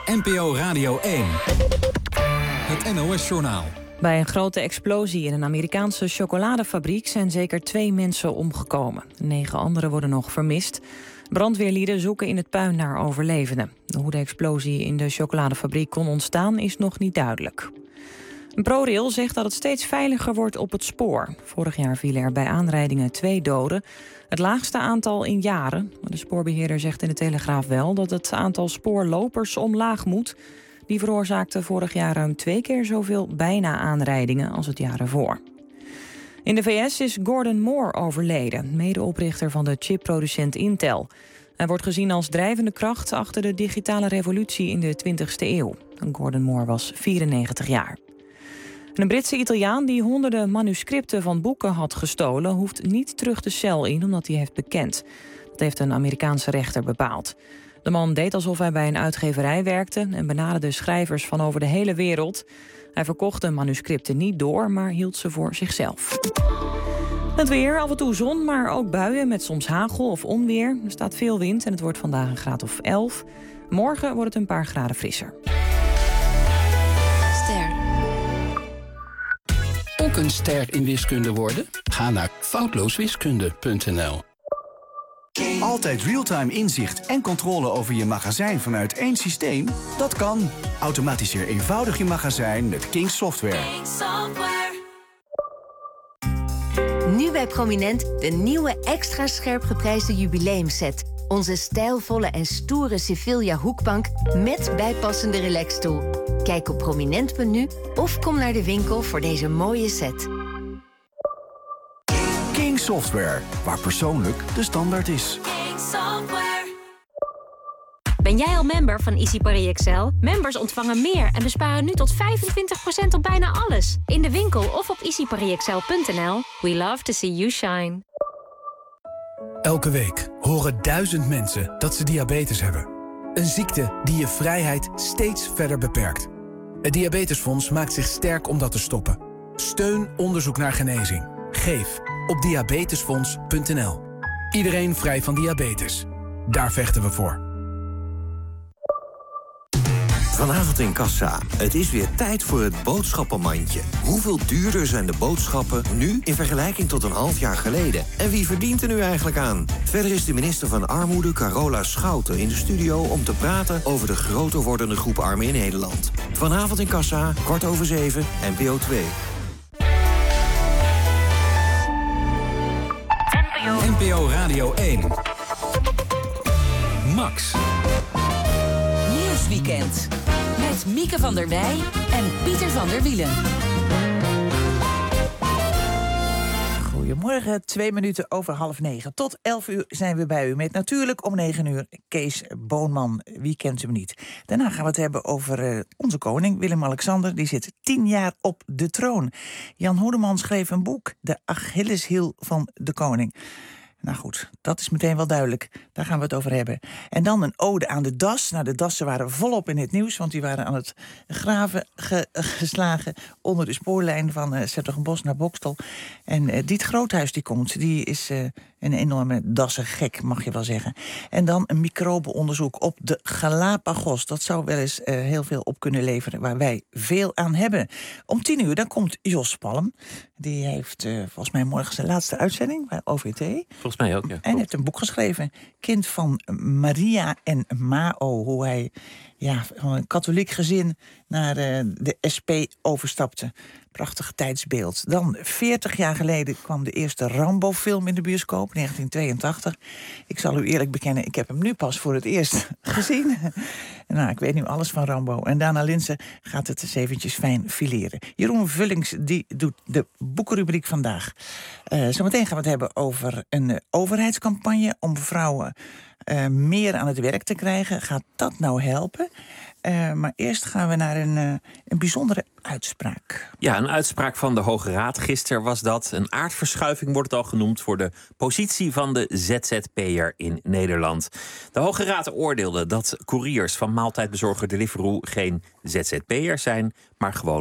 NPO Radio 1. Het NOS-journaal. Bij een grote explosie in een Amerikaanse chocoladefabriek zijn zeker 2 mensen omgekomen. 9 anderen worden nog vermist. Brandweerlieden zoeken in het puin naar overlevenden. Hoe de explosie in de chocoladefabriek kon ontstaan is nog niet duidelijk. ProRail zegt dat het steeds veiliger wordt op het spoor. Vorig jaar vielen er bij aanrijdingen 2 doden. Het laagste aantal in jaren. De spoorbeheerder zegt in de Telegraaf wel dat het aantal spoorlopers omlaag moet. Die veroorzaakte vorig jaar ruim 2 keer zoveel bijna-aanrijdingen als het jaar ervoor. In de VS is Gordon Moore overleden, medeoprichter van de chipproducent Intel. Hij wordt gezien als drijvende kracht achter de digitale revolutie in de 20e eeuw. Gordon Moore was 94 jaar. Een Britse Italiaan die honderden manuscripten van boeken had gestolen, hoeft niet terug de cel in omdat hij heeft bekend. Dat heeft een Amerikaanse rechter bepaald. De man deed alsof hij bij een uitgeverij werkte en benaderde schrijvers van over de hele wereld. Hij verkocht de manuscripten niet door, maar hield ze voor zichzelf. Het weer, af en toe zon, maar ook buien met soms hagel of onweer. Er staat veel wind en het wordt vandaag een graad of 11. Morgen wordt het een paar graden frisser. Ster. Ook een ster in wiskunde worden? Ga naar foutlooswiskunde.nl. Altijd real-time inzicht en controle over je magazijn vanuit één systeem? Dat kan. Automatiseer eenvoudig je magazijn met King Software. Nu bij Prominent de nieuwe extra scherp geprijsde jubileumset. Onze stijlvolle en stoere Sevilla hoekbank met bijpassende relaxstoel. Kijk op prominent.nu of kom naar de winkel voor deze mooie set. King Software, waar persoonlijk de standaard is. Ben jij al member van Easy Paris Excel? Members ontvangen meer en besparen nu tot 25% op bijna alles. In de winkel of op easyparisexcel.nl. We love to see you shine. Elke week horen 1000 mensen dat ze diabetes hebben. Een ziekte die je vrijheid steeds verder beperkt. Het Diabetesfonds maakt zich sterk om dat te stoppen. Steun onderzoek naar genezing. Geef op diabetesfonds.nl. Iedereen vrij van diabetes. Daar vechten we voor. Vanavond in Kassa. Het is weer tijd voor het boodschappenmandje. Hoeveel duurder zijn de boodschappen nu in vergelijking tot een half jaar geleden? En wie verdient er nu eigenlijk aan? Verder is de minister van Armoede, Carola Schouten, in de studio om te praten over de groter wordende groep armen in Nederland. Vanavond in Kassa, 7:15, NPO 2. NPO Radio 1. Max. Nieuwsweekend. Met Mieke van der Wij en Pieter van der Wielen. Goedemorgen, 2 minuten over 8:30. Tot 11 uur zijn we bij u met natuurlijk om 9 uur Kees Boonman. Wie kent hem niet? Daarna gaan we het hebben over onze koning, Willem-Alexander. Die zit 10 jaar op de troon. Jan Hoedeman schreef een boek, De Achilleshiel van de koning. Nou goed, dat is meteen wel duidelijk. Daar gaan we het over hebben. En dan een ode aan de das. Nou, de dassen waren volop in het nieuws, want die waren aan het graven geslagen onder de spoorlijn van Sertogenbosch naar Bokstel. En Diet Groothuis die komt, die is een enorme dassengek, mag je wel zeggen. En dan een microbenonderzoek op de Galapagos. Dat zou wel eens heel veel op kunnen leveren, waar wij veel aan hebben. Om 10 uur, dan komt Jos Palm. Die heeft volgens mij morgen zijn laatste uitzending bij OVT. Volgens mij ook, ja. En heeft een boek geschreven, Kind van Maria en Mao. Hoe hij van een katholiek gezin naar de SP overstapte. Prachtig tijdsbeeld. Dan, 40 jaar geleden kwam de eerste Rambo-film in de bioscoop, 1982. Ik zal u eerlijk bekennen, ik heb hem nu pas voor het eerst gezien. Nou, ik weet nu alles van Rambo. En Dana Linsen gaat het eens eventjes fijn fileren. Jeroen Vullings, die doet de boekenrubriek vandaag. Zometeen gaan we het hebben over een overheidscampagne om vrouwen meer aan het werk te krijgen. Gaat dat nou helpen? Maar eerst gaan we naar een bijzondere uitspraak. Ja, een uitspraak van de Hoge Raad. Gisteren was dat. Een aardverschuiving wordt het al genoemd voor de positie van de ZZP'er in Nederland. De Hoge Raad oordeelde dat couriers van maaltijdbezorger Deliveroo geen ZZP'er zijn, maar gewoon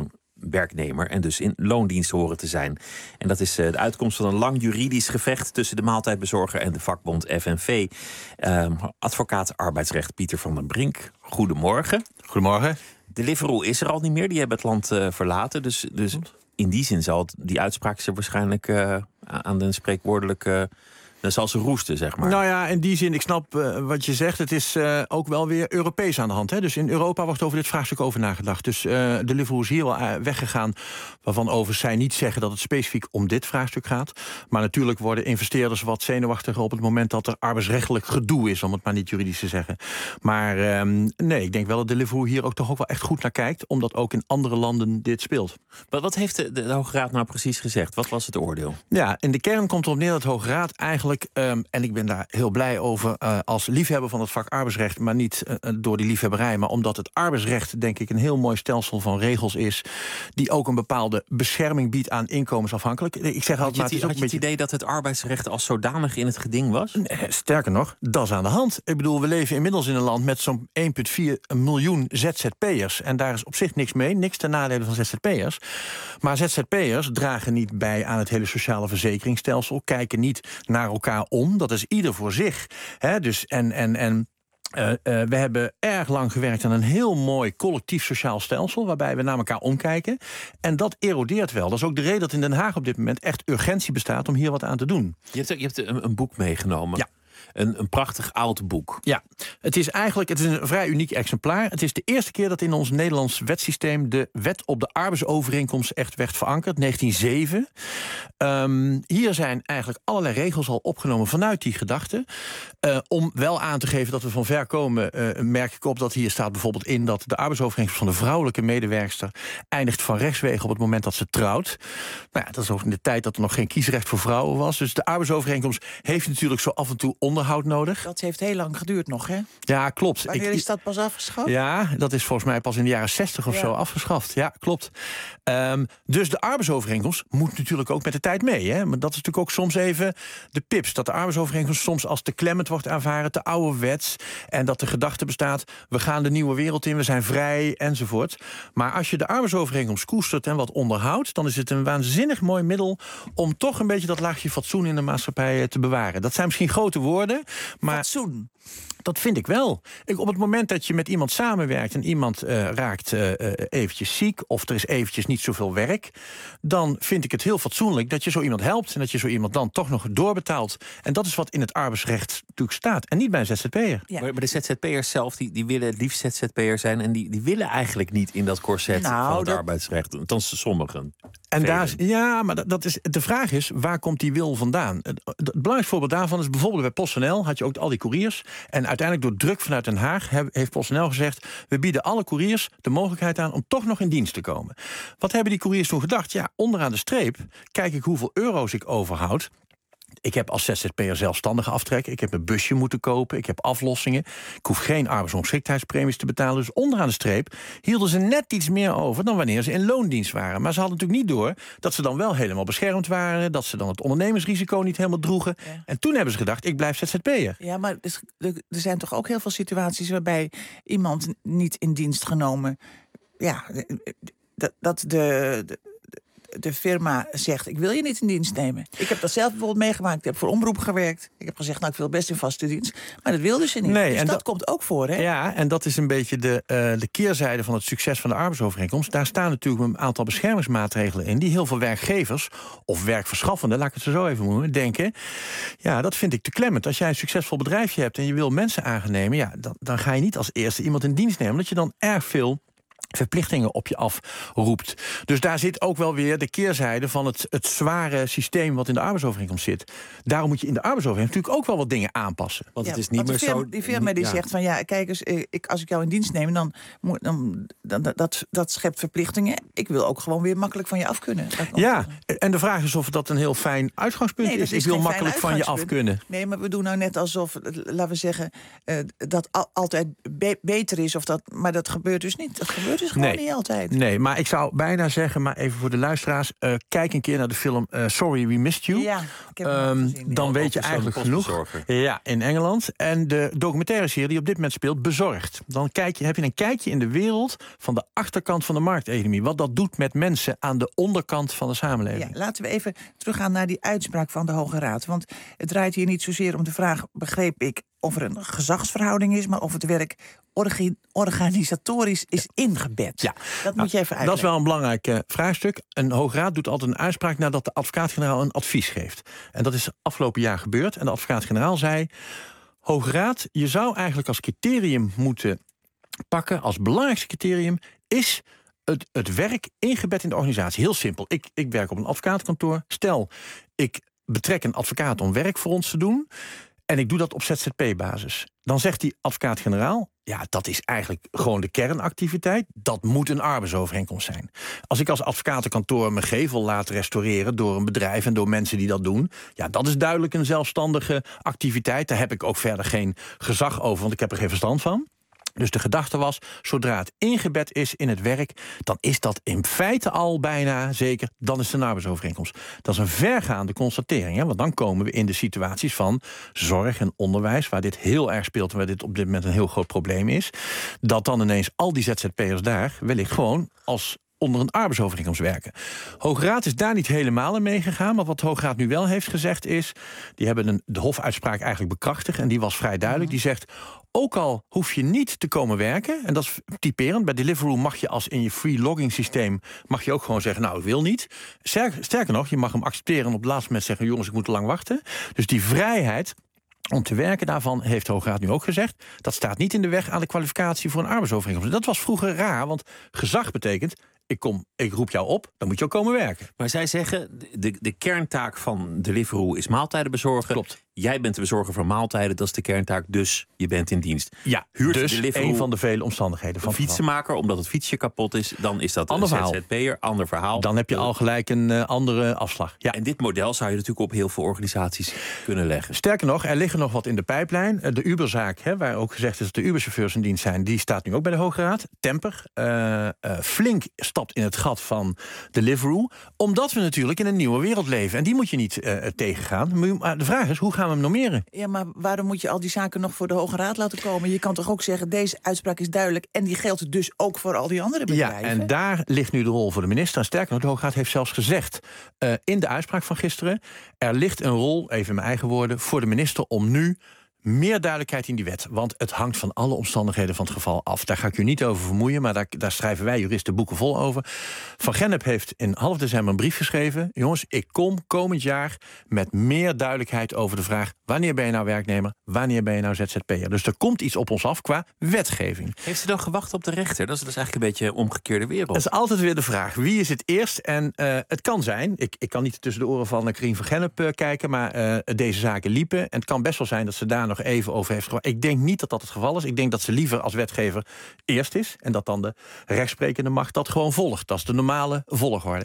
werknemer en dus in loondienst horen te zijn. En dat is de uitkomst van een lang juridisch gevecht tussen de maaltijdbezorger en de vakbond FNV. Advocaat arbeidsrecht Pieter van den Brink, goedemorgen. Goedemorgen. Deliveroo is er al niet meer, die hebben het land verlaten. Dus in die zin zal die uitspraak ze waarschijnlijk aan de spreekwoordelijke... Dan zal ze roesten, zeg maar. Nou ja, in die zin, ik snap wat je zegt. Het is ook wel weer Europees aan de hand. Hè? Dus in Europa wordt over dit vraagstuk over nagedacht. Dus Deliveroo is hier wel weggegaan, waarvan overigens zij niet zeggen dat het specifiek om dit vraagstuk gaat. Maar natuurlijk worden investeerders wat zenuwachtiger op het moment dat er arbeidsrechtelijk gedoe is, om het maar niet juridisch te zeggen. Maar nee, ik denk wel dat Deliveroo hier ook toch ook wel echt goed naar kijkt, omdat ook in andere landen dit speelt. Wat heeft de Hoge Raad nou precies gezegd? Wat was het oordeel? Ja, in de kern komt erop neer dat de Hoge Raad eigenlijk, en ik ben daar heel blij over als liefhebber van het vak arbeidsrecht, maar niet door die liefhebberij, maar omdat het arbeidsrecht, denk ik, een heel mooi stelsel van regels is, die ook een bepaalde bescherming biedt aan inkomensafhankelijk. Ik zeg altijd, had je het idee dat het arbeidsrecht als zodanig in het geding was? Nee, sterker nog, dat is aan de hand. Ik bedoel, we leven inmiddels in een land met zo'n 1,4 miljoen ZZP'ers. En daar is op zich niks mee, niks ten nadele van ZZP'ers. Maar ZZP'ers dragen niet bij aan het hele sociale verzekeringsstelsel, kijken niet naar elkaar om. Dat is ieder voor zich. Hè? Dus we hebben erg lang gewerkt aan een heel mooi collectief sociaal stelsel, waarbij we naar elkaar omkijken. En dat erodeert wel. Dat is ook de reden dat in Den Haag op dit moment echt urgentie bestaat om hier wat aan te doen. Je hebt een boek meegenomen. Ja. Een prachtig oud boek. Ja, het is een vrij uniek exemplaar. Het is de eerste keer dat in ons Nederlands wetsysteem de wet op de arbeidsovereenkomst echt werd verankerd, 1907. Hier zijn eigenlijk allerlei regels al opgenomen vanuit die gedachte. Om wel aan te geven dat we van ver komen, merk ik op dat hier staat bijvoorbeeld in dat de arbeidsovereenkomst van de vrouwelijke medewerkster eindigt van rechtswege op het moment dat ze trouwt. Nou ja, dat is ook in de tijd dat er nog geen kiesrecht voor vrouwen was. Dus de arbeidsovereenkomst heeft natuurlijk zo af en toe onderhoud nodig. Dat heeft heel lang geduurd nog, hè? Ja, klopt. Wanneer is dat pas afgeschaft? Ja, dat is volgens mij pas in de jaren 60 of zo afgeschaft. Ja, klopt. Dus de arbeidsovereenkomst moet natuurlijk ook met de tijd mee. Hè? Maar dat is natuurlijk ook soms even de pips. Dat de arbeidsovereenkomst soms als te klemmend wordt aanvaren, te ouderwets. En dat de gedachte bestaat, we gaan de nieuwe wereld in, we zijn vrij, enzovoort. Maar als je de arbeidsovereenkomst koestert en wat onderhoudt, dan is het een waanzinnig mooi middel om toch een beetje dat laagje fatsoen in de maatschappij te bewaren. Dat zijn misschien grote woorden, maar fatsoen. Dat vind ik wel. Op het moment dat je met iemand samenwerkt en iemand raakt eventjes ziek, of er is eventjes niet zoveel werk, dan vind ik het heel fatsoenlijk dat je zo iemand helpt en dat je zo iemand dan toch nog doorbetaalt. En dat is wat in het arbeidsrecht natuurlijk staat. En niet bij een ZZP'er. Ja. Maar de ZZP'ers zelf, die willen het liefst ZZP'er zijn en die willen eigenlijk niet in dat corset van het arbeidsrecht. Althans, sommigen. En maar de vraag is, waar komt die wil vandaan? Het belangrijkste voorbeeld daarvan is bijvoorbeeld bij PostNL had je ook al die couriers. En uiteindelijk door druk vanuit Den Haag heeft PostNL gezegd, we bieden alle couriers de mogelijkheid aan om toch nog in dienst te komen. Wat hebben die couriers toen gedacht? Ja, onderaan de streep kijk ik hoeveel euro's ik overhoud. Ik heb als ZZP'er zelfstandige aftrek. Ik heb een busje moeten kopen. Ik heb aflossingen. Ik hoef geen arbeidsongeschiktheidspremies te betalen. Dus onderaan de streep hielden ze net iets meer over dan wanneer ze in loondienst waren. Maar ze hadden natuurlijk niet door dat ze dan wel helemaal beschermd waren. Dat ze dan het ondernemersrisico niet helemaal droegen. Ja. En toen hebben ze gedacht, ik blijf ZZP'er. Ja, maar er zijn toch ook heel veel situaties waarbij iemand niet in dienst genomen. Ja, dat de firma zegt, ik wil je niet in dienst nemen. Ik heb dat zelf bijvoorbeeld meegemaakt. Ik heb voor omroep gewerkt. Ik heb gezegd, nou, ik wil best in vaste dienst. Maar dat wilden ze niet. Nee, dus dat komt ook voor, hè? Ja, en dat is een beetje de keerzijde van het succes van de arbeidsovereenkomst. Daar staan natuurlijk een aantal beschermingsmaatregelen in die heel veel werkgevers of werkverschaffenden, laat ik het zo even noemen, denken, ja, dat vind ik te klemmend. Als jij een succesvol bedrijfje hebt en je wil mensen aannemen, ja, dan ga je niet als eerste iemand in dienst nemen, omdat je dan erg veel verplichtingen op je afroept. Dus daar zit ook wel weer de keerzijde van het zware systeem wat in de arbeidsovereenkomst zit. Daarom moet je in de arbeidsovereenkomst natuurlijk ook wel wat dingen aanpassen. Want het is niet meer zo. Die firma die zegt van ja, kijk eens, als ik jou in dienst neem, dan dat schept verplichtingen. Ik wil ook gewoon weer makkelijk van je af kunnen. Ja, en de vraag is of dat een heel fijn uitgangspunt is. Ik wil makkelijk van je af kunnen. Nee, maar we doen nou net alsof, laten we zeggen, dat altijd beter is, maar dat gebeurt dus niet. Dat gebeurt dus dus gewoon niet altijd. Nee, maar ik zou bijna zeggen, maar even voor de luisteraars, kijk een keer naar de film Sorry We Missed You. Ja, ik heb hem gezien. Dan weet je eigenlijk genoeg. Ja, in Engeland. En de documentaire serie die op dit moment speelt, Bezorgd. Dan heb je een kijkje in de wereld van de achterkant van de markteconomie. Wat dat doet met mensen aan de onderkant van de samenleving. Ja, laten we even teruggaan naar die uitspraak van de Hoge Raad. Want het draait hier niet zozeer om de vraag, begreep ik, of er een gezagsverhouding is, maar of het werk organisatorisch is ingebed. Ja, dat moet je even uitleggen. Dat is wel een belangrijk vraagstuk. Een Hoge Raad doet altijd een uitspraak nadat de advocaat-generaal een advies geeft. En dat is afgelopen jaar gebeurd. En de advocaat-generaal zei, Hoge Raad, je zou eigenlijk als criterium moeten pakken, als belangrijkste criterium, is het werk ingebed in de organisatie. Heel simpel. Ik werk op een advocaatkantoor. Stel, ik betrek een advocaat om werk voor ons te doen en ik doe dat op ZZP-basis. Dan zegt die advocaat-generaal, ja, dat is eigenlijk gewoon de kernactiviteit. Dat moet een arbeidsovereenkomst zijn. Als ik als advocatenkantoor mijn gevel laat restaureren door een bedrijf en door mensen die dat doen, ja, dat is duidelijk een zelfstandige activiteit. Daar heb ik ook verder geen gezag over, want ik heb er geen verstand van. Dus de gedachte was, zodra het ingebed is in het werk, dan is dat in feite al bijna zeker, dan is het een arbeidsovereenkomst. Dat is een vergaande constatering, hè, want dan komen we in de situaties van zorg en onderwijs, waar dit heel erg speelt en waar dit op dit moment een heel groot probleem is, dat dan ineens al die ZZP'ers daar wellicht gewoon als onder een arbeidsovereenkomst werken. Hoge Raad is daar niet helemaal in meegegaan, maar wat de Hoge Raad nu wel heeft gezegd is, die hebben de hofuitspraak eigenlijk bekrachtigd en die was vrij duidelijk. Die zegt, ook al hoef je niet te komen werken, en dat is typerend, bij Deliveroo mag je als in je free logging systeem, mag je ook gewoon zeggen, nou, ik wil niet. Sterker nog, je mag hem accepteren en op het laatste moment zeggen, jongens, ik moet te lang wachten. Dus die vrijheid om te werken daarvan, heeft de Hoge Raad nu ook gezegd, dat staat niet in de weg aan de kwalificatie voor een arbeidsovereenkomst. Dat was vroeger raar, want gezag betekent, ik roep jou op, dan moet je ook komen werken. Maar zij zeggen, de kerntaak van Deliveroo is maaltijden bezorgen. Klopt. Jij bent de bezorger van maaltijden, dat is de kerntaak, dus je bent in dienst. Ja, huurt dus Deliveroo een van de vele omstandigheden van een fietsenmaker, omdat het fietsje kapot is, dan is dat ander een ZZP'er, ander verhaal. Dan heb je al gelijk een andere afslag. Ja. En dit model zou je natuurlijk op heel veel organisaties kunnen leggen. Sterker nog, er liggen nog wat in de pijplijn. De Uberzaak, waar ook gezegd is dat de Uberchauffeurs in dienst zijn, die staat nu ook bij de Hoge Raad. Temper, flink stapt in het gat van Deliveroo, omdat we natuurlijk in een nieuwe wereld leven. En die moet je niet tegengaan. Maar de vraag is, hoe gaan we hem normeren? Ja, maar waarom moet je al die zaken nog voor de Hoge Raad laten komen? Je kan toch ook zeggen, deze uitspraak is duidelijk en die geldt dus ook voor al die andere bedrijven? Ja, en daar ligt nu de rol voor de minister. En sterker nog, de Hoge Raad heeft zelfs gezegd in de uitspraak van gisteren, er ligt een rol, even in mijn eigen woorden, voor de minister om nu meer duidelijkheid in die wet. Want het hangt van alle omstandigheden van het geval af. Daar ga ik u niet over vermoeien, maar daar schrijven wij juristen boeken vol over. Van Gennep heeft in half december een brief geschreven. Jongens, ik kom komend jaar met meer duidelijkheid over de vraag, wanneer ben je nou werknemer, wanneer ben je nou ZZP'er. Dus er komt iets op ons af qua wetgeving. Heeft u dan gewacht op de rechter? Dat is eigenlijk een beetje een omgekeerde wereld. Dat is altijd weer de vraag, wie is het eerst? En het kan zijn, ik kan niet tussen de oren van Karin van Gennep kijken, maar deze zaken liepen. En het kan best wel zijn dat ze daar nog even over heeft gehoord. Ik denk niet dat dat het geval is. Ik denk dat ze liever als wetgever eerst is en dat dan de rechtsprekende macht dat gewoon volgt. Dat is de normale volgorde.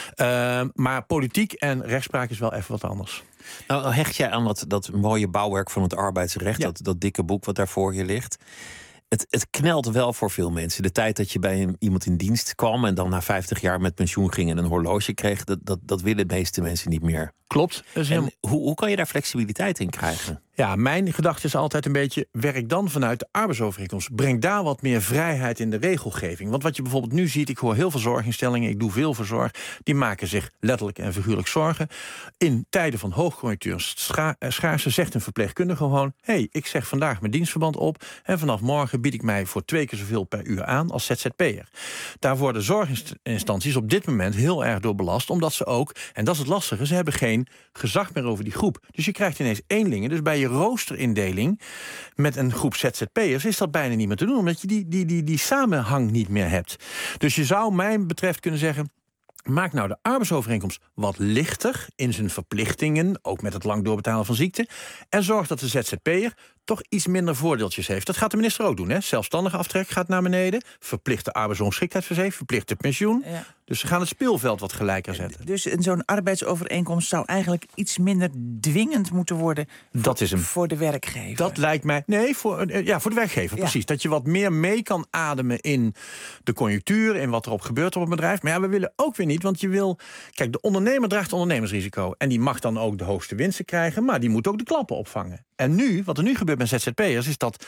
Maar politiek en rechtspraak is wel even wat anders. Nou, hecht jij aan dat mooie bouwwerk van het arbeidsrecht, ja, dat dikke boek wat daar voor je ligt. Het knelt wel voor veel mensen. De tijd dat je bij iemand in dienst kwam en dan na 50 jaar met pensioen ging en een horloge kreeg, dat willen de meeste mensen niet meer. Klopt. En hoe kan je daar flexibiliteit in krijgen? Ja, mijn gedachte is altijd een beetje, werk dan vanuit de arbeidsovereenkomst. Breng daar wat meer vrijheid in de regelgeving. Want wat je bijvoorbeeld nu ziet, ik hoor heel veel zorginstellingen, ik doe veel voor zorg, die maken zich letterlijk en figuurlijk zorgen. In tijden van hoogconjunctuur schaarste zegt een verpleegkundige gewoon, ik zeg vandaag mijn dienstverband op en vanaf morgen bied ik mij voor 2 keer zoveel per uur aan als ZZP'er. Daar worden zorginstanties op dit moment heel erg door belast, omdat ze ook, en dat is het lastige, ze hebben geen gezag meer over die groep. Dus je krijgt ineens eenlingen, dus bij je roosterindeling met een groep ZZP'ers is dat bijna niet meer te doen, omdat je die samenhang niet meer hebt. Dus je zou mij betreft kunnen zeggen, maak nou de arbeidsovereenkomst wat lichter in zijn verplichtingen, ook met het lang doorbetalen van ziekte, en zorg dat de ZZP'er toch iets minder voordeeltjes heeft. Dat gaat de minister ook doen. Hè? Zelfstandige aftrek gaat naar beneden. Verplichte arbeidsongeschiktheidsverzekering, verplichte pensioen. Ja. Dus ze gaan het speelveld wat gelijker zetten. Dus zo'n arbeidsovereenkomst zou eigenlijk iets minder dwingend moeten worden voor de werkgever. Dat lijkt mij... Nee, voor de werkgever, precies. Dat je wat meer mee kan ademen in de conjunctuur, in wat erop gebeurt op het bedrijf. Maar ja, we willen ook weer niet, want je wil... Kijk, de ondernemer draagt ondernemersrisico. En die mag dan ook de hoogste winsten krijgen, maar die moet ook de klappen opvangen. En nu, wat er nu gebeurt met ZZP'ers, is dat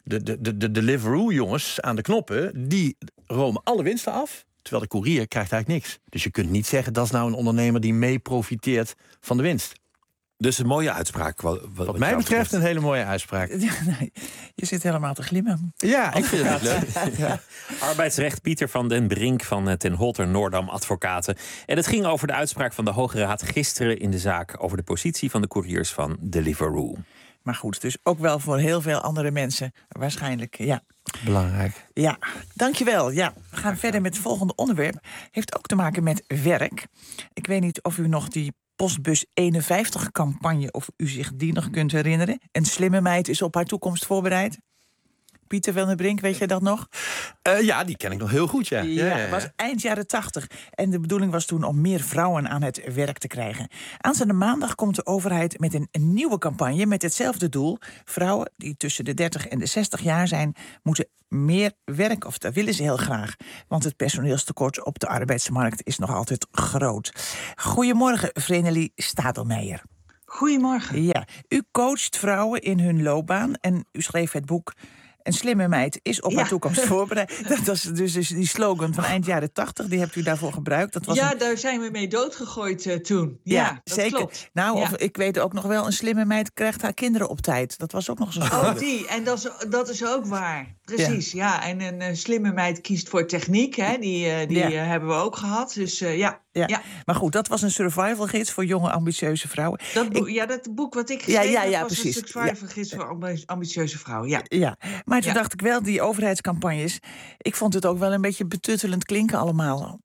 de Deliveroo-jongens aan de knoppen, die romen alle winsten af, terwijl de koerier krijgt eigenlijk niks. Dus je kunt niet zeggen, dat is nou een ondernemer die mee profiteert van de winst. Dus een mooie uitspraak. Wat mij betreft een hele mooie uitspraak. Ja, nee, je zit helemaal te glimmen. Ja, ik vind het leuk. Ja. Arbeidsrecht Pieter van den Brink van Ten Holter Noordam Advocaten. En het ging over de uitspraak van de Hoge Raad gisteren in de zaak over de positie van de couriers van Deliveroo. Maar goed, dus ook wel voor heel veel andere mensen waarschijnlijk, ja. Belangrijk. Ja, dankjewel. Ja, we gaan verder met het volgende onderwerp. Heeft ook te maken met werk. Ik weet niet of u nog die Postbus 51-campagne, of u zich die nog kunt herinneren. Een slimme meid is op haar toekomst voorbereid. Pieter van den Brink, weet je dat nog? Ja, die ken ik nog heel goed, ja. Het was eind jaren 80. En de bedoeling was toen om meer vrouwen aan het werk te krijgen. Aanstaande maandag komt de overheid met een nieuwe campagne met hetzelfde doel. Vrouwen die tussen de 30 en de 60 jaar zijn, moeten meer werk, of dat willen ze heel graag. Want het personeelstekort op de arbeidsmarkt is nog altijd groot. Goedemorgen, Vrenelie Stadelmeijer. Goedemorgen. Ja, u coacht vrouwen in hun loopbaan en u schreef het boek Een slimme meid is op haar toekomst voorbereid. Dat was dus die slogan van eind jaren 80. Die hebt u daarvoor gebruikt. Dat was daar zijn we mee doodgegooid toen. Ja, dat zeker. Klopt. Nou, of ik weet ook nog wel, een slimme meid krijgt haar kinderen op tijd. Dat was ook nog zo'n slogan. Oh, die. En dat is ook waar. Precies, ja. En een slimme meid kiest voor techniek. Hè. Die hebben we ook gehad. Dus ja. Maar goed, dat was een survival gids voor jonge, ambitieuze vrouwen. Dat boek wat ik geschreven heb, was precies. een survival gids voor ambitieuze vrouwen. Ja. Maar toen dacht ik wel, die overheidscampagnes, ik vond het ook wel een beetje betuttelend klinken allemaal.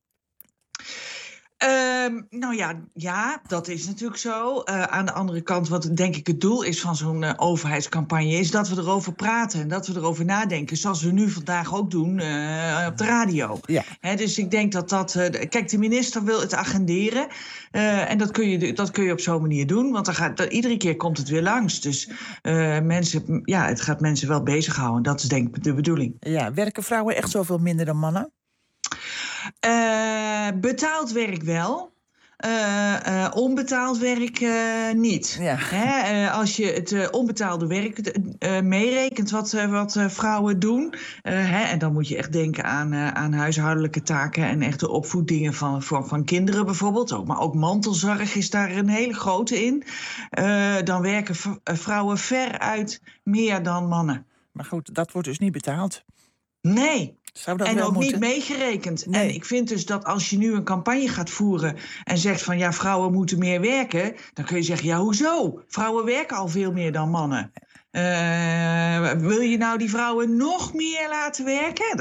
Dat is natuurlijk zo. Aan de andere kant, wat denk ik het doel is van zo'n overheidscampagne, is dat we erover praten en dat we erover nadenken. Zoals we nu vandaag ook doen op de radio. Ja. Dus ik denk dat kijk, de minister wil het agenderen. En dat kun je op zo'n manier doen. Want iedere keer komt het weer langs. Dus het gaat mensen wel bezighouden. Dat is denk ik de bedoeling. Ja, werken vrouwen echt zoveel minder dan mannen? Betaald werk wel. Onbetaald werk niet. Ja. Als je het onbetaalde werk meerekent wat vrouwen doen. En dan moet je echt denken aan huishoudelijke taken en echt de opvoeddingen van kinderen bijvoorbeeld. Maar ook mantelzorg is daar een hele grote in. Dan werken vrouwen veruit meer dan mannen. Maar goed, dat wordt dus niet betaald. Nee. En ook niet meegerekend. Nee. En ik vind dus dat als je nu een campagne gaat voeren en zegt van ja, vrouwen moeten meer werken, dan kun je zeggen, ja, hoezo? Vrouwen werken al veel meer dan mannen. Wil je nou die vrouwen nog meer laten werken?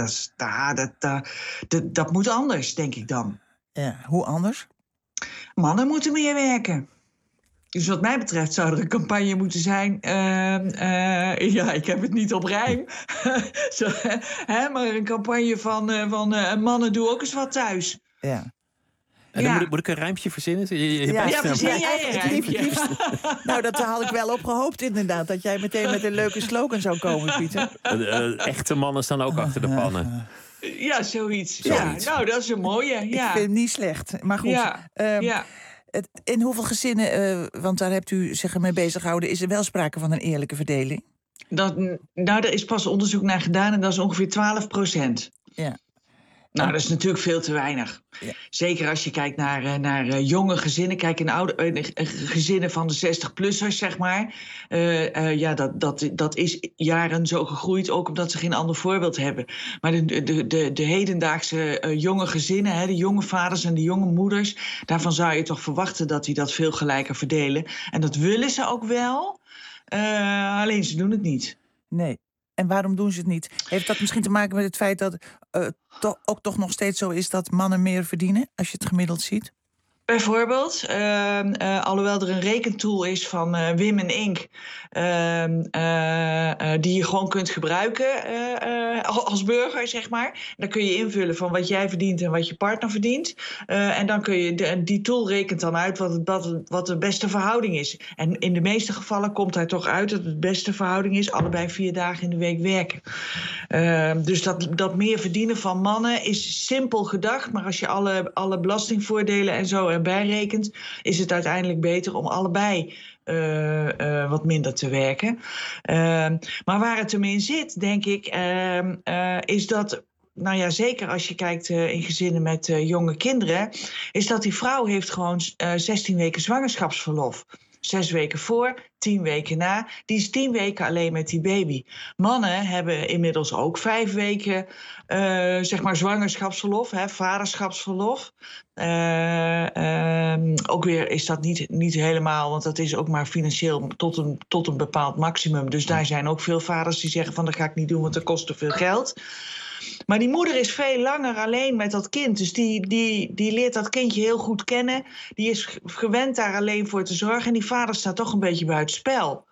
Dat moet anders, denk ik dan. Ja, hoe anders? Mannen moeten meer werken. Dus wat mij betreft zou er een campagne moeten zijn. Ik heb het niet op rijm. Maar een campagne van mannen, doe ook eens wat thuis. Ja. Moet ik een rijmpje verzinnen? Verzin jij een rijmpje. Nou, dat had ik wel op gehoopt inderdaad. Dat jij meteen met een leuke slogan zou komen, Pieter. Echte mannen staan ook achter de pannen. Ja, zoiets. Ja, nou, dat is een mooie. Ja. Ik vind het niet slecht. Maar goed. In hoeveel gezinnen, want daar hebt u zich mee bezig gehouden, is er wel sprake van een eerlijke verdeling? Er is pas onderzoek naar gedaan en dat is ongeveer 12%. Ja. Nou, dat is natuurlijk veel te weinig. Ja. Zeker als je kijkt naar jonge gezinnen. Kijk, gezinnen van de 60-plussers, zeg maar. Dat is jaren zo gegroeid, ook omdat ze geen ander voorbeeld hebben. Maar de hedendaagse jonge gezinnen, de jonge vaders en de jonge moeders, daarvan zou je toch verwachten dat die dat veel gelijker verdelen. En dat willen ze ook wel, alleen ze doen het niet. Nee. En waarom doen ze het niet? Heeft dat misschien te maken met het feit dat ook toch nog steeds zo is dat mannen meer verdienen, als je het gemiddeld ziet? Bijvoorbeeld, alhoewel er een rekentool is van Women Inc. Die je gewoon kunt gebruiken als burger, zeg maar. Dan kun je invullen van wat jij verdient en wat je partner verdient. En dan kun je die tool rekent dan uit wat de beste verhouding is. En in de meeste gevallen komt daar toch uit dat het beste verhouding is allebei 4 dagen in de week werken. Dus dat meer verdienen van mannen is simpel gedacht, maar als je alle belastingvoordelen en zo erbij rekent, is het uiteindelijk beter om allebei wat minder te werken. Maar waar het hem in zit, denk ik, is dat, nou ja, zeker als je kijkt in gezinnen met jonge kinderen, is dat die vrouw heeft gewoon 16 weken zwangerschapsverlof. 6 weken voor, 10 weken na. Die is 10 weken alleen met die baby. Mannen hebben inmiddels ook 5 weken zeg maar zwangerschapsverlof, vaderschapsverlof. Ook weer is dat niet helemaal, want dat is ook maar financieel tot een bepaald maximum. Dus daar zijn ook veel vaders die zeggen van dat ga ik niet doen, want dat kost te veel geld. Maar die moeder is veel langer alleen met dat kind. Dus die leert dat kindje heel goed kennen. Die is gewend daar alleen voor te zorgen. En die vader staat toch een beetje buitenspel.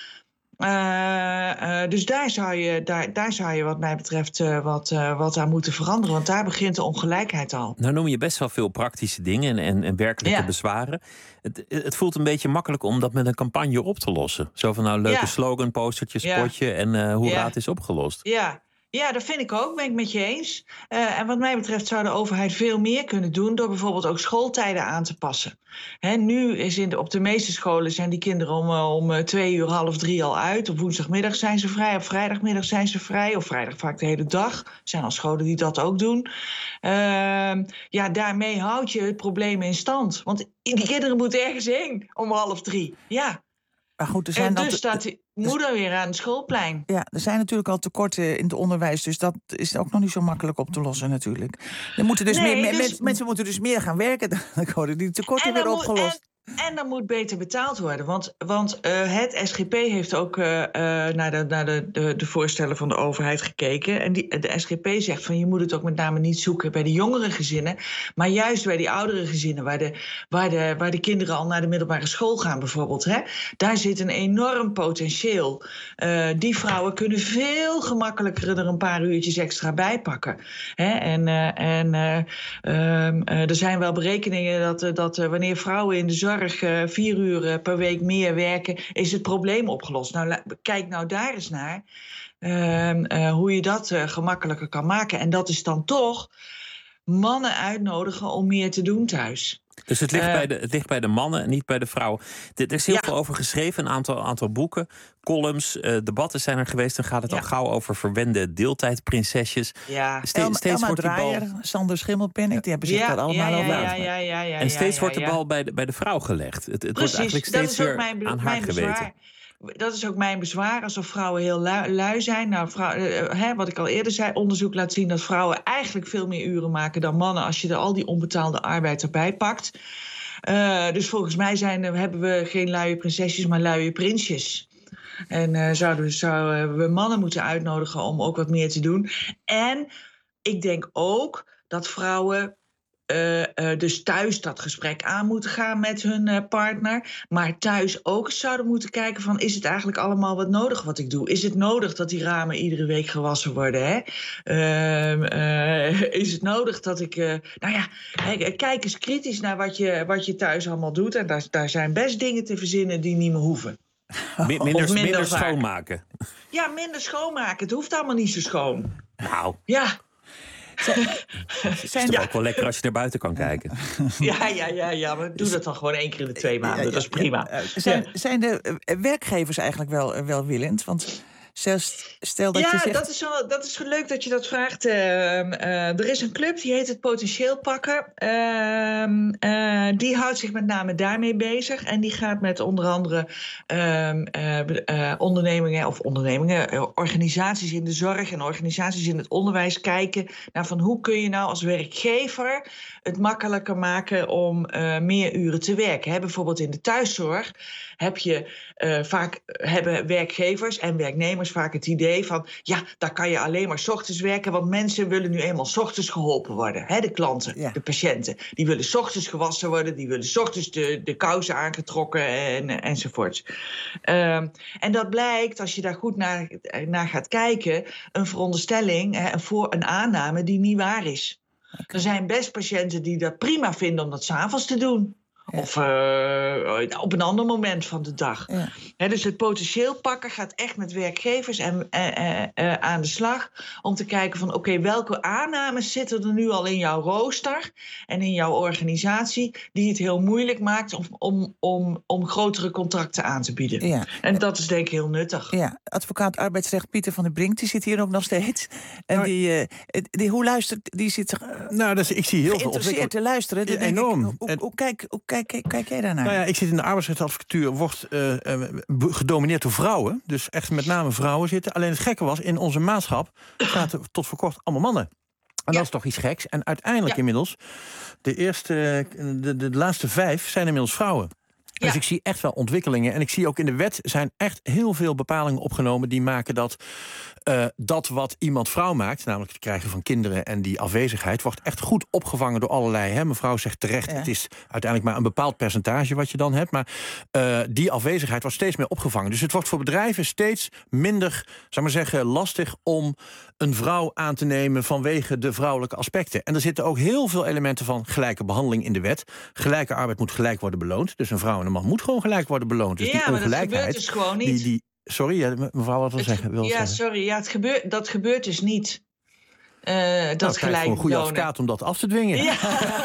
Dus daar zou je wat mij betreft wat aan moeten veranderen. Want daar begint de ongelijkheid al. Nou noem je best wel veel praktische dingen en werkelijke bezwaren. Het voelt een beetje makkelijk om dat met een campagne op te lossen. Zo van nou leuke slogan, postertje, spotje en hoera, het is opgelost. Ja, dat vind ik ook, ben ik met je eens. En wat mij betreft zou de overheid veel meer kunnen doen door bijvoorbeeld ook schooltijden aan te passen. Nu is op de meeste scholen zijn die kinderen om 2 uur, 2:30 al uit. Op woensdagmiddag zijn ze vrij, op vrijdagmiddag zijn ze vrij. Of vrijdag vaak de hele dag. Er zijn al scholen die dat ook doen. Daarmee houd je het probleem in stand. Want die kinderen moeten ergens heen om 2:30. Ja. Maar goed, staat die moeder weer aan het schoolplein. Ja, er zijn natuurlijk al tekorten in het onderwijs, dus dat is ook nog niet zo makkelijk op te lossen natuurlijk. Mensen moeten dus meer gaan werken, dan worden die tekorten weer opgelost. En dan moet beter betaald worden. Want het SGP heeft ook naar de voorstellen van de overheid gekeken. En de SGP zegt van je moet het ook met name niet zoeken bij de jongere gezinnen, maar juist bij die oudere gezinnen waar de kinderen al naar de middelbare school gaan bijvoorbeeld. Daar zit een enorm potentieel. Die vrouwen kunnen veel gemakkelijker er een paar uurtjes extra bij pakken. Er zijn wel berekeningen dat wanneer vrouwen in de zorg 4 uur per week meer werken, is het probleem opgelost. Nou, kijk nou daar eens naar hoe je dat gemakkelijker kan maken. En dat is dan toch mannen uitnodigen om meer te doen thuis. Dus het ligt bij de mannen en niet bij de vrouwen. Er is heel veel over geschreven, een aantal boeken, columns, debatten zijn er geweest. Dan gaat het al gauw over verwende deeltijdprinsesjes. Ja. Elma Draaier, Sander Schimmelpenninck, die hebben zich daar allemaal over uitgemaakt. En steeds wordt de bal bij de vrouw gelegd. Het wordt eigenlijk steeds weer aan haar geweten. Dat is ook mijn bezwaar, alsof vrouwen heel lui zijn. Nou, wat ik al eerder zei, onderzoek laat zien dat vrouwen eigenlijk veel meer uren maken dan mannen als je er al die onbetaalde arbeid erbij pakt. Dus volgens mij hebben we geen luie prinsesjes, maar luie prinsjes. En zouden we mannen moeten uitnodigen om ook wat meer te doen. En ik denk ook dat vrouwen dus thuis dat gesprek aan moeten gaan met hun partner. Maar thuis ook zouden moeten kijken van, is het eigenlijk allemaal wat nodig wat ik doe? Is het nodig dat die ramen iedere week gewassen worden? Is het nodig dat ik... kijk eens kritisch naar wat je thuis allemaal doet. En daar zijn best dingen te verzinnen die niet meer hoeven. Minder schoonmaken. Ja, minder schoonmaken. Het hoeft allemaal niet zo schoon. Nou. Ja. Het is toch ook wel lekker als je naar buiten kan kijken. Ja, maar doe dat dan gewoon 1 keer in de 2 maanden. Dat is prima. Zijn de werkgevers eigenlijk welwillend? Want stel dat je zegt... dat is leuk dat je dat vraagt. Er is een club, die heet het Potentieel Pakken. Die houdt zich met name daarmee bezig. En die gaat met onder andere organisaties in de zorg en organisaties in het onderwijs kijken naar van hoe kun je nou als werkgever het makkelijker maken om meer uren te werken. Bijvoorbeeld in de thuiszorg hebben werkgevers en werknemers jongens vaak het idee van... ja, daar kan je alleen maar 's ochtends werken... want mensen willen nu eenmaal 's ochtends geholpen worden. Hè, de klanten, de patiënten. Die willen 's ochtends gewassen worden... die willen 's ochtends de kousen aangetrokken enzovoorts. En dat blijkt, als je daar goed naar gaat kijken... een veronderstelling, een aanname die niet waar is. Okay. Er zijn best patiënten die dat prima vinden om dat 's avonds te doen. Ja. Of op een ander moment van de dag. Ja. Dus het potentieel pakken gaat echt met werkgevers aan de slag... om te kijken van oké, welke aannames zitten er nu al in jouw rooster... en in jouw organisatie die het heel moeilijk maakt... om grotere contracten aan te bieden. Ja. En dat is denk ik heel nuttig. Ja, advocaat arbeidsrecht Pieter van der Brink, die zit hier ook nog steeds. En die hoe luistert, die zit ik zie heel veel geïnteresseerd te luisteren. Ja, enorm. Hoe kijk jij daarnaar? Nou ja, ik zit in de arbeidsrechtadvocatuur, wordt gedomineerd door vrouwen. Dus echt met name vrouwen zitten. Alleen het gekke was, in onze maatschap zaten tot voor kort allemaal mannen. En dat is toch iets geks. En uiteindelijk inmiddels, de laatste 5 zijn inmiddels vrouwen. Dus ik zie echt wel ontwikkelingen. En ik zie ook in de wet zijn echt heel veel bepalingen opgenomen... die maken dat wat iemand vrouw maakt... namelijk het krijgen van kinderen en die afwezigheid... wordt echt goed opgevangen door allerlei... Hè, mevrouw zegt terecht, het is uiteindelijk maar een bepaald percentage... wat je dan hebt, maar die afwezigheid wordt steeds meer opgevangen. Dus het wordt voor bedrijven steeds minder, lastig... om een vrouw aan te nemen vanwege de vrouwelijke aspecten. En er zitten ook heel veel elementen van gelijke behandeling in de wet. Gelijke arbeid moet gelijk worden beloond. Dus een vrouw en een man moet gewoon gelijk worden beloond. Dus die ongelijkheid, maar dat gebeurt dus gewoon niet. Sorry, mevrouw, wat wil zeggen? Sorry, dat gebeurt dus niet. Dat gelijk voor een goede advocaat om dat af te dwingen. Ja.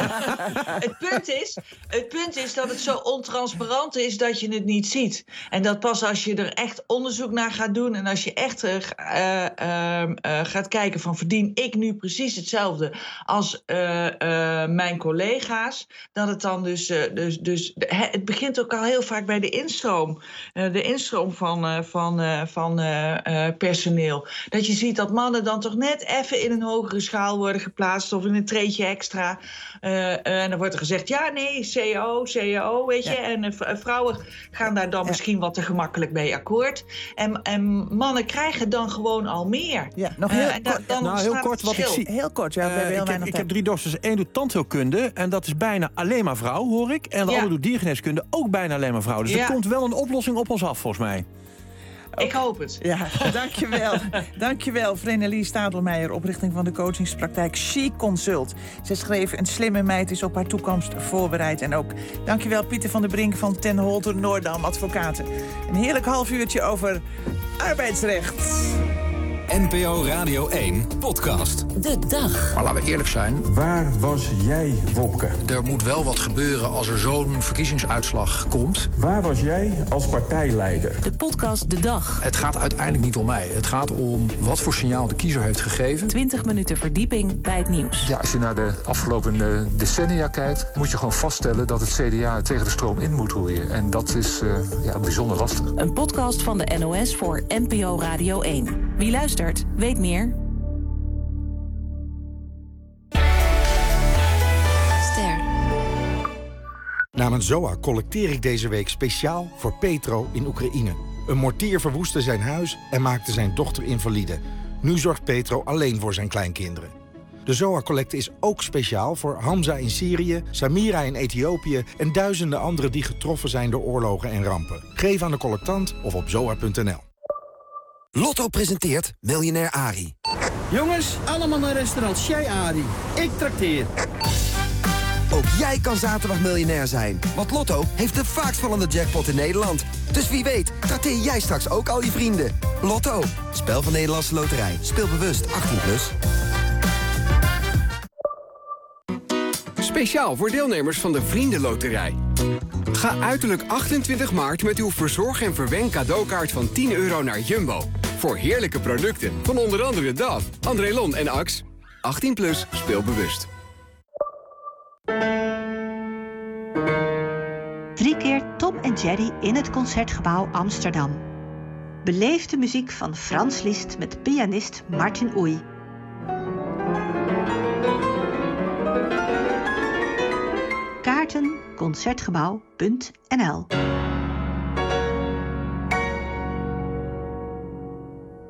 Het punt is dat het zo ontransparant is dat je het niet ziet. En dat pas als je er echt onderzoek naar gaat doen... en als je echt gaat kijken van... verdien ik nu precies hetzelfde als mijn collega's... dat het dan dus het begint ook al heel vaak bij de instroom. De instroom van personeel. Dat je ziet dat mannen dan toch net even in een hogere schaal worden geplaatst... of in een treedje extra. En dan wordt er gezegd, CAO, weet je. En vrouwen gaan daar dan misschien wat te gemakkelijk mee akkoord. En mannen krijgen dan gewoon al meer. Ja, nog heel kort wat ik zie. Heel kort, ik heb 3 dochters. 1 doet tandheelkunde en dat is bijna alleen maar vrouw, hoor ik. En de andere doet diergeneeskunde, ook bijna alleen maar vrouw. Dus er komt wel een oplossing op ons af, volgens mij. Ik hoop het. Ja, dankjewel. Dankjewel, Vrenelie Stadelmeijer, oprichting van de coachingspraktijk She Consult. Ze schreef, een slimme meid is op haar toekomst voorbereid. En ook dankjewel Pieter van der Brink van Ten Holte Noordam Advocaten. Een heerlijk half uurtje over arbeidsrecht. NPO Radio 1 podcast. De dag. Maar laten we eerlijk zijn, waar was jij, Wopke? Er moet wel wat gebeuren als er zo'n verkiezingsuitslag komt. Waar was jij als partijleider? De podcast De Dag. Het gaat uiteindelijk niet om mij. Het gaat om wat voor signaal de kiezer heeft gegeven. 20 minuten verdieping bij het nieuws. Ja, als je naar de afgelopen decennia kijkt, moet je gewoon vaststellen dat het CDA tegen de stroom in moet roeien. En dat is bijzonder lastig. Een podcast van de NOS voor NPO Radio 1. Wie luistert, weet meer. Ster. Namens ZOA collecteer ik deze week speciaal voor Petro in Oekraïne. Een mortier verwoestte zijn huis en maakte zijn dochter invalide. Nu zorgt Petro alleen voor zijn kleinkinderen. De ZOA-collecte is ook speciaal voor Hamza in Syrië, Samira in Ethiopië en duizenden anderen die getroffen zijn door oorlogen en rampen. Geef aan de collectant of op zoa.nl. Lotto presenteert Miljonair Arie. Jongens, allemaal naar restaurant Chez Arie. Ik trakteer. Ook jij kan zaterdag miljonair zijn. Want Lotto heeft de vaakst vallende jackpot in Nederland. Dus wie weet, trakteer jij straks ook al je vrienden. Lotto, spel van Nederlandse Loterij. Speel bewust, 18+. Speciaal voor deelnemers van de Vriendenloterij. Ga uiterlijk 28 maart met uw verzorg- en verwen cadeaukaart van €10 naar Jumbo. Voor heerlijke producten van onder andere DAF, André Lon en Axe. 18+, speel bewust. 3 keer Tom en Jerry in het Concertgebouw Amsterdam. Beleef de muziek van Frans Liszt met pianist Martin Oei. Kaarten concertgebouw.nl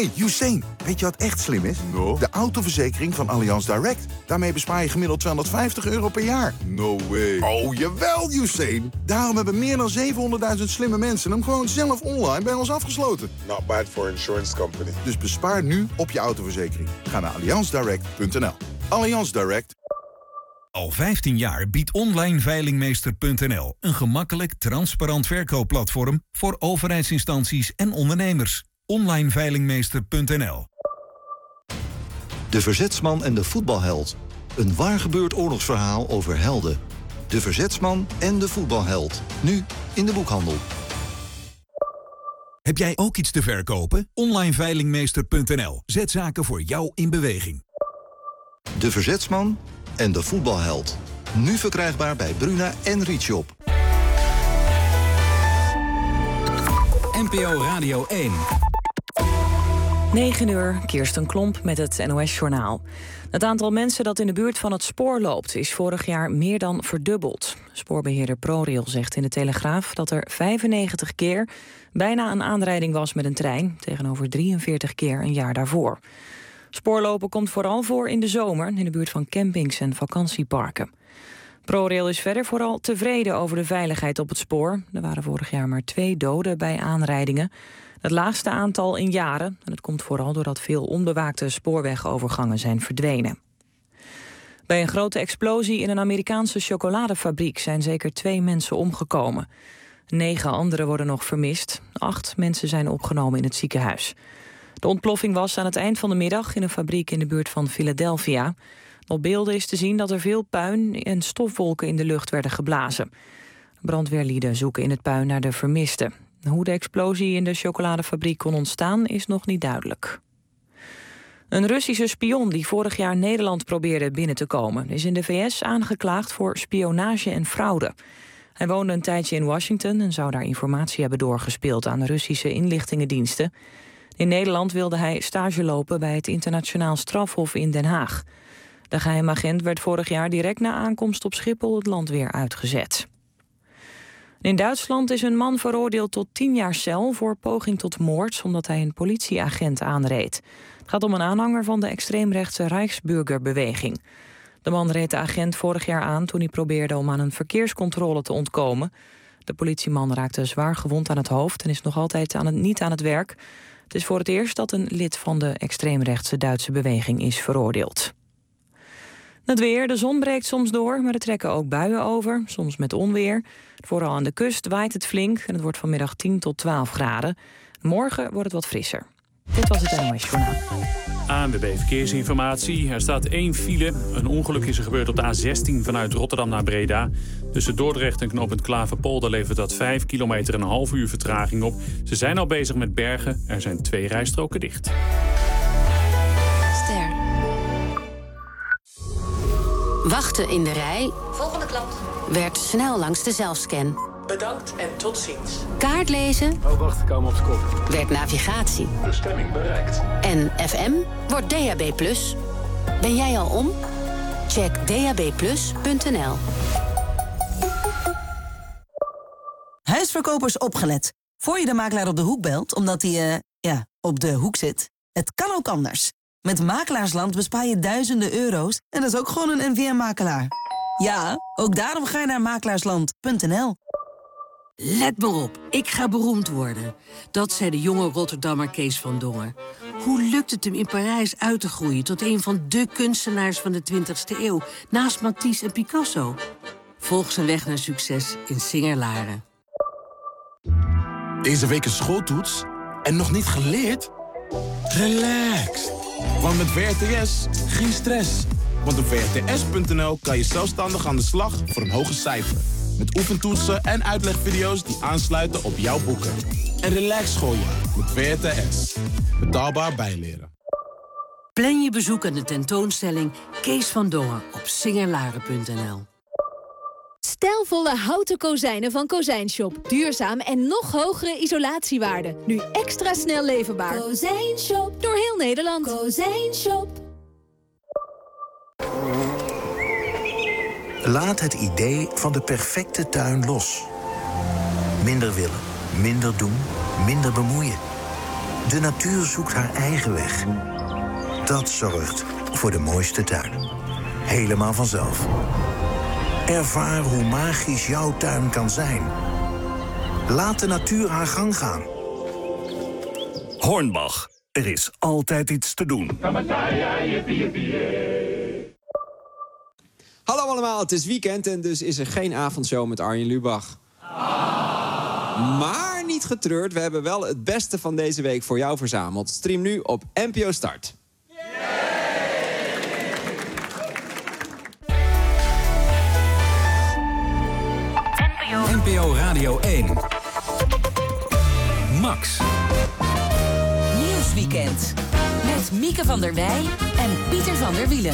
Hey, Usain, weet je wat echt slim is? No. De autoverzekering van Allianz Direct. Daarmee bespaar je gemiddeld €250 per jaar. No way. Oh, jawel, Usain. Daarom hebben meer dan 700.000 slimme mensen hem gewoon zelf online bij ons afgesloten. Not bad for insurance company. Dus bespaar nu op je autoverzekering. Ga naar allianzdirect.nl. Allianz Direct. Al 15 jaar biedt onlineveilingmeester.nl een gemakkelijk, transparant verkoopplatform voor overheidsinstanties en ondernemers. Onlineveilingmeester.nl. De Verzetsman en de voetbalheld. Een waar gebeurd oorlogsverhaal over helden. De Verzetsman en de voetbalheld. Nu in de boekhandel. Heb jij ook iets te verkopen? Onlineveilingmeester.nl. Zet zaken voor jou in beweging. De Verzetsman en de voetbalheld. Nu verkrijgbaar bij Bruna en Rietshop. NPO Radio 1. 9 uur, Kirsten Klomp met het NOS-journaal. Het aantal mensen dat in de buurt van het spoor loopt is vorig jaar meer dan verdubbeld. Spoorbeheerder ProRail zegt in de Telegraaf dat er 95 keer bijna een aanrijding was met een trein, tegenover 43 keer een jaar daarvoor. Spoorlopen komt vooral voor in de zomer in de buurt van campings en vakantieparken. ProRail is verder vooral tevreden over de veiligheid op het spoor. Er waren vorig jaar maar 2 doden bij aanrijdingen. Het laagste aantal in jaren. En dat komt vooral doordat veel onbewaakte spoorwegovergangen zijn verdwenen. Bij een grote explosie in een Amerikaanse chocoladefabriek zijn zeker 2 mensen omgekomen. 9 anderen worden nog vermist. 8 mensen zijn opgenomen in het ziekenhuis. De ontploffing was aan het eind van de middag in een fabriek in de buurt van Philadelphia. Op beelden is te zien dat er veel puin en stofwolken in de lucht werden geblazen. Brandweerlieden zoeken in het puin naar de vermisten. Hoe de explosie in de chocoladefabriek kon ontstaan is nog niet duidelijk. Een Russische spion die vorig jaar Nederland probeerde binnen te komen is in de VS aangeklaagd voor spionage en fraude. Hij woonde een tijdje in Washington en zou daar informatie hebben doorgespeeld aan de Russische inlichtingendiensten. In Nederland wilde hij stage lopen bij het Internationaal Strafhof in Den Haag. De geheimagent werd vorig jaar direct na aankomst op Schiphol het land weer uitgezet. In Duitsland is een man veroordeeld tot 10 jaar cel voor poging tot moord omdat hij een politieagent aanreed. Het gaat om een aanhanger van de extreemrechtse Reichsbürgerbeweging. De man reed de agent vorig jaar aan toen hij probeerde om aan een verkeerscontrole te ontkomen. De politieman raakte zwaar gewond aan het hoofd en is nog altijd niet aan het werk. Het is voor het eerst dat een lid van de extreemrechtse Duitse beweging is veroordeeld. Het weer, de zon breekt soms door, maar er trekken ook buien over, soms met onweer. Vooral aan de kust waait het flink en het wordt vanmiddag 10 tot 12 graden. Morgen wordt het wat frisser. Dit was het NOS Journaal. ANWB Verkeersinformatie. Er staat 1 file. Een ongeluk is er gebeurd op de A16 vanuit Rotterdam naar Breda. Tussen Dordrecht en knooppunt Klaverpolder levert dat 5 kilometer en een half uur vertraging op. Ze zijn al bezig met bergen. Er zijn 2 rijstroken dicht. Ster. Wachten in de rij. Volgende klant. Werd snel langs de zelfscan. Bedankt en tot ziens. Kaart lezen. Oh, wacht, ik hou hem op de kop. Werd navigatie. Bestemming bereikt. En FM wordt DAB+. Ben jij al om? Check dabplus.nl. Huisverkopers opgelet. Voor je de makelaar op de hoek belt, omdat hij, op de hoek zit. Het kan ook anders. Met Makelaarsland bespaar je duizenden euro's en dat is ook gewoon een NVM-makelaar. Ja, ook daarom ga je naar makelaarsland.nl. Let maar op, ik ga beroemd worden. Dat zei de jonge Rotterdammer Kees van Dongen. Hoe lukt het hem in Parijs uit te groeien tot een van de kunstenaars van de 20e eeuw, naast Matisse en Picasso? Volg zijn weg naar succes in Singer-Laren. Deze week een schooltoets en nog niet geleerd? Relax, want met VRTS geen stress. Want op vrts.nl kan je zelfstandig aan de slag voor een hoger cijfer. Met oefentoetsen en uitlegvideo's die aansluiten op jouw boeken. En relax schooljaar met VRTS. Betaalbaar bijleren. Plan je bezoek aan de tentoonstelling Kees van Dongen op singerlaren.nl. Stijlvolle houten kozijnen van Kozijnshop. Duurzaam en nog hogere isolatiewaarde. Nu extra snel leverbaar. Kozijnshop. Door heel Nederland. Kozijnshop. Laat het idee van de perfecte tuin los. Minder willen, minder doen, minder bemoeien. De natuur zoekt haar eigen weg. Dat zorgt voor de mooiste tuin. Helemaal vanzelf. Ervaar hoe magisch jouw tuin kan zijn. Laat de natuur haar gang gaan. Hornbach. Er is altijd iets te doen. Hallo allemaal, het is weekend en dus is er geen avondshow met Arjen Lubach. Maar niet getreurd, we hebben wel het beste van deze week voor jou verzameld. Stream nu op NPO Start. NPO Radio 1. Max. Nieuwsweekend. Met Mieke van der Wij en Pieter van der Wielen.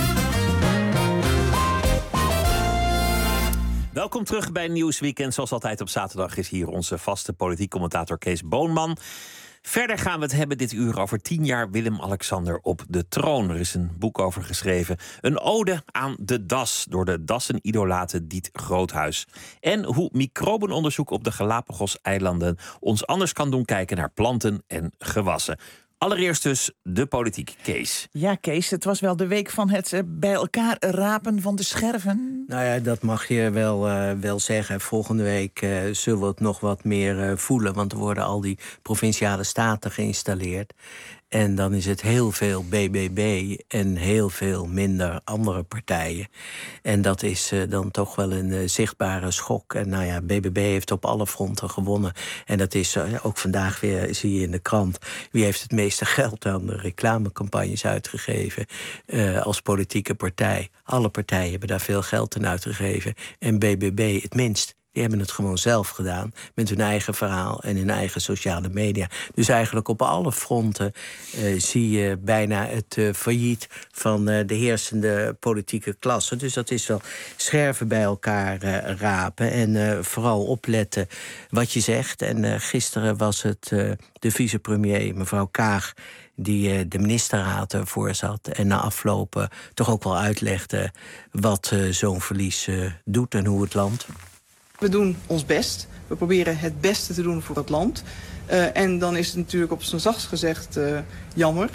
Welkom terug bij Nieuwsweekend. Zoals altijd op zaterdag is hier onze vaste politiek commentator Kees Boonman. Verder gaan we het hebben dit uur over 10 jaar Willem-Alexander op de troon. Er is een boek over geschreven. Een ode aan de das door de Dassen-idolate Diet Groothuis. En hoe microbenonderzoek op de Galapagos-eilanden ons anders kan doen kijken naar planten en gewassen. Allereerst dus de politiek. Kees. Ja, Kees, het was wel de week van het bij elkaar rapen van de scherven. Nou ja, dat mag je wel zeggen. Volgende week zullen we het nog wat meer voelen. Want er worden al die provinciale staten geïnstalleerd. En dan is het heel veel BBB en heel veel minder andere partijen. En dat is dan toch wel een zichtbare schok. En nou ja, BBB heeft op alle fronten gewonnen. En dat is ook vandaag weer, zie je in de krant, wie heeft het meeste geld aan de reclamecampagnes uitgegeven als politieke partij. Alle partijen hebben daar veel geld aan uitgegeven. En BBB het minst. Die hebben het gewoon zelf gedaan met hun eigen verhaal en hun eigen sociale media. Dus eigenlijk op alle fronten zie je bijna het failliet van de heersende politieke klasse. Dus dat is wel scherven bij elkaar rapen en vooral opletten wat je zegt. En gisteren was het de vicepremier, mevrouw Kaag, die de ministerraad ervoor zat en na aflopen toch ook wel uitlegde wat zo'n verlies doet en hoe het land. We doen ons best. We proberen het beste te doen voor het land. En dan is het natuurlijk op zijn zachtst gezegd jammer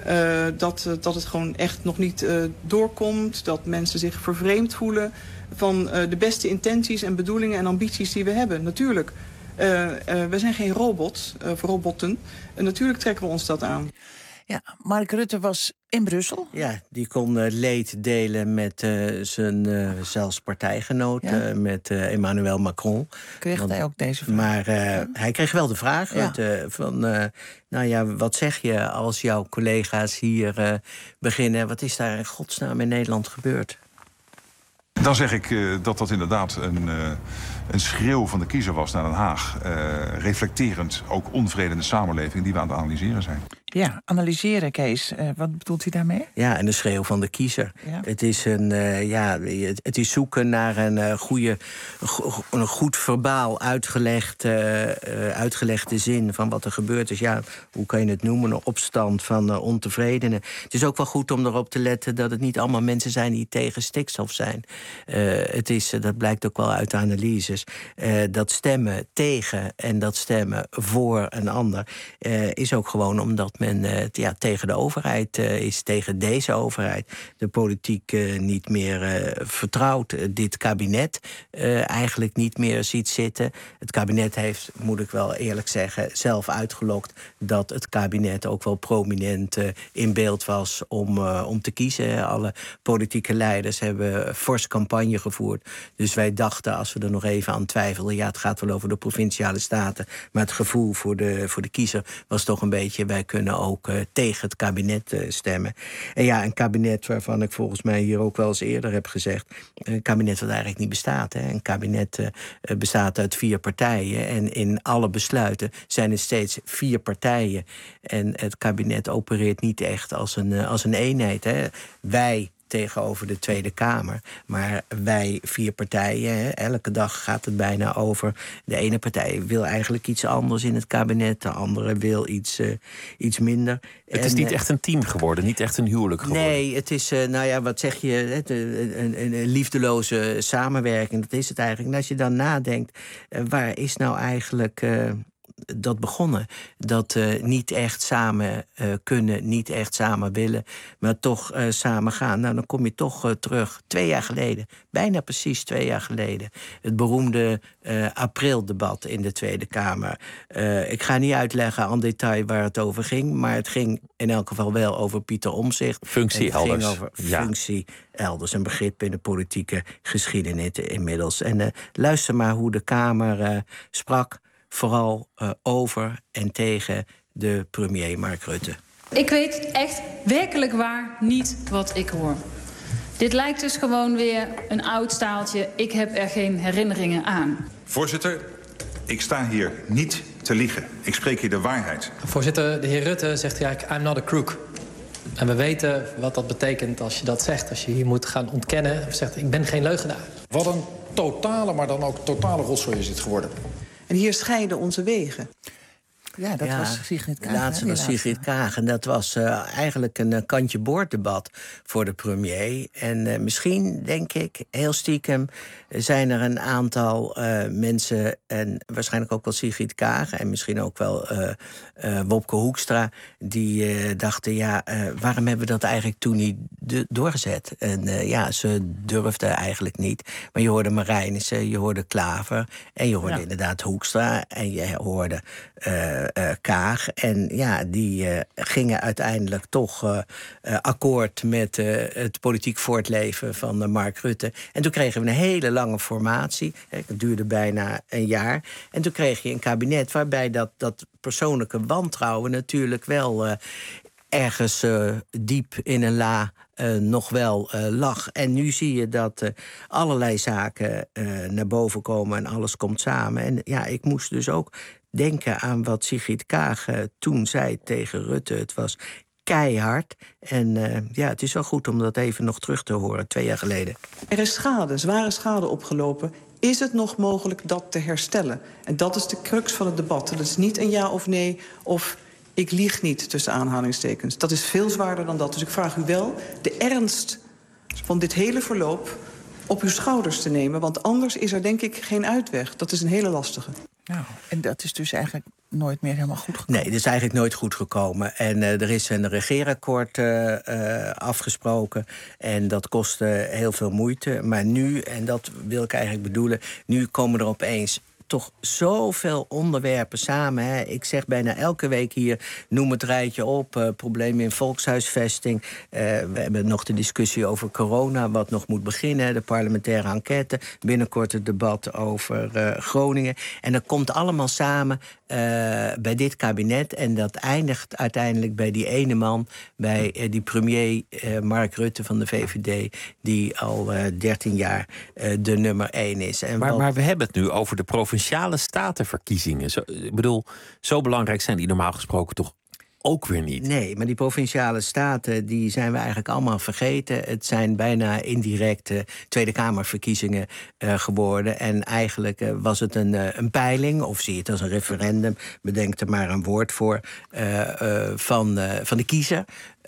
dat het gewoon echt nog niet doorkomt. Dat mensen zich vervreemd voelen van de beste intenties en bedoelingen en ambities die we hebben. Natuurlijk, we zijn geen robotten. En natuurlijk trekken we ons dat aan. Ja, Mark Rutte was in Brussel. Ja, die kon leed delen met zijn zelfs partijgenoot, met Emmanuel Macron. Kreeg hij ook deze vraag? Maar hij kreeg wel de vraag van, nou ja, wat zeg je als jouw collega's hier beginnen? Wat is daar in godsnaam in Nederland gebeurd? Dan zeg ik dat inderdaad een schreeuw van de kiezer was naar Den Haag. Reflecterend ook onvrede in de samenleving die we aan het analyseren zijn. Ja, analyseren, Kees. Wat bedoelt u daarmee? Ja, en de schreeuw van de kiezer. Ja. Het is het is zoeken naar een goed verbaal uitgelegde zin van wat er gebeurd is. Ja, hoe kan je het noemen? Een opstand van ontevredenen. Het is ook wel goed om erop te letten dat het niet allemaal mensen zijn die tegen stikstof zijn. Dat blijkt ook wel uit de analyses. Dat stemmen tegen en dat stemmen voor een ander is ook gewoon omdat men tegen de overheid is, tegen deze overheid. De politiek niet meer vertrouwt. Dit kabinet eigenlijk niet meer ziet zitten. Het kabinet heeft, moet ik wel eerlijk zeggen, zelf uitgelokt dat het kabinet ook wel prominent in beeld was om te kiezen. Alle politieke leiders hebben fors campagne gevoerd. Dus wij dachten, als we er nog even aan twijfelden, ja, het gaat wel over de provinciale staten, maar het gevoel voor de kiezer was toch een beetje, wij kunnen ook tegen het kabinet stemmen. En ja, een kabinet waarvan ik volgens mij hier ook wel eens eerder heb gezegd, een kabinet wat eigenlijk niet bestaat. Hè. Een kabinet bestaat uit 4 partijen en in alle besluiten zijn er steeds 4 partijen. En het kabinet opereert niet echt als een eenheid. Hè. Wij tegenover de Tweede Kamer. Maar wij 4 partijen, elke dag gaat het bijna over. De ene partij wil eigenlijk iets anders in het kabinet, de andere wil iets minder. Het is niet echt een team geworden, niet echt een huwelijk geworden. Nee, het is, wat zeg je, een liefdeloze samenwerking, dat is het eigenlijk. En als je dan nadenkt, waar is nou eigenlijk dat begonnen. Dat niet echt samen kunnen, niet echt samen willen, maar toch samen gaan. Nou, dan kom je toch terug 2 jaar geleden, bijna precies 2 jaar geleden. Het beroemde aprildebat in de Tweede Kamer. Ik ga niet uitleggen aan detail waar het over ging, maar het ging in elk geval wel over Pieter Omtzigt. Functie-elders. Het ging over functie-elders, een begrip in de politieke geschiedenis inmiddels. En luister maar hoe de Kamer sprak, vooral over en tegen de premier Mark Rutte. Ik weet echt werkelijk waar niet wat ik hoor. Dit lijkt dus gewoon weer een oud staaltje. Ik heb er geen herinneringen aan. Voorzitter, ik sta hier niet te liegen. Ik spreek hier de waarheid. Voorzitter, de heer Rutte zegt hier eigenlijk, I'm not a crook. En we weten wat dat betekent als je dat zegt. Als je hier moet gaan ontkennen of zegt, ik ben geen leugenaar. Wat een totale, maar dan ook totale rotzooi is dit geworden. En hier scheiden onze wegen. Ja, dat was Sigrid Kaag. De laatste was Sigrid Kaag. En dat was eigenlijk een kantje boorddebat voor de premier. En misschien, denk ik, heel stiekem zijn er een aantal mensen, en waarschijnlijk ook wel Sigrid Kaag en misschien ook wel Wopke Hoekstra, die dachten, waarom hebben we dat eigenlijk toen niet doorgezet? En ze durfden eigenlijk niet. Maar je hoorde Marijnissen, je hoorde Klaver en je hoorde inderdaad Hoekstra en je hoorde Kaag. En die gingen uiteindelijk toch akkoord met het politiek voortleven van Mark Rutte. En toen kregen we een hele lange formatie. Dat duurde bijna een jaar. En toen kreeg je een kabinet waarbij dat persoonlijke wantrouwen natuurlijk wel ergens diep in een la nog wel lag. En nu zie je dat allerlei zaken naar boven komen en alles komt samen. En ik moest dus ook denken aan wat Sigrid Kaag toen zei tegen Rutte. Het was keihard. En het is wel goed om dat even nog terug te horen, 2 jaar geleden. Er is schade, zware schade opgelopen. Is het nog mogelijk dat te herstellen? En dat is de crux van het debat. Dat is niet een ja of nee of ik lieg niet, tussen aanhalingstekens. Dat is veel zwaarder dan dat. Dus ik vraag u wel de ernst van dit hele verloop op uw schouders te nemen. Want anders is er denk ik geen uitweg. Dat is een hele lastige. Nou, en dat is dus eigenlijk nooit meer helemaal goed gekomen? Nee, dat is eigenlijk nooit goed gekomen. En er is een regeerakkoord afgesproken. En dat kostte heel veel moeite. Maar nu, en dat wil ik eigenlijk bedoelen, nu komen er opeens toch zoveel onderwerpen samen. Hè. Ik zeg bijna elke week hier, noem het rijtje op. Problemen in volkshuisvesting. We hebben nog de discussie over corona, wat nog moet beginnen. De parlementaire enquête. Binnenkort het debat over Groningen. En dat komt allemaal samen bij dit kabinet. En dat eindigt uiteindelijk bij die ene man, bij die premier Mark Rutte van de VVD, die al 13 jaar de nummer 1 is. En maar we hebben het nu over de provinciale statenverkiezingen. Ik bedoel, zo belangrijk zijn die normaal gesproken toch ook weer niet? Nee, maar die provinciale staten die zijn we eigenlijk allemaal vergeten. Het zijn bijna indirecte Tweede Kamerverkiezingen geworden. En eigenlijk was het een peiling, of zie je het als een referendum, bedenk er maar een woord voor, van de kiezer.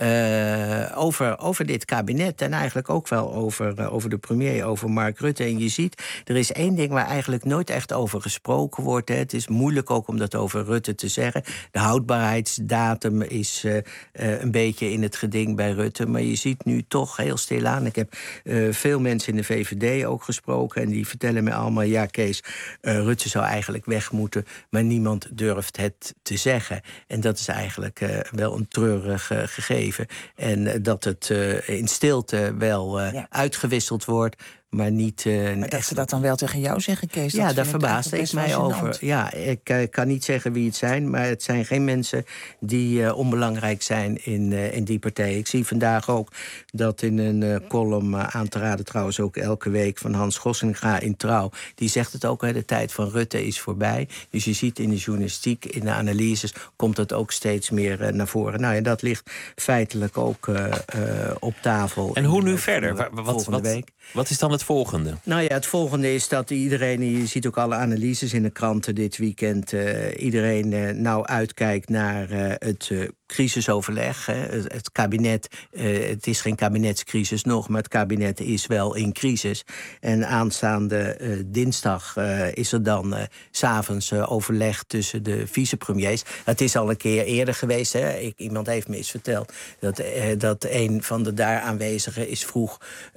Over dit kabinet en eigenlijk ook wel over de premier, over Mark Rutte. En je ziet, er is één ding waar eigenlijk nooit echt over gesproken wordt. Hè. Het is moeilijk ook om dat over Rutte te zeggen. De houdbaarheidsdatum is een beetje in het geding bij Rutte. Maar je ziet nu toch heel stilaan. Ik heb veel mensen in de VVD ook gesproken en die vertellen me allemaal, ja Kees, Rutte zou eigenlijk weg moeten, maar niemand durft het te zeggen. En dat is eigenlijk wel een treurig gegeven. En dat het in stilte wel uitgewisseld wordt, maar niet... maar dat ze dat dan wel tegen jou zeggen, Kees? Ja, daar verbaasde ik mij over. Ja, ik kan niet zeggen wie het zijn, maar het zijn geen mensen die onbelangrijk zijn in die partij. Ik zie vandaag ook dat in een column aan te raden, trouwens ook elke week, van Hans Gossinga in Trouw, die zegt het ook, de tijd van Rutte is voorbij. Dus je ziet in de journalistiek, in de analyses, komt dat ook steeds meer naar voren. Nou ja, dat ligt feitelijk ook op tafel. En hoe nu verder? Volgende week. Wat is dan het volgende? Nou ja, het volgende is dat iedereen, je ziet ook alle analyses in de kranten dit weekend, iedereen nou uitkijkt naar het crisisoverleg. Het kabinet, het is geen kabinetscrisis nog, maar het kabinet is wel in crisis. En aanstaande dinsdag is er dan 's avonds overleg tussen de vicepremiers. Het is al een keer eerder geweest. Iemand heeft me eens verteld dat een van de daar aanwezigen is vroeg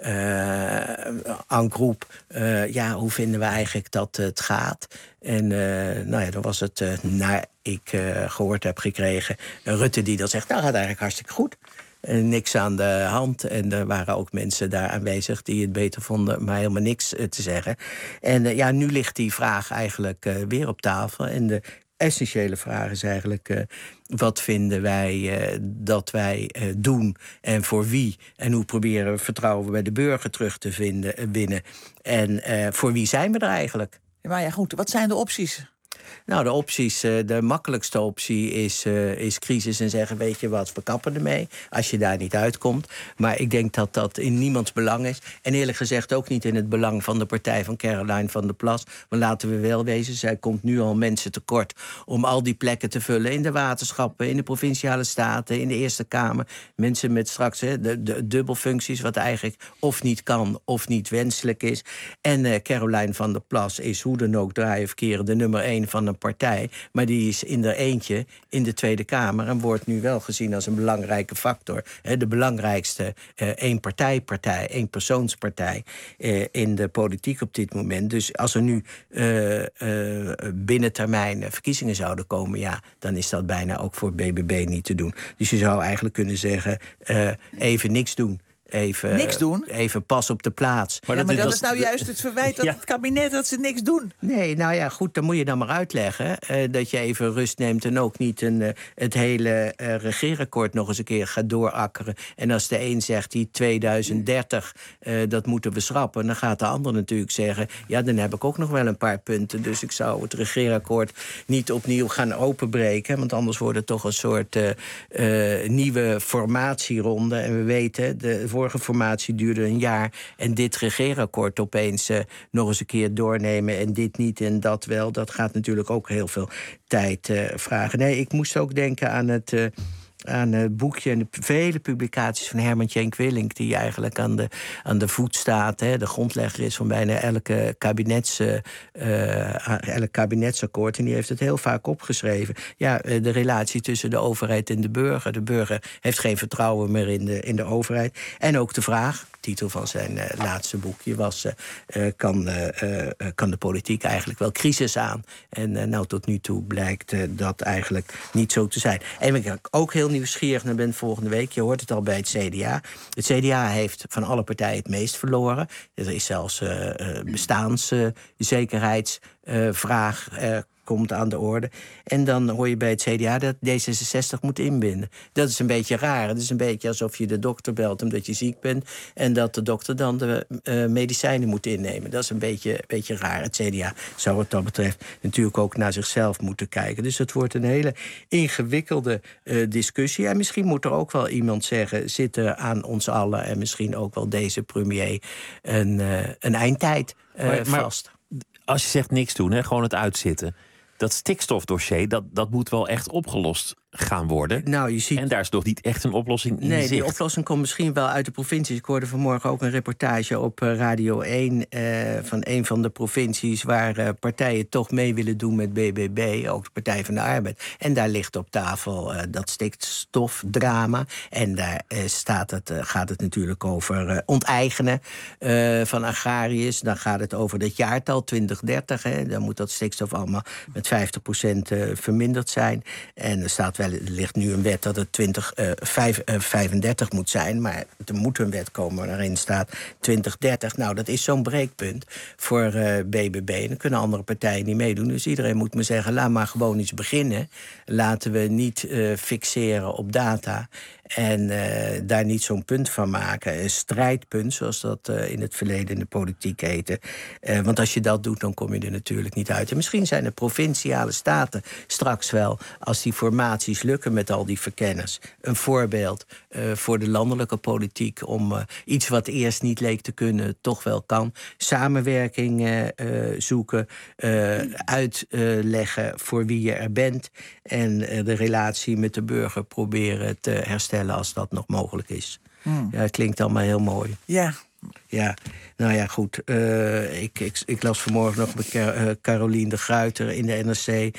aan groep. Hoe vinden we eigenlijk dat het gaat? En dan was het, naar ik gehoord heb gekregen, Rutte die dan zegt, nou, gaat eigenlijk hartstikke goed. Niks aan de hand. En er waren ook mensen daar aanwezig die het beter vonden, maar helemaal niks te zeggen. En nu ligt die vraag eigenlijk weer op tafel. En de essentiële vraag is eigenlijk, wat vinden wij dat wij doen en voor wie? En hoe proberen we vertrouwen bij de burger terug te winnen? En voor wie zijn we er eigenlijk? Maar ja, goed, wat zijn de opties? Nou, de opties, de makkelijkste optie is crisis en zeggen, weet je wat, we kappen ermee. Als je daar niet uitkomt. Maar ik denk dat dat in niemands belang is. En eerlijk gezegd ook niet in het belang van de partij van Caroline van der Plas. Maar laten we wel wezen, zij komt nu al mensen tekort om al die plekken te vullen. In de waterschappen, in de provinciale staten, in de Eerste Kamer. Mensen met straks de dubbelfuncties, wat eigenlijk of niet kan of niet wenselijk is. En Caroline van der Plas is hoe dan ook draaien of keren de nummer 1 van een partij, maar die is in er eentje in de Tweede Kamer en wordt nu wel gezien als een belangrijke factor. De belangrijkste één-partij, één-persoonspartij in de politiek op dit moment. Dus als er nu binnen termijn verkiezingen zouden komen, ja, dan is dat bijna ook voor BBB niet te doen. Dus je zou eigenlijk kunnen zeggen, even niks doen. Niks doen? Even pas op de plaats. Maar dat is nou juist het verwijt dat het kabinet dat ze niks doen. Nee, nou ja, goed, dan moet je dan maar uitleggen. Dat je even rust neemt en ook niet het hele regeerakkoord nog eens een keer gaat doorakkeren. En als de een zegt, die 2030, dat moeten we schrappen, dan gaat de ander natuurlijk zeggen, ja, dan heb ik ook nog wel een paar punten. Dus ik zou het regeerakkoord niet opnieuw gaan openbreken. Want anders wordt het toch een soort nieuwe formatieronde. En we weten, de vorige formatie duurde een jaar. En dit regeerakkoord opeens nog eens een keer doornemen. En dit niet en dat wel. Dat gaat natuurlijk ook heel veel tijd vragen. Nee, ik moest ook denken aan het boekje en de vele publicaties van Herman Tjenk Willink, die eigenlijk aan de voet staat, de grondlegger is van bijna elk kabinetsakkoord. En die heeft het heel vaak opgeschreven. Ja, de relatie tussen de overheid en de burger. De burger heeft geen vertrouwen meer in de overheid. En ook de vraag, titel van zijn laatste boekje was, kan de politiek eigenlijk wel crisis aan? En tot nu toe blijkt dat eigenlijk niet zo te zijn. En ik ook heel nieuwsgierig naar ben volgende week. Je hoort het al bij het CDA. Het CDA heeft van alle partijen het meest verloren. Er is zelfs bestaanszekerheidsvraag komt aan de orde. En dan hoor je bij het CDA dat D66 moet inbinden. Dat is een beetje raar. Het is een beetje alsof je de dokter belt omdat je ziek bent en dat de dokter dan de medicijnen moet innemen. Dat is een beetje raar. Het CDA zou wat dat betreft natuurlijk ook naar zichzelf moeten kijken. Dus het wordt een hele ingewikkelde discussie. En misschien moet er ook wel iemand zeggen, zitten aan ons allen en misschien ook wel deze premier een eindtijd vast. Als je zegt niks doen, gewoon het uitzitten. Dat stikstofdossier, dat moet wel echt opgelost gaan worden. Nou, je ziet, en daar is nog niet echt een oplossing in zicht. Die oplossing komt misschien wel uit de provincies. Ik hoorde vanmorgen ook een reportage op Radio 1... van een van de provincies waar partijen toch mee willen doen met BBB. Ook de Partij van de Arbeid. En daar ligt op tafel dat stikstofdrama. En daar gaat het natuurlijk over onteigenen van agrariërs. Dan gaat het over dat jaartal 2030. Dan moet dat stikstof allemaal met 50% verminderd zijn. En er ligt nu een wet dat het 2035 moet zijn. Maar er moet een wet komen waarin staat 2030. Nou, dat is zo'n breekpunt voor BBB. Dan kunnen andere partijen niet meedoen. Dus iedereen moet maar zeggen, laat maar gewoon iets beginnen. Laten we niet fixeren op data. En daar niet zo'n punt van maken. Een strijdpunt, zoals dat in het verleden in de politiek heette. Want als je dat doet, dan kom je er natuurlijk niet uit. En misschien zijn de provinciale staten straks wel, als die formaties precies lukken met al die verkenners. Een voorbeeld voor de landelijke politiek om iets wat eerst niet leek te kunnen, toch wel kan. Samenwerking zoeken, uitleggen voor wie je er bent en de relatie met de burger proberen te herstellen als dat nog mogelijk is. Ja, het klinkt allemaal heel mooi. Ja. Ja, nou ja, goed. Ik las vanmorgen nog bij Carolien de Gruyter in de NRC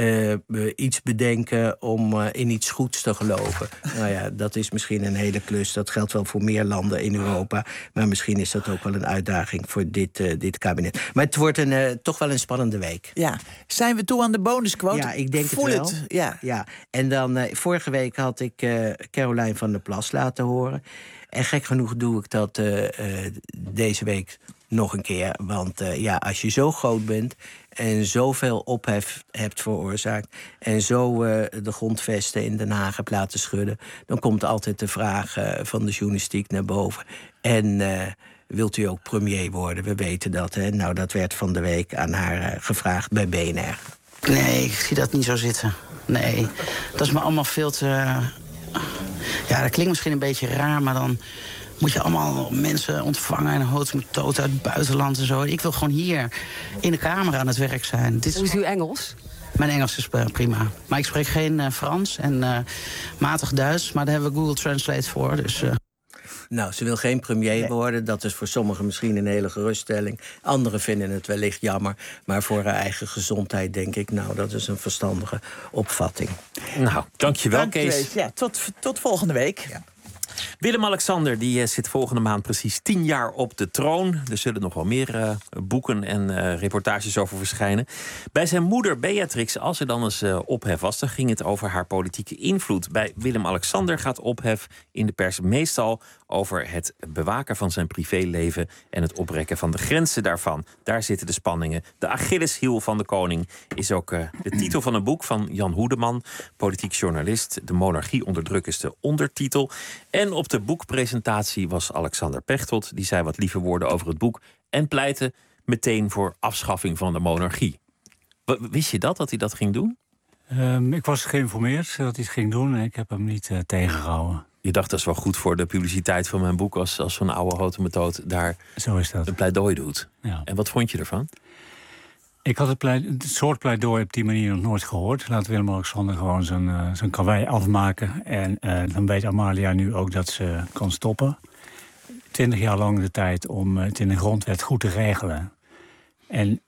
iets bedenken om in iets goeds te geloven. Nou ja, dat is misschien een hele klus. Dat geldt wel voor meer landen in Europa. Maar misschien is dat ook wel een uitdaging voor dit kabinet. Maar het wordt toch wel een spannende week. Ja. Zijn we toe aan de bonusquote? Ja, ik denk Voel het wel. Het. Ja. Ja. En dan vorige week had ik Caroline van der Plas laten horen. En gek genoeg doe ik dat deze week nog een keer. Want als je zo groot bent en zoveel ophef hebt veroorzaakt en zo de grondvesten in Den Haag hebt laten schudden, dan komt altijd de vraag van de journalistiek naar boven. En wilt u ook premier worden? We weten dat. Hè? Nou, dat werd van de week aan haar gevraagd bij BNR. Nee, ik zie dat niet zo zitten. Nee, dat is me allemaal veel te... Ja, dat klinkt misschien een beetje raar, maar dan moet je allemaal mensen ontvangen en houten methode uit het buitenland en zo. Ik wil gewoon hier in de Kamer aan het werk zijn. Hoe is uw Engels? Mijn Engels is prima. Maar ik spreek geen Frans en matig Duits, maar daar hebben we Google Translate voor. Dus, Nou, ze wil geen premier worden. Dat is voor sommigen misschien een hele geruststelling. Anderen vinden het wellicht jammer. Maar voor haar eigen gezondheid denk ik, nou, dat is een verstandige opvatting. Nou, dankjewel, Kees. Ja, tot volgende week. Ja. Willem-Alexander die zit volgende maand precies 10 jaar op de troon. Er zullen nog wel meer boeken en reportages over verschijnen. Bij zijn moeder Beatrix, als er dan eens ophef was, dan ging het over haar politieke invloed. Bij Willem-Alexander gaat ophef in de pers meestal over het bewaken van zijn privéleven en het oprekken van de grenzen daarvan. Daar zitten de spanningen. De Achilleshiel van de koning is ook de titel van een boek van Jan Hoedeman, politiek journalist. De monarchie onder druk is de ondertitel. En op de boekpresentatie was Alexander Pechtold. Die zei wat lieve woorden over het boek en pleitte meteen voor afschaffing van de monarchie. Wist je dat hij dat ging doen? Ik was geïnformeerd dat hij het ging doen en ik heb hem niet tegengehouden. Je dacht, dat is wel goed voor de publiciteit van mijn boek als zo'n oude houten methode daar zo is dat. Een pleidooi doet. Ja. En wat vond je ervan? Ik had het soort pleidooi op die manier nog nooit gehoord. Laat Willem-Alexander gewoon zijn karwei afmaken. En dan weet Amalia nu ook dat ze kan stoppen. 20 jaar lang de tijd om het in de grondwet goed te regelen. En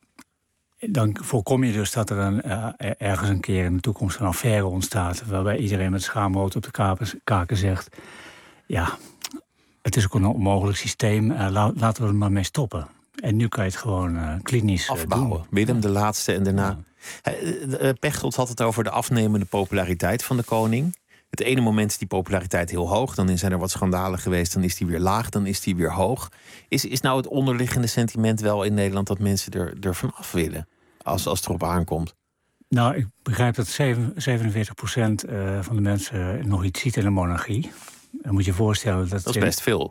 dan voorkom je dus dat er ergens een keer in de toekomst een affaire ontstaat, waarbij iedereen met schaamrood op de kaken zegt, ja, het is ook een onmogelijk systeem, laten we er maar mee stoppen. En nu kan je het gewoon klinisch afbouwen. Doen. Willem de laatste en daarna. Ja. Pechtold had het over de afnemende populariteit van de koning. Het ene moment is die populariteit heel hoog, dan zijn er wat schandalen geweest, dan is die weer laag, dan is die weer hoog. Is nou het onderliggende sentiment wel in Nederland dat mensen er vanaf willen? Als het erop aankomt. Nou, ik begrijp dat 47% van de mensen nog iets ziet in de monarchie. Dan moet je je voorstellen dat is best veel.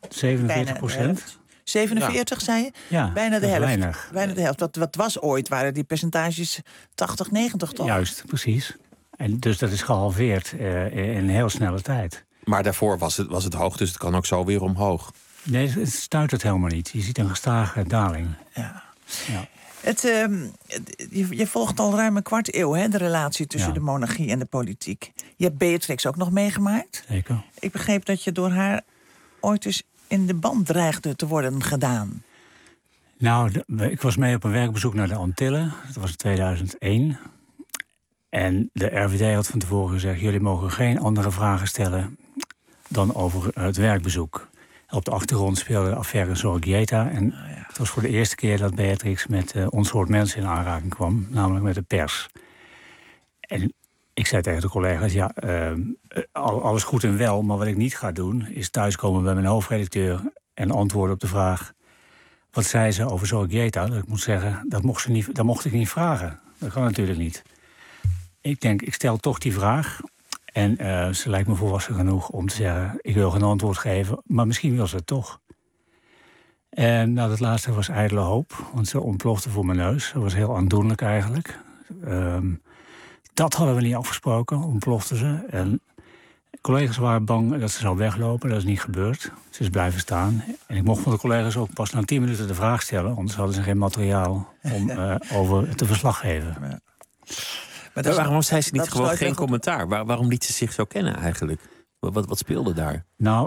47%? 47, ja. Zei je? Ja, bijna de helft. Weinig. Bijna de helft. Wat was ooit? Waren die percentages 80, 90 toch? Juist, precies. En dus dat is gehalveerd in een heel snelle tijd. Maar daarvoor was het hoog, dus het kan ook zo weer omhoog. Nee, het stuit het helemaal niet. Je ziet een gestage daling. Ja. Je volgt al ruim een kwart eeuw, hè, de relatie tussen de monarchie en de politiek. Je hebt Beatrix ook nog meegemaakt. Zeker. Ik begreep dat je door haar ooit eens in de band dreigde te worden gedaan. Nou, ik was mee op een werkbezoek naar de Antillen. Dat was in 2001. En de RVD had van tevoren gezegd, jullie mogen geen andere vragen stellen dan over het werkbezoek. Op de achtergrond speelde de affaire Zorregieta. En het was voor de eerste keer dat Beatrix met ons soort mensen in aanraking kwam. Namelijk met de pers. En ik zei tegen de collega's, alles goed en wel. Maar wat ik niet ga doen, is thuiskomen bij mijn hoofdredacteur en antwoorden op de vraag, wat zei ze over Zorregieta? Dat ik moet zeggen, dat mocht ik niet vragen. Dat kan natuurlijk niet. Ik denk, ik stel toch die vraag. En ze lijkt me volwassen genoeg om te zeggen, ik wil geen antwoord geven, maar misschien wil ze het toch. En nou, dat laatste was ijdele hoop, want ze ontplofte voor mijn neus. Dat was heel aandoenlijk eigenlijk. Dat hadden we niet afgesproken, ontplofte ze. En collega's waren bang dat ze zou weglopen. Dat is niet gebeurd. Ze is blijven staan. En ik mocht van de collega's ook pas na 10 minuten de vraag stellen. Anders hadden ze geen materiaal om over te verslag geven. Ja. Maar waarom zei ze niet gewoon geen commentaar? Waarom liet ze zich zo kennen eigenlijk? Wat speelde daar? Nou,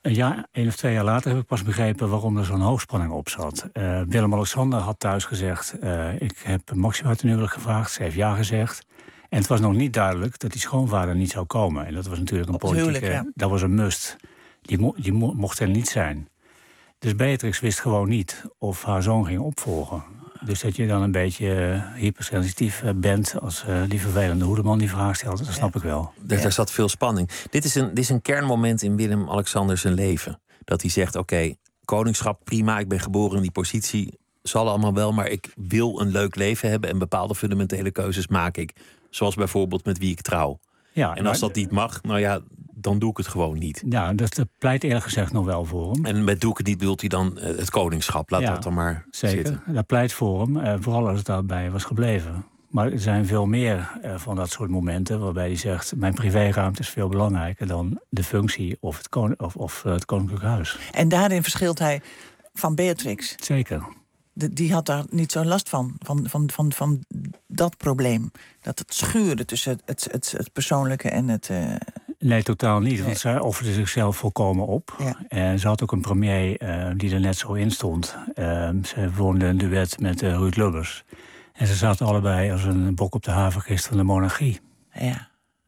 1 of 2 jaar later heb ik pas begrepen waarom er zo'n hoogspanning op zat. Willem-Alexander had thuis gezegd, ik heb Maxima ten huwelijk gevraagd. Ze heeft ja gezegd. En het was nog niet duidelijk dat die schoonvader niet zou komen. En dat was natuurlijk een politieke... Dat was een must. Die mocht er niet zijn. Dus Beatrix wist gewoon niet of haar zoon ging opvolgen. Dus dat je dan een beetje hypersensitief bent als die vervelende hoedeman die vraag stelt, dat snap ik wel. Daar zat veel spanning. Dit is een kernmoment in Willem-Alexander zijn leven. Dat hij zegt, oké, koningschap, prima, ik ben geboren in die positie, zal allemaal wel, maar ik wil een leuk leven hebben en bepaalde fundamentele keuzes maak ik. Zoals bijvoorbeeld met wie ik trouw. Ja, en als dat niet mag, nou ja, dan doe ik het gewoon niet. Ja, dat pleit eerlijk gezegd nog wel voor hem. En met doe ik het niet bedoelt hij dan het koningschap. Laat dat dan maar zitten. Zeker, dat pleit voor hem. Vooral als het daarbij was gebleven. Maar er zijn veel meer van dat soort momenten waarbij hij zegt, mijn privéruimte is veel belangrijker dan de functie of het koninklijk huis. En daarin verschilt hij van Beatrix. Zeker. Die had daar niet zo'n last van dat probleem. Dat het schuurde tussen het persoonlijke en het... Nee, totaal niet. Want zij offerde zichzelf volkomen op. Ja. En ze had ook een premier die er net zo in stond. Ze vormde een duet met Ruud Lubbers. En ze zaten allebei als een bok op de haverkist van de monarchie. Ja.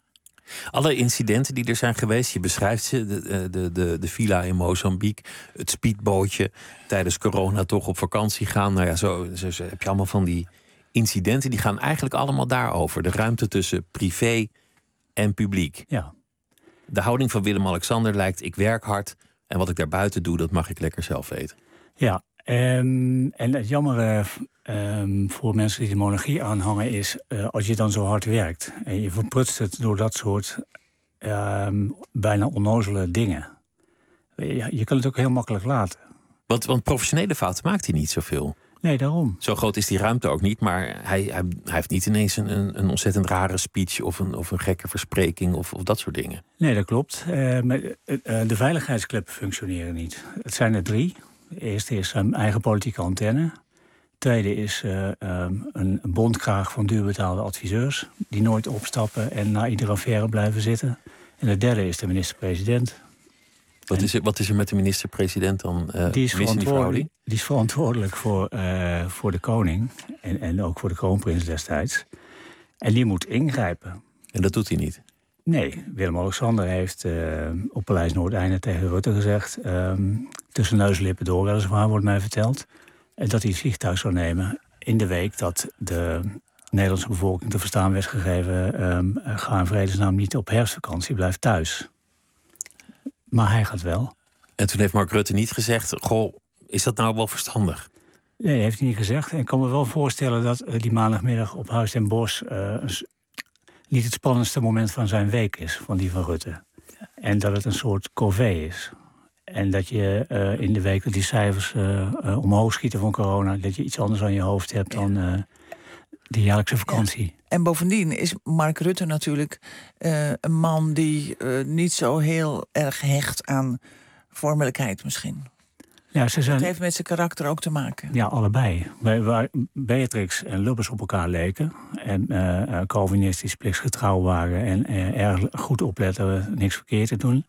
Alle incidenten die er zijn geweest, je beschrijft ze, de villa in Mozambique, het speedbootje, tijdens corona toch op vakantie gaan. Nou ja, zo heb je allemaal van die incidenten, die gaan eigenlijk allemaal daarover. De ruimte tussen privé en publiek. Ja. De houding van Willem-Alexander lijkt, ik werk hard en wat ik daarbuiten doe, dat mag ik lekker zelf weten. Ja, en het jammer voor mensen die de monarchie aanhangen is, als je dan zo hard werkt en je verprutst het door dat soort bijna onnozele dingen. Je kan het ook heel makkelijk laten. Want professionele fouten maakt hij niet zoveel. Nee, daarom. Zo groot is die ruimte ook niet, maar hij heeft niet ineens een ontzettend rare speech of een gekke verspreking of dat soort dingen. Nee, dat klopt. Maar de veiligheidskleppen functioneren niet. Het zijn er 3. De eerste is zijn eigen politieke antenne. Tweede is een bondkraag van duurbetaalde adviseurs die nooit opstappen en na iedere affaire blijven zitten. En de derde is de minister-president. Wat is er met de minister-president dan? Die is verantwoordelijk voor de koning en ook voor de kroonprins destijds. En die moet ingrijpen. En dat doet hij niet? Nee, Willem-Alexander heeft op Paleis Noordeinde tegen Rutte gezegd, tussen neus en lippen door weliswaar, wordt mij verteld, dat hij het vliegtuig zou nemen in de week dat de Nederlandse bevolking te verstaan werd gegeven, ga in vredesnaam niet op herfstvakantie, blijf thuis. Maar hij gaat wel. En toen heeft Mark Rutte niet gezegd, goh, is dat nou wel verstandig? Nee, heeft hij niet gezegd. En ik kan me wel voorstellen dat die maandagmiddag op Huis ten Bosch niet het spannendste moment van zijn week is, van die van Rutte. En dat het een soort corvée is. En dat je in de week dat die cijfers omhoog schieten van corona, dat je iets anders aan je hoofd hebt dan de jaarlijkse vakantie. Ja. En bovendien is Mark Rutte natuurlijk een man die niet zo heel erg hecht aan vormelijkheid misschien. Ja, Het heeft met zijn karakter ook te maken. Ja, allebei. Waar Beatrix en Lubbers op elkaar leken en Calvinistisch plichtsgetrouw waren en erg goed opletten niks verkeerd te doen,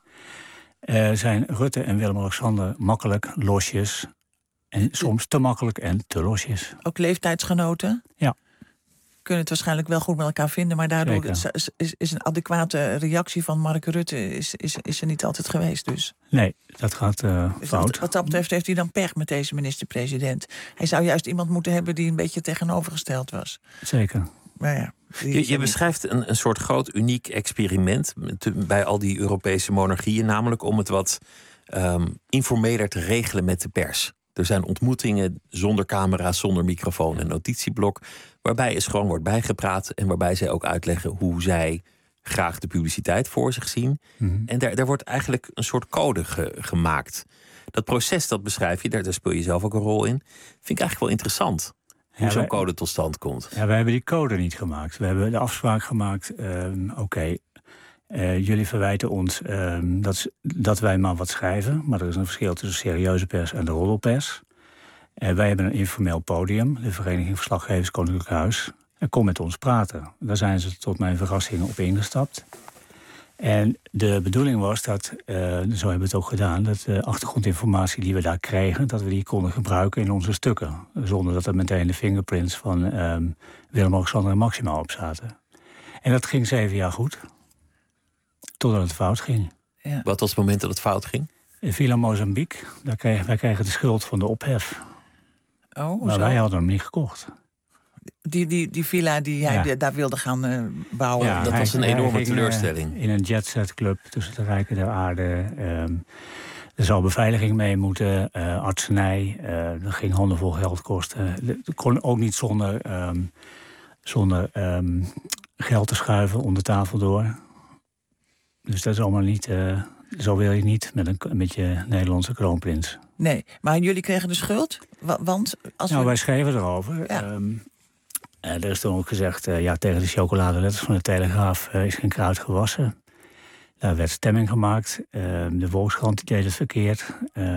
zijn Rutte en Willem-Alexander makkelijk, losjes en soms te makkelijk en te losjes. Ook leeftijdsgenoten? Ja. Kunnen het waarschijnlijk wel goed met elkaar vinden, maar daardoor is een adequate reactie van Mark Rutte is er niet altijd geweest. Dus. Nee, dat gaat fout. Wat dat betreft heeft hij dan pech met deze minister-president. Hij zou juist iemand moeten hebben die een beetje tegenovergesteld was. Zeker. Maar ja, je beschrijft een soort groot uniek experiment bij al die Europese monarchieën, namelijk om het wat informeler te regelen met de pers. Er zijn ontmoetingen zonder camera's, zonder microfoon en notitieblok, waarbij eens gewoon wordt bijgepraat en waarbij zij ook uitleggen hoe zij graag de publiciteit voor zich zien. Mm-hmm. En daar wordt eigenlijk een soort code gemaakt. Dat proces, dat beschrijf je, daar speel je zelf ook een rol in. Vind ik eigenlijk wel interessant. Hoe zo'n code tot stand komt. Ja, wij hebben die code niet gemaakt. We hebben de afspraak gemaakt, jullie verwijten ons dat wij maar wat schrijven. Maar er is een verschil tussen serieuze pers en de roddelpers. Wij hebben een informeel podium, de Vereniging Verslaggevers Koninklijk Huis. En kom met ons praten. Daar zijn ze tot mijn verrassing op ingestapt. En de bedoeling was dat, zo hebben we het ook gedaan, dat de achtergrondinformatie die we daar kregen, dat we die konden gebruiken in onze stukken. Zonder dat er meteen de fingerprints van Willem-Alexander en Maxima op zaten. En dat ging 7 jaar goed. Totdat het fout ging. Ja. Wat was het moment dat het fout ging? In Villa Mozambique. Wij kregen de schuld van de ophef. Maar wij hadden hem niet gekocht. Die villa die hij daar wilde gaan bouwen. Ja, dat was een enorme teleurstelling. In een jetsetclub tussen de rijken der aarde. Er zou beveiliging mee moeten, artsenij. Dat ging handenvol geld kosten. Dat kon ook niet zonder geld te schuiven onder tafel door. Dus dat is allemaal niet... zo wil je niet met je Nederlandse kroonprins. Nee, maar jullie kregen de schuld? Want wij schreven erover. Ja. Er is toen ook gezegd, tegen de chocoladeletters van de Telegraaf is geen kruid gewassen. Daar werd stemming gemaakt. De Volkskrant deed het verkeerd.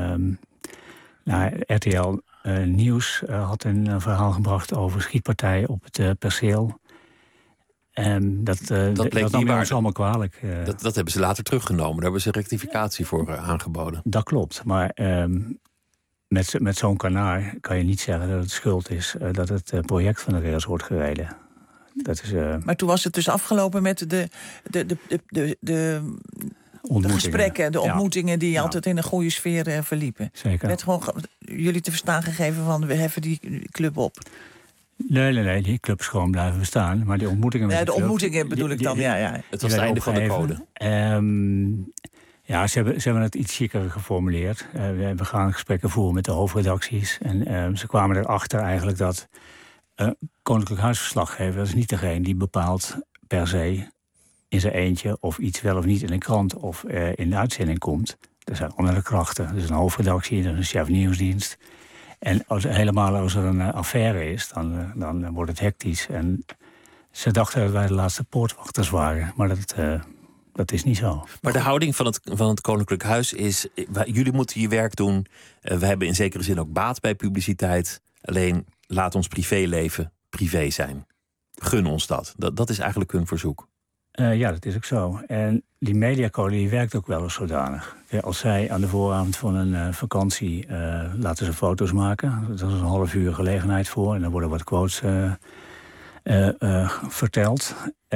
RTL Nieuws had een verhaal gebracht over schietpartijen op het perceel. Dat nam ons allemaal kwalijk. Dat hebben ze later teruggenomen. Daar hebben ze rectificatie voor aangeboden. Dat klopt, maar met zo'n kanaar kan je niet zeggen dat het schuld is dat het project van de rails wordt gereden. Dat is, maar toen was het dus afgelopen met de gesprekken, de ontmoetingen die altijd in een goede sfeer verliepen. Zeker. Werd gewoon jullie te verstaan gegeven van we heffen die club op. Nee, die club is gewoon blijven bestaan. Maar die ontmoetingen met ontmoetingen bedoel ik dan, ja. Het was het einde van de code. Ze hebben het iets chiquer geformuleerd. We gaan gesprekken voeren met de hoofdredacties. En ze kwamen erachter eigenlijk dat Koninklijk Huisverslaggever, dat is niet degene die bepaalt per se in zijn eentje of iets wel of niet in een krant of in de uitzending komt. Er zijn andere krachten. Er is een hoofdredactie, er is een chef nieuwsdienst. En als er een affaire is, dan wordt het hectisch. En ze dachten dat wij de laatste poortwachters waren. Maar dat is niet zo. Maar de houding van het Koninklijk Huis is... jullie moeten je werk doen. We hebben in zekere zin ook baat bij publiciteit. Alleen laat ons privéleven privé zijn. Gun ons dat. Dat is eigenlijk hun verzoek. Ja, dat is ook zo. En die mediacode die werkt ook wel eens zodanig. Als zij aan de vooravond van een vakantie laten ze foto's maken. Dat is een half uur gelegenheid voor. En dan worden wat quotes verteld.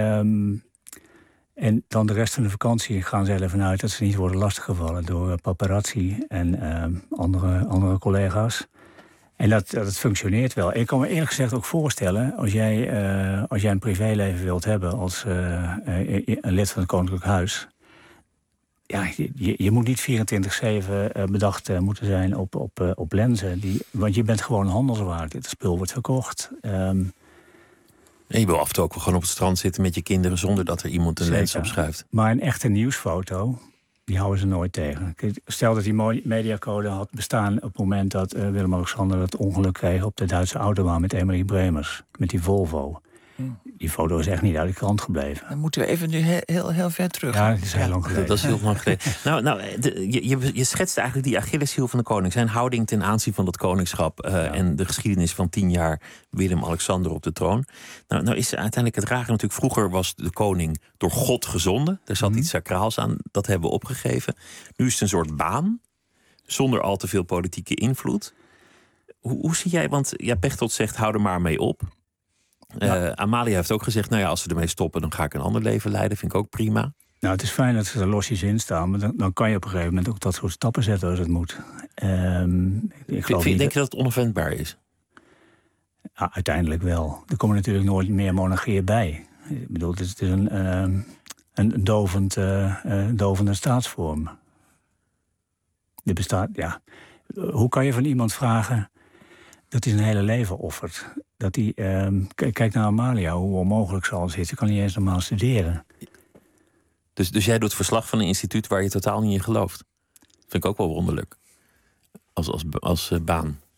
En dan de rest van de vakantie gaan ze ervan uit dat ze niet worden lastiggevallen door paparazzi en andere collega's. En dat functioneert wel. Ik kan me eerlijk gezegd ook voorstellen, als jij een privéleven wilt hebben als een lid van het Koninklijk Huis. Ja, je moet niet 24/7 bedacht moeten zijn op lenzen. Want je bent gewoon handelswaar. Dit spul wordt verkocht. En je wil af en toe ook gewoon op het strand zitten met je kinderen zonder dat er iemand een lens opschuift. Maar een echte nieuwsfoto, die houden ze nooit tegen. Stel dat die mediacode had bestaan op het moment dat Willem-Alexander het ongeluk kreeg op de Duitse autobaan met Emily Bremers, met die Volvo. Die foto is echt niet uit de krant gebleven. Dan moeten we even nu heel ver terug. Ja, dat is heel lang geleden. Dat is heel lang geleden. Je schetst eigenlijk die Achilleshiel van de koning. Zijn houding ten aanzien van dat koningschap en de geschiedenis van 10 jaar Willem-Alexander op de troon. Nou is uiteindelijk het rare natuurlijk. Vroeger was de koning door God gezonden. Er zat iets sacraals aan. Dat hebben we opgegeven. Nu is het een soort baan. Zonder al te veel politieke invloed. Hoe zie jij, want Pechtold zegt hou er maar mee op. Amalia heeft ook gezegd, als we ermee stoppen, dan ga ik een ander leven leiden. Vind ik ook prima. Nou, het is fijn dat ze er losjes in staan, maar dan kan je op een gegeven moment ook dat soort stappen zetten als het moet. Denk je dat het onafwendbaar is? Ja, uiteindelijk wel. Er komen natuurlijk nooit meer monarchieën bij. Ik bedoel, het is een dovende staatsvorm. Er bestaat, Hoe kan je van iemand vragen dat hij zijn hele leven offert? Dat hij, kijk naar Amalia, hoe onmogelijk zal het zitten. Kan niet eens normaal studeren. Dus jij doet verslag van een instituut waar je totaal niet in gelooft? Vind ik ook wel wonderlijk. Als baan.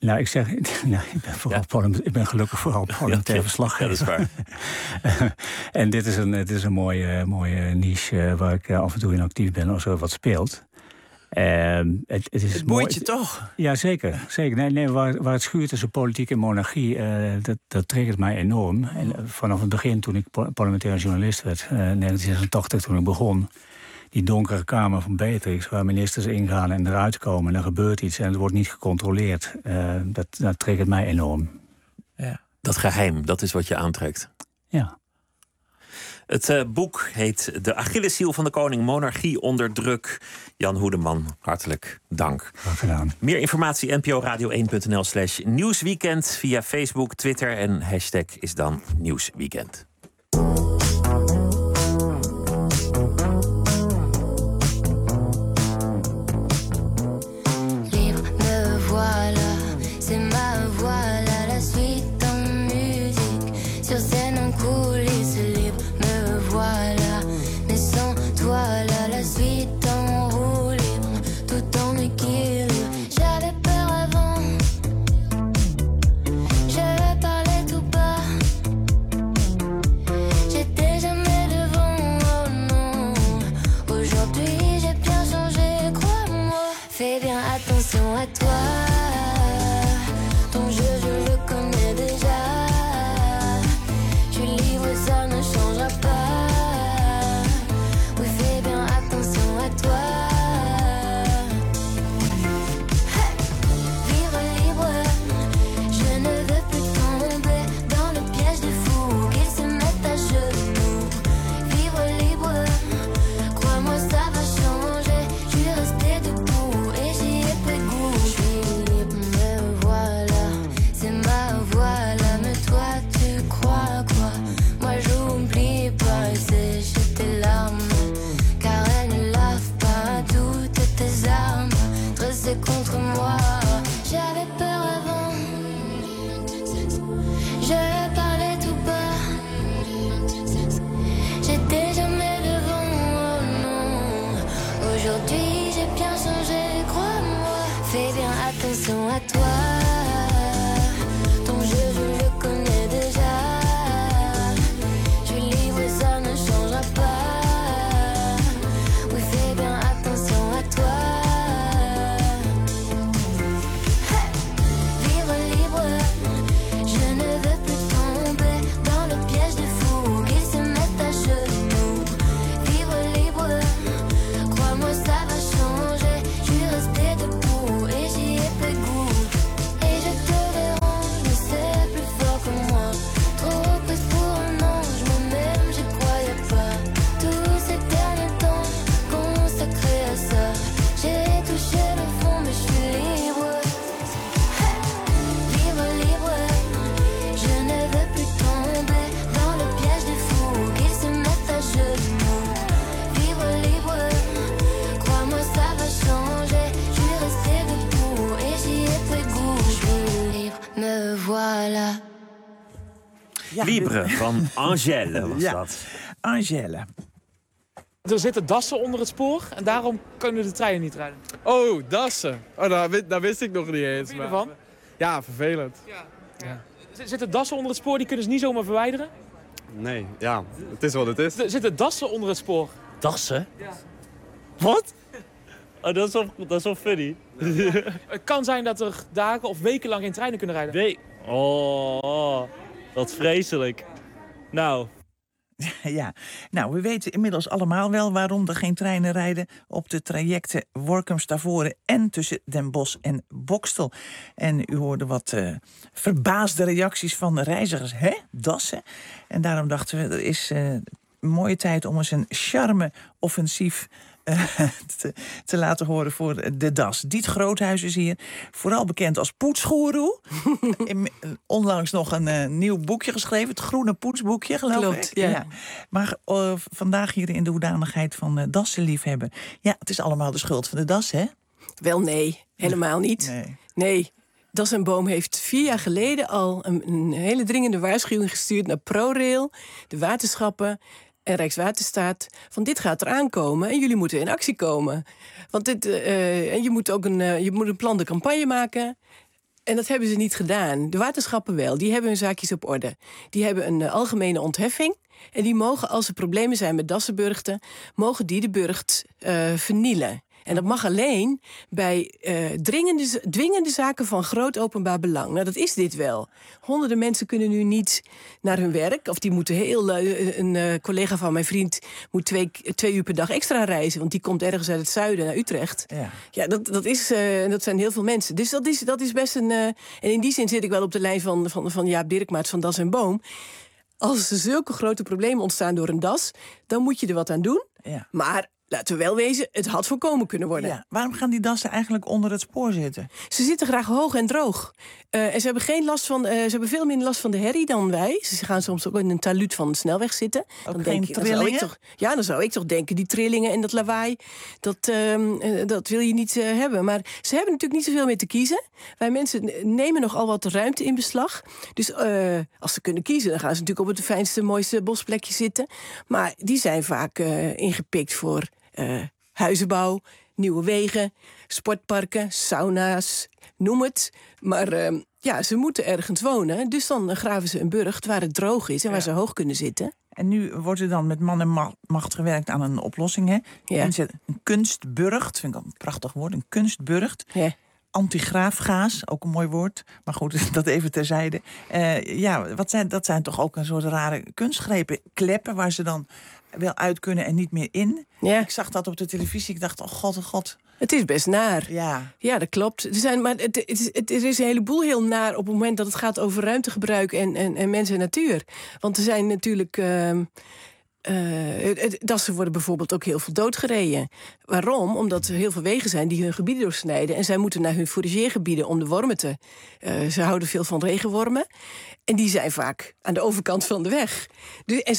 Nou, ik zeg, ik ben gelukkig vooral parlementair verslaggever. Ja, dat is waar. En dit is een mooie niche waar ik af en toe in actief ben als er wat speelt. Het boeit je toch? Ja, zeker. Nee, waar het schuurt tussen politiek en monarchie, dat triggert mij enorm. En vanaf het begin, toen ik parlementair journalist werd, 1986, toen ik begon, die donkere kamer van Beatrix, waar ministers ingaan en eruit komen en er gebeurt iets en het wordt niet gecontroleerd, dat triggert mij enorm. Ja. Dat geheim, dat is wat je aantrekt. Ja. Het boek heet De Achilleshiel van de Koning, Monarchie onder druk. Jan Hoedeman, hartelijk dank. Graag gedaan. Meer informatie nporadio1.nl/nieuwsweekend via Facebook, Twitter en hashtag is dan Nieuwsweekend. Attention à toi, ton jeu je le connais déjà. Tu livres ça ne changera pas. Oui fais bien attention à toi. Hey! Vivre libre, je ne veux plus tomber dans le piège des fous qu'ils se mettent à genoux. Vivre libre, crois-moi ça va changer. Je suis restée debout et j'y ai pris goût. Je suis libre, me voilà, c'est ma voix là. Mais toi tu crois quoi? Moi j'oublie pas et sécher tes larmes, car elles ne lavent pas toutes tes armes dressées contre moi. J'avais peur avant, je parlais tout bas. J'étais jamais devant, oh non. Aujourd'hui j'ai bien changé, crois-moi. Fais bien attention à toi, ton jeu je le connais déjà. Tu livres ça ne changera pas. Oui fais bien attention à toi. Hey! Vivre libre, je ne veux plus tomber dans le piège des fous qu'ils se mettent à genoux. Vivre libre, crois-moi ça va changer. Je suis restée debout et j'y ai pris goût. Et je te dérange, mais c'est plus fort que moi. Trop prise pour un ange, moi-même j'y croyais pas. Tous ces derniers temps consacrés à ça, j'ai touché le fond mais je suis libre. Hey! Vivre libre, je ne veux plus tomber dans le piège des fous qu'ils se mettent à genoux. Vivre libre, crois-moi ça va changer. Je suis restée debout et j'y ai pris goût. Je suis libre, me voilà. Libre van Angèle was Ja. dat. Angèle. Er zitten dassen onder het spoor en daarom kunnen de treinen niet rijden. Oh, dassen. Oh, dat wist ik nog niet eens. Wat vind je ervan? Ja, vervelend. Ja. Zitten dassen onder het spoor, die kunnen ze niet zomaar verwijderen? Nee, ja, het is wat het is. Er zitten dassen onder het spoor. Dassen? Ja. Wat? Oh, dat is wel funny. Het kan zijn dat er dagen of weken lang geen treinen kunnen rijden. Oh, wat vreselijk. Nou. Ja, nou, we weten inmiddels allemaal wel waarom er geen treinen rijden op de trajecten Workum-Stavoren en tussen Den Bosch en Boxtel. En u hoorde wat verbaasde reacties van de reizigers. Hè? Dassen? En daarom dachten we, er is een mooie tijd om eens een charme-offensief te laten horen voor de das. Diet Groothuis is hier, vooral bekend als poetsgoeroe. Onlangs nog een nieuw boekje geschreven, het Groene Poetsboekje, geloof Klopt, ik. ja. Maar vandaag hier in de hoedanigheid van dassenliefhebber. Ja, het is allemaal de schuld van de das, hè? Wel nee, helemaal niet. Nee. Das en Boom heeft 4 jaar geleden al een hele dringende waarschuwing gestuurd naar ProRail, de waterschappen en Rijkswaterstaat, van dit gaat eraan komen en jullie moeten in actie komen. Want en je moet ook een plande campagne maken. En dat hebben ze niet gedaan. De waterschappen wel. Die hebben hun zaakjes op orde. Die hebben een algemene ontheffing. En die mogen, als er problemen zijn met dassenburgten, mogen die de burcht vernielen. En dat mag alleen bij dwingende zaken van groot openbaar belang. Nou, dat is dit wel. Honderden mensen kunnen nu niet naar hun werk. Of die moeten een collega van mijn vriend moet 2 uur per dag extra reizen. Want die komt ergens uit het zuiden naar Utrecht. Ja, dat zijn heel veel mensen. Dus dat is best een... en in die zin zit ik wel op de lijn van Jaap Dirkmaats van Das en Boom. Als er zulke grote problemen ontstaan door een das, dan moet je er wat aan doen. Ja. Maar laten we wel wezen, het had voorkomen kunnen worden. Ja, waarom gaan die dassen eigenlijk onder het spoor zitten? Ze zitten graag hoog en droog. En ze hebben geen last van. Ze hebben veel minder last van de herrie dan wij. Ze gaan soms ook in een taluut van de snelweg zitten. Ook dan geen trillingen? Dan zou ik toch denken, die trillingen en dat lawaai, dat wil je niet hebben. Maar ze hebben natuurlijk niet zoveel meer te kiezen. Wij mensen nemen nogal wat ruimte in beslag. Dus als ze kunnen kiezen, dan gaan ze natuurlijk op het fijnste, mooiste bosplekje zitten. Maar die zijn vaak ingepikt voor huizenbouw, nieuwe wegen, sportparken, sauna's, noem het. Maar ze moeten ergens wonen. Dus dan graven ze een burcht waar het droog is en waar ze hoog kunnen zitten. En nu wordt er dan met man en macht gewerkt aan een oplossing. Hè? Ja. Een kunstburcht, vind ik een prachtig woord, een kunstburcht. Ja. Antigraafgaas, ook een mooi woord. Maar goed, dat even terzijde. Dat zijn toch ook een soort rare kunstgrepen. Kleppen waar ze dan wel uit kunnen en niet meer in. Ja. Ik zag dat op de televisie. Ik dacht, oh god. Het is best naar. Ja, dat klopt. Het is een heleboel heel naar op het moment dat het gaat over ruimtegebruik en mens en natuur. Want er zijn natuurlijk... dassen worden bijvoorbeeld ook heel veel doodgereden. Waarom? Omdat er heel veel wegen zijn die hun gebieden doorsnijden. En zij moeten naar hun fourageergebieden om de wormen te... ze houden veel van regenwormen. En die zijn vaak aan de overkant van de weg. En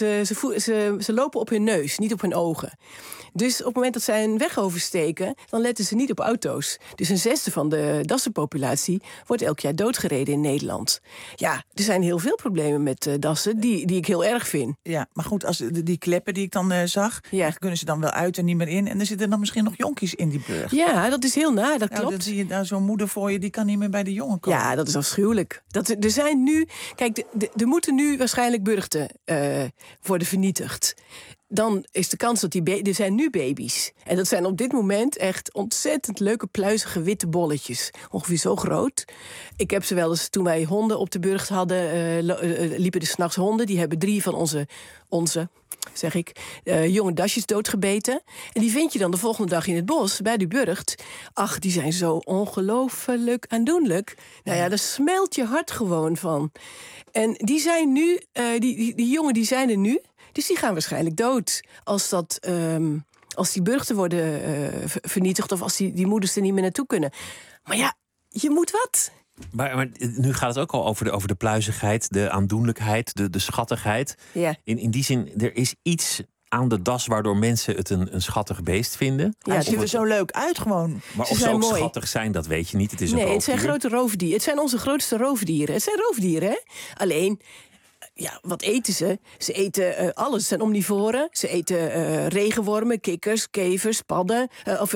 ze lopen op hun neus, niet op hun ogen. Dus op het moment dat zij een weg oversteken, dan letten ze niet op auto's. Dus 1/6 van de dassenpopulatie wordt elk jaar doodgereden in Nederland. Ja, er zijn heel veel problemen met dassen die ik heel erg vind. Ja, maar goed, als die kleppen die ik dan zag, kunnen ze dan wel uit en niet meer in. En er zitten dan misschien nog jonkies in die burcht. Ja, dat is heel naar, dat klopt. Dan zie je daar zo'n moeder voor je, die kan niet meer bij de jongen komen. Ja, dat is afschuwelijk. Er zijn nu... Kijk, er moeten nu waarschijnlijk burchten worden vernietigd. Dan is de kans dat er zijn nu baby's. En dat zijn op dit moment echt ontzettend leuke, pluizige witte bolletjes. Ongeveer zo groot. Ik heb ze wel eens, toen wij honden op de burcht hadden, liepen er 's nachts honden. Die hebben 3 van onze jonge dasjes doodgebeten. En die vind je dan de volgende dag in het bos, bij die burcht. Ach, die zijn zo ongelooflijk aandoenlijk. Nou ja, daar smelt je hart gewoon van. En die zijn nu, die jongen die zijn er nu. Dus die gaan waarschijnlijk dood als die burchten worden vernietigd... of als die moeders er niet meer naartoe kunnen. Maar ja, je moet wat. Maar nu gaat het ook al over de pluizigheid, de aandoenlijkheid, de schattigheid. Ja. In die zin, er is iets aan de das waardoor mensen het een schattig beest vinden. Ja, het ziet er zo leuk uit gewoon. Maar of ze ook schattig zijn, dat weet je niet. Het is een roofdier. Het zijn grote roofdieren. Het zijn onze grootste roofdieren. Het zijn roofdieren, hè? Alleen... Ja, wat eten ze? Ze eten alles. Ze zijn omnivoren. Ze eten regenwormen, kikkers, kevers, padden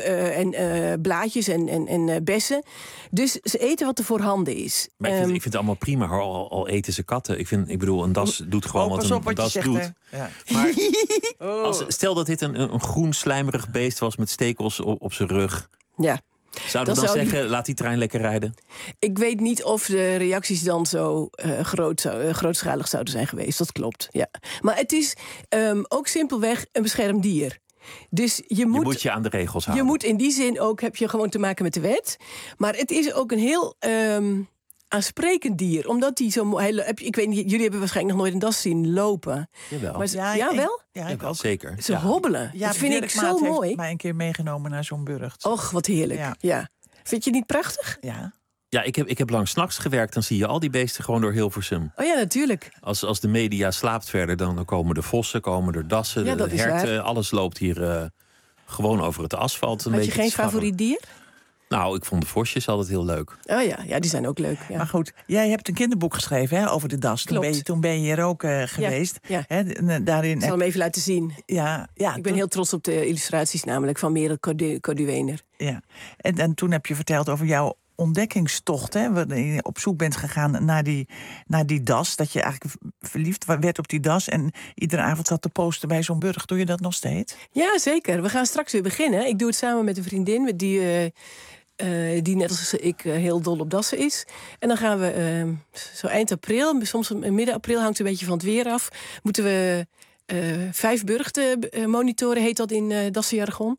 en blaadjes en bessen. Dus ze eten wat er voorhanden is. Maar ik vind het allemaal prima, al eten ze katten. Ik bedoel, een das doet gewoon wat een das doet. Ja. Maar stel dat dit een groen slijmerig beest was met stekels op zijn rug. Ja. Zouden we dan zeggen, laat die trein lekker rijden? Ik weet niet of de reacties dan zo grootschalig zouden zijn geweest. Dat klopt, ja. Maar het is ook simpelweg een beschermd dier. Dus je moet je aan de regels houden. Je moet in die zin ook, heb je gewoon te maken met de wet. Maar het is ook een heel... aansprekend dier, omdat die zo ik weet niet, jullie hebben waarschijnlijk nog nooit een das zien lopen. Jawel. Maar wel? Ja, ik ook. Zeker. Ze hobbelen. Ja, dat vind ik zo mooi. Heeft mij een keer meegenomen naar zo'n burcht. Och, wat heerlijk. Ja. Vind je het niet prachtig? Ja. Ja, ik heb lang 's nachts gewerkt. Dan zie je al die beesten gewoon door Hilversum. Oh ja, natuurlijk. Als de media slaapt verder, dan komen de vossen, komen er dassen, de herten. Alles loopt hier gewoon over het asfalt. Had je geen favoriet dier? Nou, ik vond de vosjes altijd heel leuk. Oh ja, die zijn ook leuk. Ja. Maar goed, jij hebt een kinderboek geschreven over de das. Toen ben je er ook geweest. Ja. Daarin, ik zal hem even laten zien. Ja, ik ben heel trots op de illustraties namelijk van Merel Corduwener. Ja, en toen heb je verteld over jouw ontdekkingstocht, hè, waarin je op zoek bent gegaan naar die das. Dat je eigenlijk verliefd werd op die das en iedere avond zat te posten bij zo'n burcht. Doe je dat nog steeds? Ja, zeker. We gaan straks weer beginnen. Ik doe het samen met een vriendin die net als ik heel dol op dassen is. En dan gaan we zo eind april, soms midden april, hangt een beetje van het weer af, moeten we 5 burchten monitoren, heet dat in dassenjargon.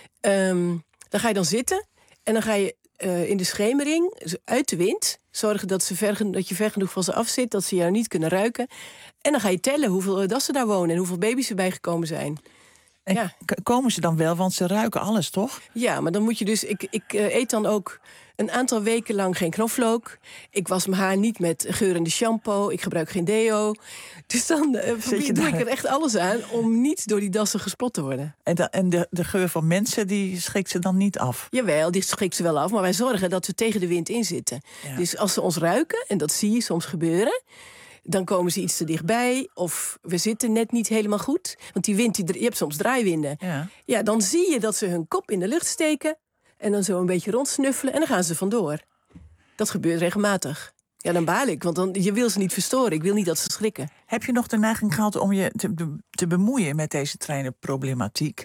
Dan ga je dan zitten en dan ga je in de schemering, uit de wind, zorgen dat je ver genoeg van ze af zit, dat ze jou niet kunnen ruiken. En dan ga je tellen hoeveel dassen daar wonen en hoeveel baby's erbij gekomen zijn. En komen ze dan wel, want ze ruiken alles, toch? Ja, maar dan moet je dus... Ik eet dan ook een aantal weken lang geen knoflook. Ik was mijn haar niet met geurende shampoo. Ik gebruik geen deo. Dus dan doe ik er echt alles aan om niet door die dassen gespot te worden. En de geur van mensen, die schrikt ze dan niet af? Jawel, die schrikt ze wel af. Maar wij zorgen dat we tegen de wind in zitten. Ja. Dus als ze ons ruiken, en dat zie je soms gebeuren, dan komen ze iets te dichtbij. Of we zitten net niet helemaal goed. Want die wind, je hebt soms draaiwinden. Ja, dan zie je dat ze hun kop in de lucht steken. En dan zo een beetje rondsnuffelen. En dan gaan ze vandoor. Dat gebeurt regelmatig. Ja, dan baal ik. Want je wil ze niet verstoren. Ik wil niet dat ze schrikken. Heb je nog de neiging gehad om je te bemoeien met deze treinenproblematiek?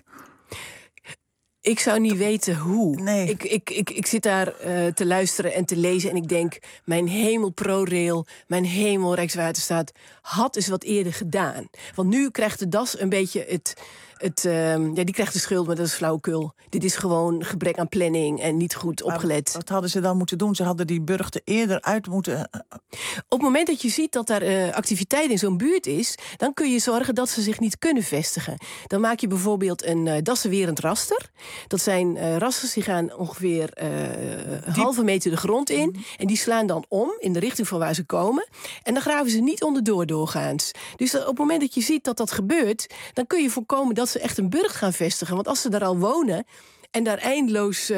Ik zou niet weten hoe. Nee. Ik zit daar te luisteren en te lezen en ik denk, mijn hemel ProRail, mijn hemel Rijkswaterstaat had eens wat eerder gedaan. Want nu krijgt de das een beetje die krijgt de schuld, maar dat is flauwekul. Dit is gewoon gebrek aan planning en niet goed opgelet. Wat hadden ze dan moeten doen? Ze hadden die burchten eerder uit moeten... Op het moment dat je ziet dat daar activiteit in zo'n buurt is, dan kun je zorgen dat ze zich niet kunnen vestigen. Dan maak je bijvoorbeeld een dassenwerend raster. Dat zijn rasters die gaan ongeveer een halve meter de grond in. En die slaan dan om in de richting van waar ze komen. En dan graven ze niet onderdoor doorgaans. Dus op het moment dat je ziet dat dat gebeurt, dan kun je voorkomen dat ze echt een burcht gaan vestigen. Want als ze daar al wonen en daar eindeloos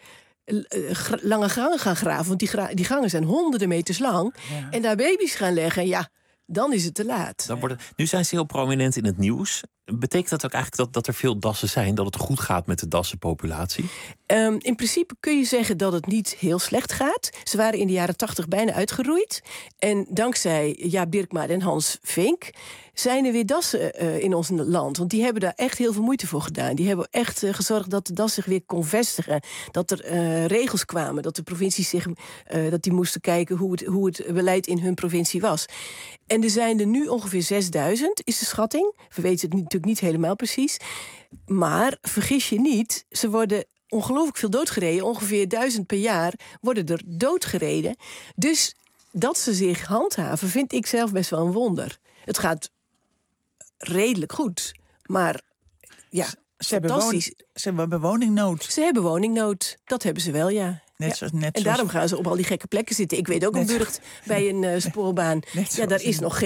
lange gangen gaan graven, want die gangen zijn honderden meters lang, en daar baby's gaan leggen, ja, dan is het te laat. Nu zijn ze heel prominent in het nieuws. Betekent dat ook eigenlijk dat er veel dassen zijn, dat het goed gaat met de dassenpopulatie? In principe kun je zeggen dat het niet heel slecht gaat. Ze waren in de jaren 80 bijna uitgeroeid. En dankzij Jaap Dirkma en Hans Vink zijn er weer dassen in ons land. Want die hebben daar echt heel veel moeite voor gedaan. Die hebben echt gezorgd dat de das zich weer kon vestigen. Dat er regels kwamen. Dat de provincies dat die moesten kijken hoe het beleid in hun provincie was. En er zijn er nu ongeveer 6000, is de schatting. We weten het natuurlijk niet helemaal precies. Maar vergis je niet, ze worden ongelooflijk veel doodgereden. Ongeveer 1000 per jaar worden er doodgereden. Dus dat ze zich handhaven, vind ik zelf best wel een wonder. Het gaat redelijk goed. Maar ja, fantastisch. Ze hebben woningnood. Ze hebben woningnood. Dat hebben ze wel, ja. En daarom gaan ze op al die gekke plekken zitten. Ik weet ook een burcht bij een spoorbaan. Ja, daar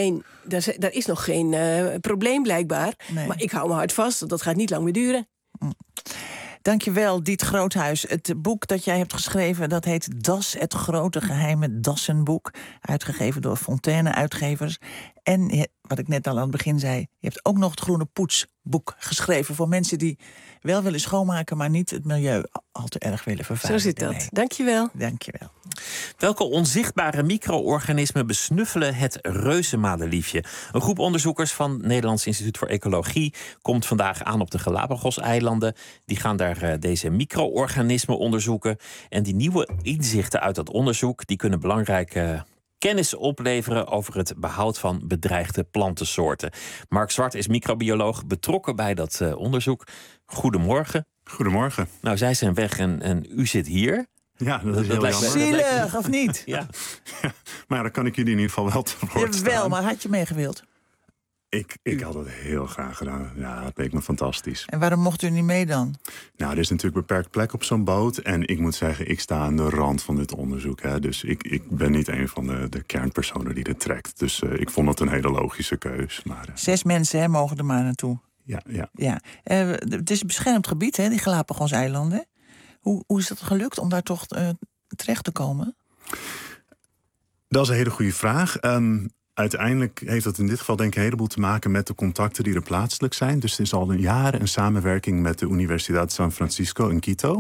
is nog geen probleem blijkbaar. Nee. Maar ik hou me hard vast, dat gaat niet lang meer duren. Dankjewel, Diet Groothuis. Het boek dat jij hebt geschreven, dat heet Das, het grote geheime dassenboek. Uitgegeven door Fontaine Uitgevers. En wat ik net al aan het begin zei, je hebt ook nog het Groene Poetsboek geschreven voor mensen die wel willen schoonmaken, maar niet het milieu al te erg willen vervuilen. Zo zit dat. Dankjewel. Dankjewel. Welke onzichtbare micro-organismen besnuffelen het reuzenmadeliefje? Een groep onderzoekers van het Nederlands Instituut voor Ecologie komt vandaag aan op de Galapagos-eilanden. Die gaan daar deze micro-organismen onderzoeken. En die nieuwe inzichten uit dat onderzoek, die kunnen belangrijke kennis opleveren over het behoud van bedreigde plantensoorten. Mark Zwart is microbioloog, betrokken bij dat onderzoek. Goedemorgen. Goedemorgen. Nou, zij zijn weg en u zit hier. Ja, dat is heel jammer. Zielig, of niet? Ja. Maar dan kan ik jullie in ieder geval wel te woord staan. Jawel, maar had je meegewild? Ik had het heel graag gedaan. Ja, het leek me fantastisch. En waarom mocht u niet mee dan? Nou, er is natuurlijk beperkt plek op zo'n boot. En ik moet zeggen, ik sta aan de rand van dit onderzoek. Hè. Dus ik ben niet een van de kernpersonen die dit trekt. Dus ik vond het een hele logische keus. Maar, 6 mensen mogen er maar naartoe. Ja. Het is een beschermd gebied, hè, die Galapagos-eilanden. Hoe is het gelukt om daar toch terecht te komen? Dat is een hele goede vraag. Uiteindelijk heeft dat in dit geval denk ik een heleboel te maken met de contacten die er plaatselijk zijn. Dus er is al jaren een samenwerking met de Universidad San Francisco in Quito.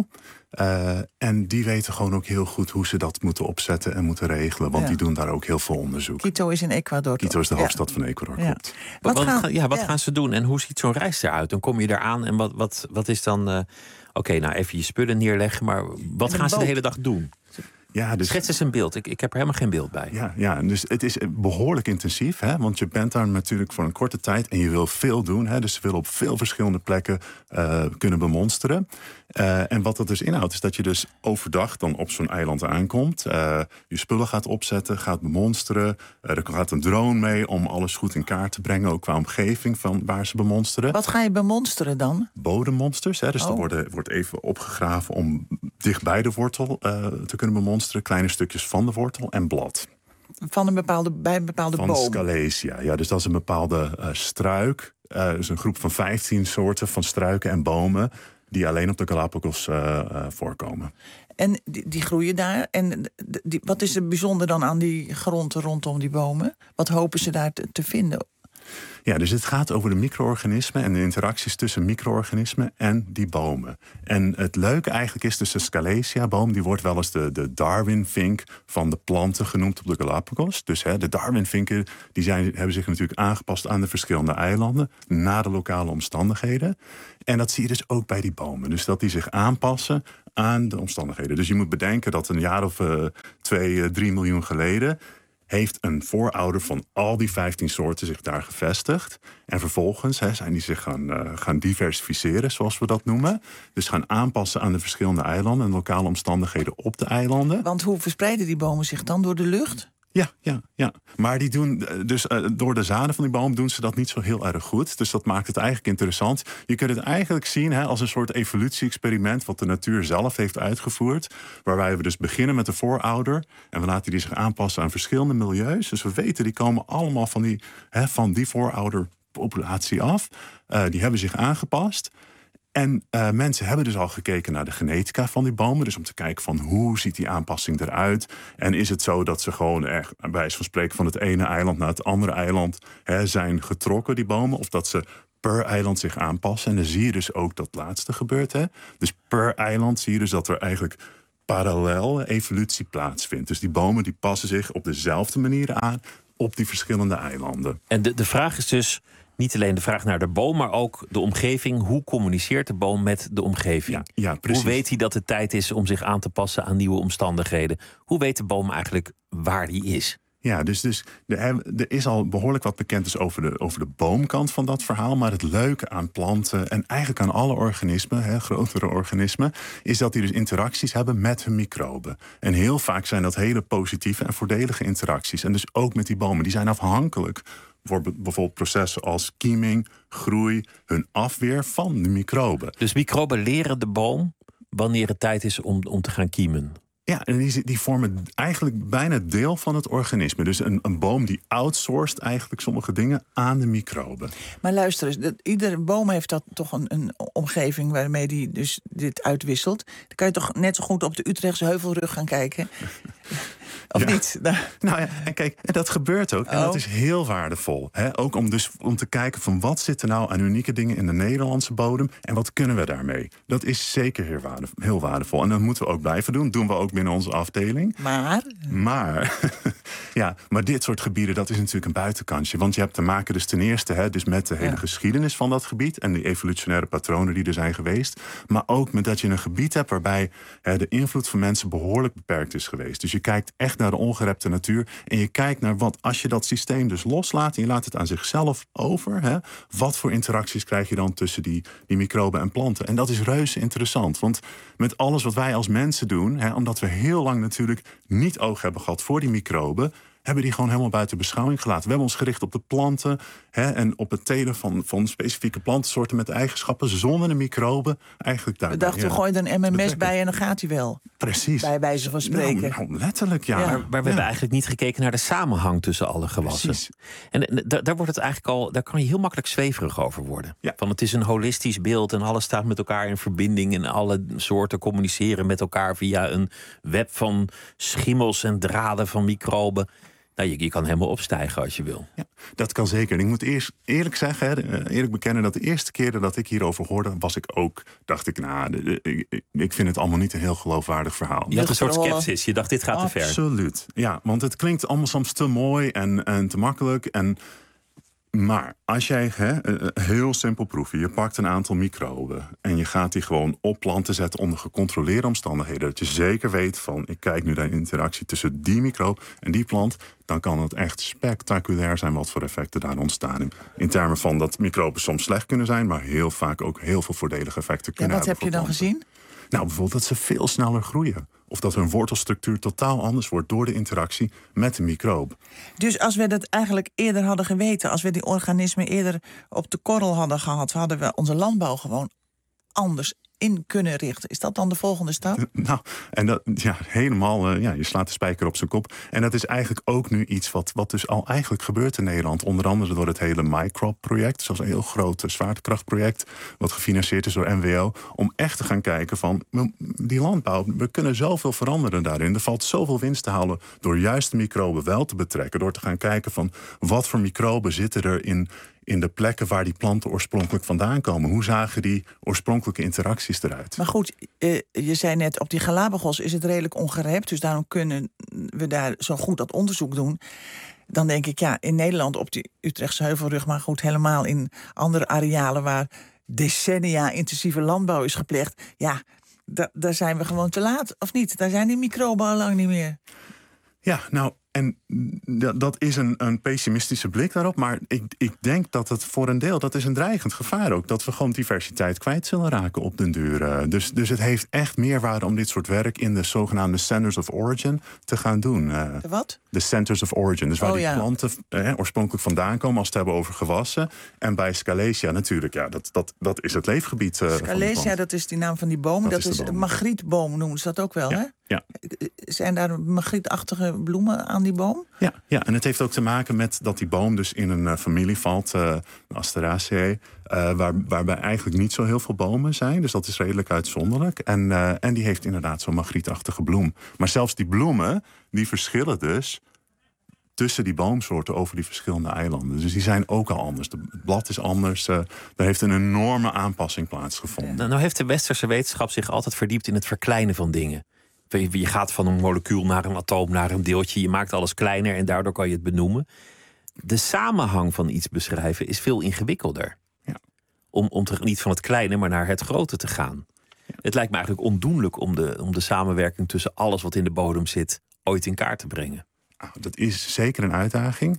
En die weten gewoon ook heel goed hoe ze dat moeten opzetten en moeten regelen. Want die doen daar ook heel veel onderzoek. Quito is in Ecuador. Quito is de hoofdstad van Ecuador, klopt. Wat gaan ze doen en hoe ziet zo'n reis eruit? Dan kom je eraan en wat is dan... Oké, nou even je spullen neerleggen, maar wat gaan ze de hele dag doen? Ja, dus, schets eens een beeld. Ik heb er helemaal geen beeld bij. Ja, dus het is behoorlijk intensief. Hè, want je bent daar natuurlijk voor een korte tijd en je wil veel doen. Hè, dus ze willen op veel verschillende plekken kunnen bemonsteren. En wat dat dus inhoudt, is dat je dus overdag dan op zo'n eiland aankomt. Je spullen gaat opzetten, gaat bemonsteren. Er gaat een drone mee om alles goed in kaart te brengen. Ook qua omgeving van waar ze bemonsteren. Wat ga je bemonsteren dan? Bodemmonsters. Hè, dus er wordt even opgegraven om dicht bij de wortel te kunnen bemonsteren. Kleine stukjes van de wortel en blad. Bij een bepaalde boom? Van Scalesia. Ja, dus dat is een bepaalde struik. Dus een groep van 15 soorten van struiken en bomen die alleen op de Galapagos voorkomen. En die groeien daar. En wat is er bijzonder dan aan die grond rondom die bomen? Wat hopen ze daar te vinden? Ja, dus het gaat over de micro-organismen en de interacties tussen micro-organismen en die bomen. En het leuke eigenlijk is dus de Scalesia-boom, die wordt wel eens de Darwin-vink van de planten genoemd op de Galapagos. Dus de Darwin-vinken hebben zich natuurlijk aangepast aan de verschillende eilanden, naar de lokale omstandigheden. En dat zie je dus ook bij die bomen. Dus dat die zich aanpassen aan de omstandigheden. Dus je moet bedenken dat een jaar of 2, 3 miljoen geleden heeft een voorouder van al die 15 soorten zich daar gevestigd. En vervolgens zijn die zich gaan diversificeren, zoals we dat noemen. Dus gaan aanpassen aan de verschillende eilanden en lokale omstandigheden op de eilanden. Want hoe verspreiden die bomen zich dan door de lucht? Ja. Maar die doen dus door de zaden van die boom doen ze dat niet zo heel erg goed. Dus dat maakt het eigenlijk interessant. Je kunt het eigenlijk zien als een soort evolutie-experiment wat de natuur zelf heeft uitgevoerd. Waarbij we dus beginnen met de voorouder en we laten die zich aanpassen aan verschillende milieus. Dus we weten, die komen allemaal van die voorouderpopulatie af. Die hebben zich aangepast. En mensen hebben dus al gekeken naar de genetica van die bomen. Dus om te kijken van hoe ziet die aanpassing eruit. En is het zo dat ze gewoon echt, bij wijze van spreken, van het ene eiland naar het andere eiland zijn getrokken, die bomen. Of dat ze per eiland zich aanpassen. En dan zie je dus ook dat laatste gebeurt. Dus per eiland zie je dus dat er eigenlijk parallel evolutie plaatsvindt. Dus die bomen die passen zich op dezelfde manier aan op die verschillende eilanden. En de vraag is dus niet alleen de vraag naar de boom, maar ook de omgeving. Hoe communiceert de boom met de omgeving? Ja, precies. Hoe weet hij dat het tijd is om zich aan te passen aan nieuwe omstandigheden? Hoe weet de boom eigenlijk waar die is? Ja, dus er is al behoorlijk wat bekend dus over de boomkant van dat verhaal. Maar het leuke aan planten en eigenlijk aan alle organismen, grotere organismen, is dat die dus interacties hebben met hun microben. En heel vaak zijn dat hele positieve en voordelige interacties. En dus ook met die bomen. Die zijn afhankelijk voor bijvoorbeeld processen als kieming, groei, hun afweer van de microben. Dus microben leren de boom wanneer het tijd is om te gaan kiemen? Ja, en die vormen eigenlijk bijna deel van het organisme. Dus een boom die outsourced eigenlijk sommige dingen aan de microben. Maar luister eens, iedere boom heeft dat toch een omgeving waarmee die dus dit uitwisselt. Dan kan je toch net zo goed op de Utrechtse Heuvelrug gaan kijken? Of niet? Nou ja, en kijk, en dat gebeurt ook. En dat is heel waardevol. Ook om te kijken van wat zit er nou aan unieke dingen in de Nederlandse bodem en wat kunnen we daarmee? Dat is zeker heel waardevol. En dat moeten we ook blijven doen. Doen we ook binnen onze afdeling. Maar dit soort gebieden, dat is natuurlijk een buitenkantje. Want je hebt te maken dus ten eerste dus met de hele geschiedenis van dat gebied en de evolutionaire patronen die er zijn geweest. Maar ook met dat je een gebied hebt waarbij de invloed van mensen behoorlijk beperkt is geweest. Dus je kijkt echt naar de ongerepte natuur en je kijkt naar als je dat systeem dus loslaat en je laat het aan zichzelf over, wat voor interacties krijg je dan tussen die microben en planten? En dat is reuze interessant, want met alles wat wij als mensen doen, omdat we heel lang natuurlijk niet oog hebben gehad voor die microben, hebben die gewoon helemaal buiten beschouwing gelaten. We hebben ons gericht op de planten en op het telen van specifieke plantensoorten met eigenschappen zonder de microben eigenlijk daar. We dachten, we gooien er een MMS bij en dan gaat hij wel. Precies. Bij wijze van spreken. Nou, letterlijk, ja. Maar we hebben eigenlijk niet gekeken naar de samenhang tussen alle gewassen. Precies. En daar wordt het eigenlijk daar kan je heel makkelijk zweverig over worden. Ja. Van het is een holistisch beeld en alles staat met elkaar in verbinding en alle soorten communiceren met elkaar via een web van schimmels en draden van microben. Nou, je kan helemaal opstijgen als je wil. Ja, dat kan zeker. Ik moet eerlijk zeggen, eerlijk bekennen, dat de eerste keer dat ik hierover hoorde, dacht ik, ik vind het allemaal niet een heel geloofwaardig verhaal. Je had een soort sceptisch. Je dacht, dit gaat te ver. Absoluut. Ja, want het klinkt allemaal soms te mooi en te makkelijk. Maar als jij heel simpel proeven, je pakt een aantal microben en je gaat die gewoon op planten zetten onder gecontroleerde omstandigheden, dat je zeker weet van, ik kijk nu naar de interactie tussen die microbe en die plant, dan kan het echt spectaculair zijn wat voor effecten daar ontstaan. In termen van dat microben soms slecht kunnen zijn, maar heel vaak ook heel veel voordelige effecten kunnen hebben. En wat heb je dan gezien? Nou, bijvoorbeeld dat ze veel sneller groeien. Of dat hun wortelstructuur totaal anders wordt door de interactie met de microbe. Dus als we dat eigenlijk eerder hadden geweten, als we die organismen eerder op de korrel hadden gehad, hadden we onze landbouw gewoon anders in kunnen richten. Is dat dan de volgende stap? Nou, en dat, ja, helemaal, je slaat de spijker op zijn kop. En dat is eigenlijk ook nu iets wat dus al eigenlijk gebeurt in Nederland. Onder andere door het hele MyCrop-project. Zoals een heel groot zwaartekrachtproject, wat gefinancierd is door NWO. Om echt te gaan kijken van, die landbouw, we kunnen zoveel veranderen daarin. Er valt zoveel winst te halen door juist de microben wel te betrekken. Door te gaan kijken van, wat voor microben zitten er in de plekken waar die planten oorspronkelijk vandaan komen. Hoe zagen die oorspronkelijke interacties eruit? Maar goed, je zei net, op die Galapagos is het redelijk ongerept. Dus daarom kunnen we daar zo goed dat onderzoek doen. Dan denk ik, ja, in Nederland op die Utrechtse Heuvelrug, maar goed, helemaal in andere arealen waar decennia intensieve landbouw is gepleegd. Ja, daar zijn we gewoon te laat, of niet? Daar zijn die microben al lang niet meer. Ja, nou, en dat is een pessimistische blik daarop. Maar ik denk dat het voor een deel, dat is een dreigend gevaar ook. Dat we gewoon diversiteit kwijt zullen raken op den duur. Dus het heeft echt meerwaarde om dit soort werk in de zogenaamde Centers of Origin te gaan doen. De wat? De Centers of Origin. Dus waar die planten oorspronkelijk vandaan komen als we het hebben over gewassen. En bij Scalesia natuurlijk, ja, dat is het leefgebied. Scalesia, dat is die naam van die boom. Dat is de magrietboom, noemen ze dat ook wel, hè? Ja. Zijn daar magrietachtige bloemen aan die boom? Ja, en het heeft ook te maken met dat die boom dus in een familie valt, Asteraceae, waarbij eigenlijk niet zo heel veel bomen zijn. Dus dat is redelijk uitzonderlijk. En die heeft inderdaad zo'n magrietachtige bloem. Maar zelfs die bloemen, die verschillen dus tussen die boomsoorten over die verschillende eilanden. Dus die zijn ook al anders. Het blad is anders. Er heeft een enorme aanpassing plaatsgevonden. Nou heeft de westerse wetenschap zich altijd verdiept in het verkleinen van dingen. Je gaat van een molecuul naar een atoom, naar een deeltje. Je maakt alles kleiner en daardoor kan je het benoemen. De samenhang van iets beschrijven is veel ingewikkelder. Ja. Om niet van het kleine, maar naar het grote te gaan. Ja. Het lijkt me eigenlijk ondoenlijk om de samenwerking tussen alles wat in de bodem zit ooit in kaart te brengen. Dat is zeker een uitdaging.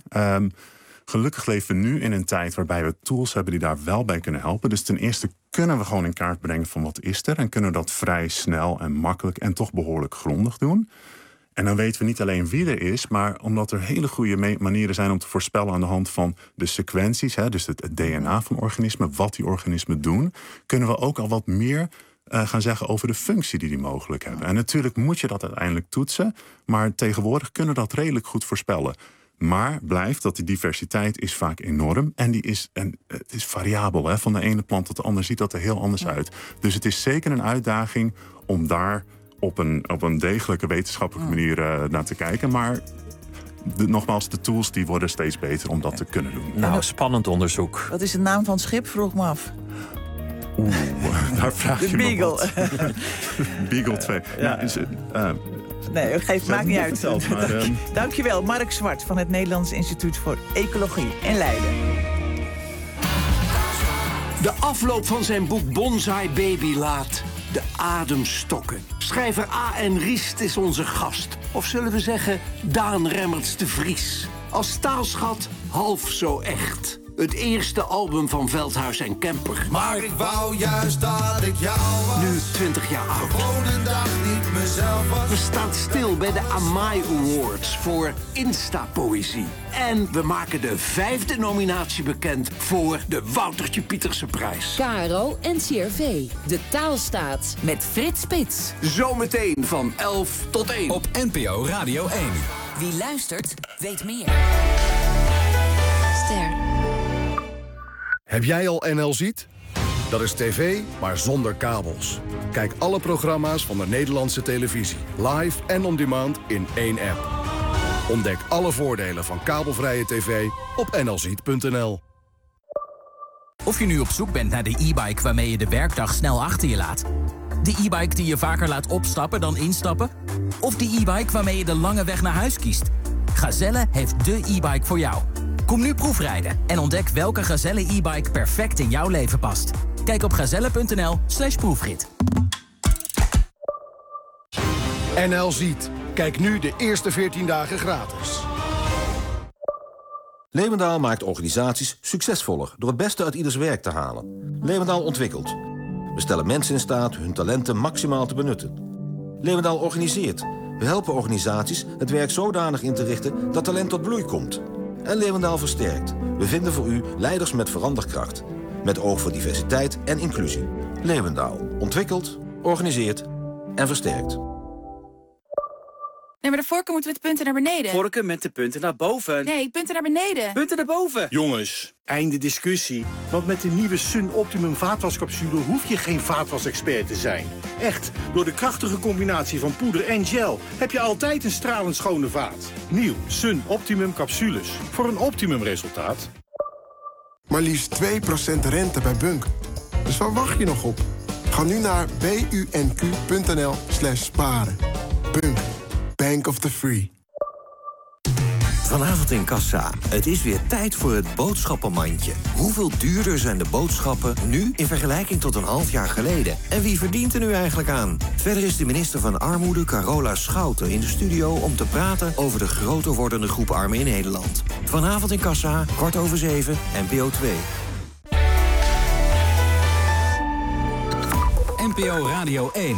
Gelukkig leven we nu in een tijd waarbij we tools hebben die daar wel bij kunnen helpen. Dus ten eerste kunnen we gewoon in kaart brengen van wat is er. En kunnen we dat vrij snel en makkelijk en toch behoorlijk grondig doen. En dan weten we niet alleen wie er is, maar omdat er hele goede manieren zijn om te voorspellen aan de hand van de sequenties, dus het DNA van organismen, wat die organismen doen, kunnen we ook al wat meer gaan zeggen over de functie die mogelijk hebben. En natuurlijk moet je dat uiteindelijk toetsen, maar tegenwoordig kunnen we dat redelijk goed voorspellen. Maar blijft dat die diversiteit is vaak enorm. En het is variabel. Hè? Van de ene plant tot de andere ziet dat er heel anders uit. Dus het is zeker een uitdaging om daar op een degelijke wetenschappelijke manier naar te kijken. Maar nogmaals, de tools die worden steeds beter om dat te kunnen doen. Nou, spannend onderzoek. Wat is de naam van het schip? Vroeg me af. Daar vraag je me wat. Beagle 2. Nee, maakt niet uit. Dankjewel, Mark Zwart van het Nederlands Instituut voor Ecologie in Leiden. De afloop van zijn boek Bonsai Baby laat de adem stokken. Schrijver A.N. Riest is onze gast. Of zullen we zeggen Daan Remmerts de Vries. Als taalschat half zo echt. Het eerste album van Veldhuis en Kemper. Maar ik wou juist dat ik jou was. Nu 20 jaar oud. Gewoon een dag niet mezelf was. We staan stil bij de Amai Awards voor Insta-poëzie. En we maken de 5e nominatie bekend voor de Woutertje Pieterse prijs. KRO NCRV, de taalstaat met Frits Spits. Zometeen van 11 tot 1. Op NPO Radio 1. Wie luistert, weet meer. Ster. Heb jij al NL Ziet? Dat is tv, maar zonder kabels. Kijk alle programma's van de Nederlandse televisie. Live en on demand in één app. Ontdek alle voordelen van kabelvrije tv op nlziet.nl. Of je nu op zoek bent naar de e-bike waarmee je de werkdag snel achter je laat. De e-bike die je vaker laat opstappen dan instappen. Of de e-bike waarmee je de lange weg naar huis kiest. Gazelle heeft de e-bike voor jou. Kom nu proefrijden en ontdek welke Gazelle e-bike perfect in jouw leven past. Kijk op gazelle.nl/proefrit. NL Ziet. Kijk nu de eerste 14 dagen gratis. Leeuwendaal maakt organisaties succesvoller door het beste uit ieders werk te halen. Leeuwendaal ontwikkelt. We stellen mensen in staat hun talenten maximaal te benutten. Leeuwendaal organiseert. We helpen organisaties het werk zodanig in te richten dat talent tot bloei komt. En Leeuwendaal versterkt. We vinden voor u leiders met veranderkracht. Met oog voor diversiteit en inclusie. Leeuwendaal ontwikkelt, organiseert en versterkt. Nee, maar de vorken moeten met de punten naar beneden. Vorken met de punten naar boven. Nee, punten naar beneden. Punten naar boven. Jongens, einde discussie. Want met de nieuwe Sun Optimum vaatwascapsule hoef je geen vaatwasexpert te zijn. Echt, door de krachtige combinatie van poeder en gel heb je altijd een stralend schone vaat. Nieuw Sun Optimum capsules. Voor een optimum resultaat. Maar liefst 2% rente bij Bunk. Dus waar wacht je nog op? Ga nu naar bunq.nl/sparen. Bunk. Bank of the Free. Vanavond in Kassa. Het is weer tijd voor het boodschappenmandje. Hoeveel duurder zijn de boodschappen nu in vergelijking tot een half jaar geleden? En wie verdient er nu eigenlijk aan? Verder is de minister van Armoede, Carola Schouten, in de studio om te praten over de groter wordende groep armen in Nederland. Vanavond in Kassa, 7:15, NPO 2. NPO Radio 1.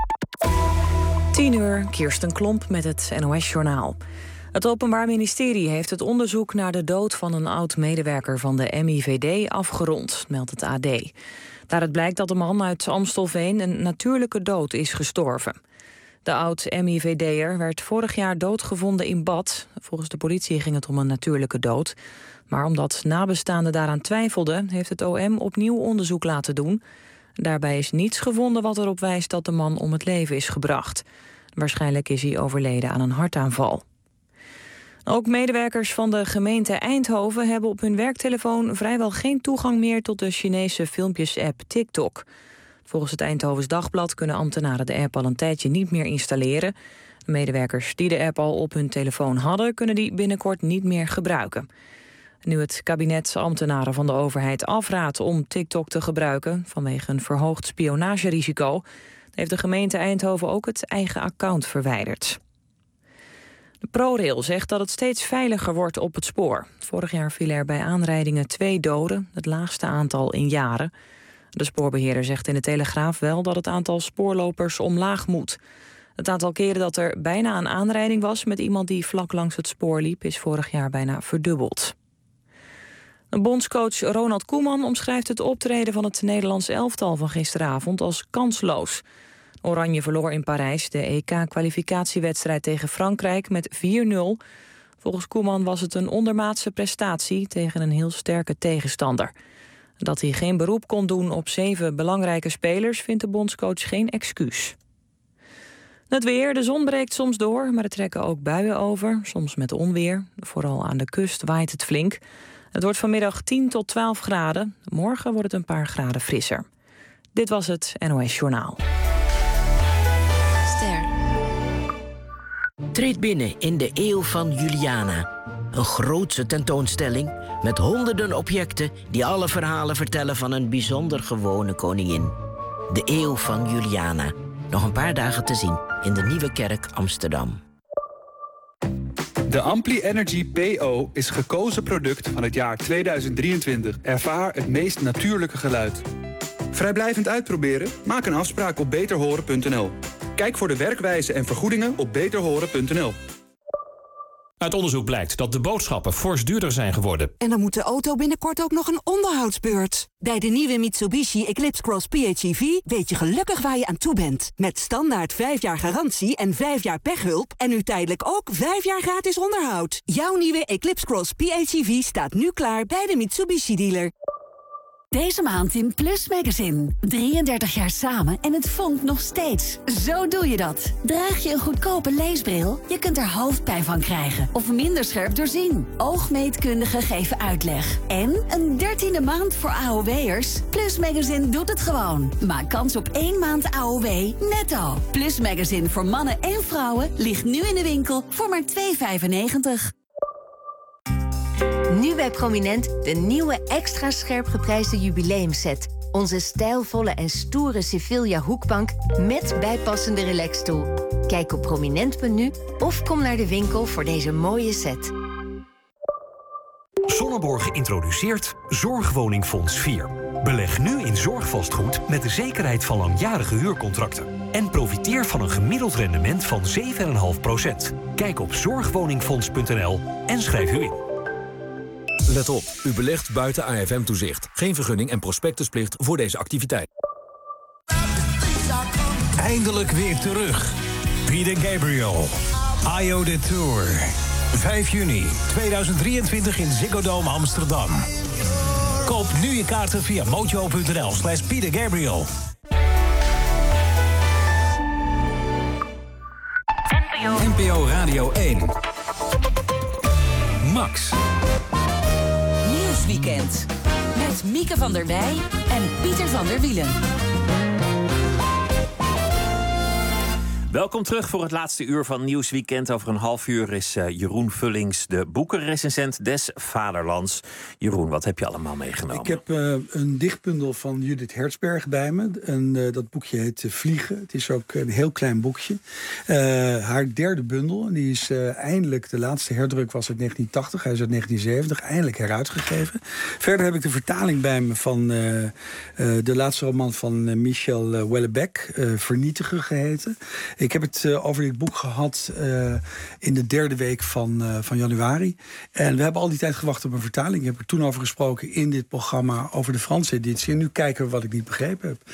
10:00, Kirsten Klomp met het NOS-journaal. Het Openbaar Ministerie heeft het onderzoek naar de dood van een oud-medewerker van de MIVD afgerond, meldt het AD. Daaruit blijkt dat de man uit Amstelveen een natuurlijke dood is gestorven. De oud-MIVD'er werd vorig jaar doodgevonden in bad. Volgens de politie ging het om een natuurlijke dood. Maar omdat nabestaanden daaraan twijfelden, heeft het OM opnieuw onderzoek laten doen. Daarbij is niets gevonden wat erop wijst dat de man om het leven is gebracht. Waarschijnlijk is hij overleden aan een hartaanval. Ook medewerkers van de gemeente Eindhoven hebben op hun werktelefoon vrijwel geen toegang meer tot de Chinese filmpjes-app TikTok. Volgens het Eindhovens Dagblad kunnen ambtenaren de app al een tijdje niet meer installeren. De medewerkers die de app al op hun telefoon hadden, kunnen die binnenkort niet meer gebruiken. Nu het kabinet ambtenaren van de overheid afraadt om TikTok te gebruiken vanwege een verhoogd spionagerisico, heeft de gemeente Eindhoven ook het eigen account verwijderd. De ProRail zegt dat het steeds veiliger wordt op het spoor. Vorig jaar vielen er bij aanrijdingen 2 doden, het laagste aantal in jaren. De spoorbeheerder zegt in de Telegraaf wel dat het aantal spoorlopers omlaag moet. Het aantal keren dat er bijna een aanrijding was met iemand die vlak langs het spoor liep, is vorig jaar bijna verdubbeld. Bondscoach Ronald Koeman omschrijft het optreden van het Nederlands elftal van gisteravond als kansloos. Oranje verloor in Parijs de EK-kwalificatiewedstrijd tegen Frankrijk met 4-0. Volgens Koeman was het een ondermaatse prestatie tegen een heel sterke tegenstander. Dat hij geen beroep kon doen op 7 belangrijke spelers vindt de bondscoach geen excuus. Het weer, de zon breekt soms door, maar er trekken ook buien over, soms met onweer. Vooral aan de kust waait het flink. Het wordt vanmiddag 10 tot 12 graden. Morgen wordt het een paar graden frisser. Dit was het NOS Journaal. Treed binnen in de Eeuw van Juliana. Een grootse tentoonstelling met honderden objecten die alle verhalen vertellen van een bijzonder gewone koningin. De Eeuw van Juliana. Nog een paar dagen te zien in de Nieuwe Kerk Amsterdam. De Ampli Energy PO is gekozen product van het jaar 2023. Ervaar het meest natuurlijke geluid. Vrijblijvend uitproberen? Maak een afspraak op beterhoren.nl. Kijk voor de werkwijze en vergoedingen op beterhoren.nl. Uit onderzoek blijkt dat de boodschappen fors duurder zijn geworden. En dan moet de auto binnenkort ook nog een onderhoudsbeurt. Bij de nieuwe Mitsubishi Eclipse Cross PHEV weet je gelukkig waar je aan toe bent. Met standaard 5 jaar garantie en 5 jaar pechhulp. En nu tijdelijk ook 5 jaar gratis onderhoud. Jouw nieuwe Eclipse Cross PHEV staat nu klaar bij de Mitsubishi dealer. Deze maand in Plus Magazine. 33 jaar samen en het vonkt nog steeds. Zo doe je dat. Draag je een goedkope leesbril? Je kunt er hoofdpijn van krijgen of minder scherp doorzien. Oogmeetkundigen geven uitleg. En een 13e maand voor AOW'ers? Plus Magazine doet het gewoon. Maak kans op 1 maand AOW netto. Plus Magazine voor mannen en vrouwen ligt nu in de winkel voor maar €2,95. Nu bij Prominent de nieuwe extra scherp geprijsde jubileumset. Onze stijlvolle en stoere Sevilla hoekbank met bijpassende relaxstoel. Kijk op prominent.nu of kom naar de winkel voor deze mooie set. Sonneborg introduceert Zorgwoningfonds 4. Beleg nu in zorgvastgoed met de zekerheid van langjarige huurcontracten. En profiteer van een gemiddeld rendement van 7,5%. Kijk op zorgwoningfonds.nl en schrijf u in. Let op, u belegt buiten AFM-toezicht. Geen vergunning en prospectusplicht voor deze activiteit. Eindelijk weer terug. Peter Gabriel. Io de Tour. 5 juni 2023 in Ziggo Dome Amsterdam. Koop nu je kaarten via mojo.nl/Peter Gabriel. NPO Radio 1. Max. Nieuwsweekend. Met Mieke van der Wij en Pieter van der Wielen. Welkom terug voor het laatste uur van Nieuwsweekend. Over een half uur is Jeroen Vullings, de boekenrecensent des Vaderlands. Jeroen, wat heb je allemaal meegenomen? Ik heb een dichtbundel van Judith Hertzberg bij me. En dat boekje heet Vliegen. Het is ook een heel klein boekje. Haar derde bundel. En die is eindelijk, de laatste herdruk was uit 1980. Hij is uit 1970. Eindelijk heruitgegeven. Verder heb ik de vertaling bij me van de laatste roman van Michel Houellebecq. Vernietigen geheten. Ik heb het over dit boek gehad in de derde week van januari. En we hebben al die tijd gewacht op een vertaling. Ik heb er toen over gesproken in dit programma over de Franse editie. En nu kijken we wat ik niet begrepen heb.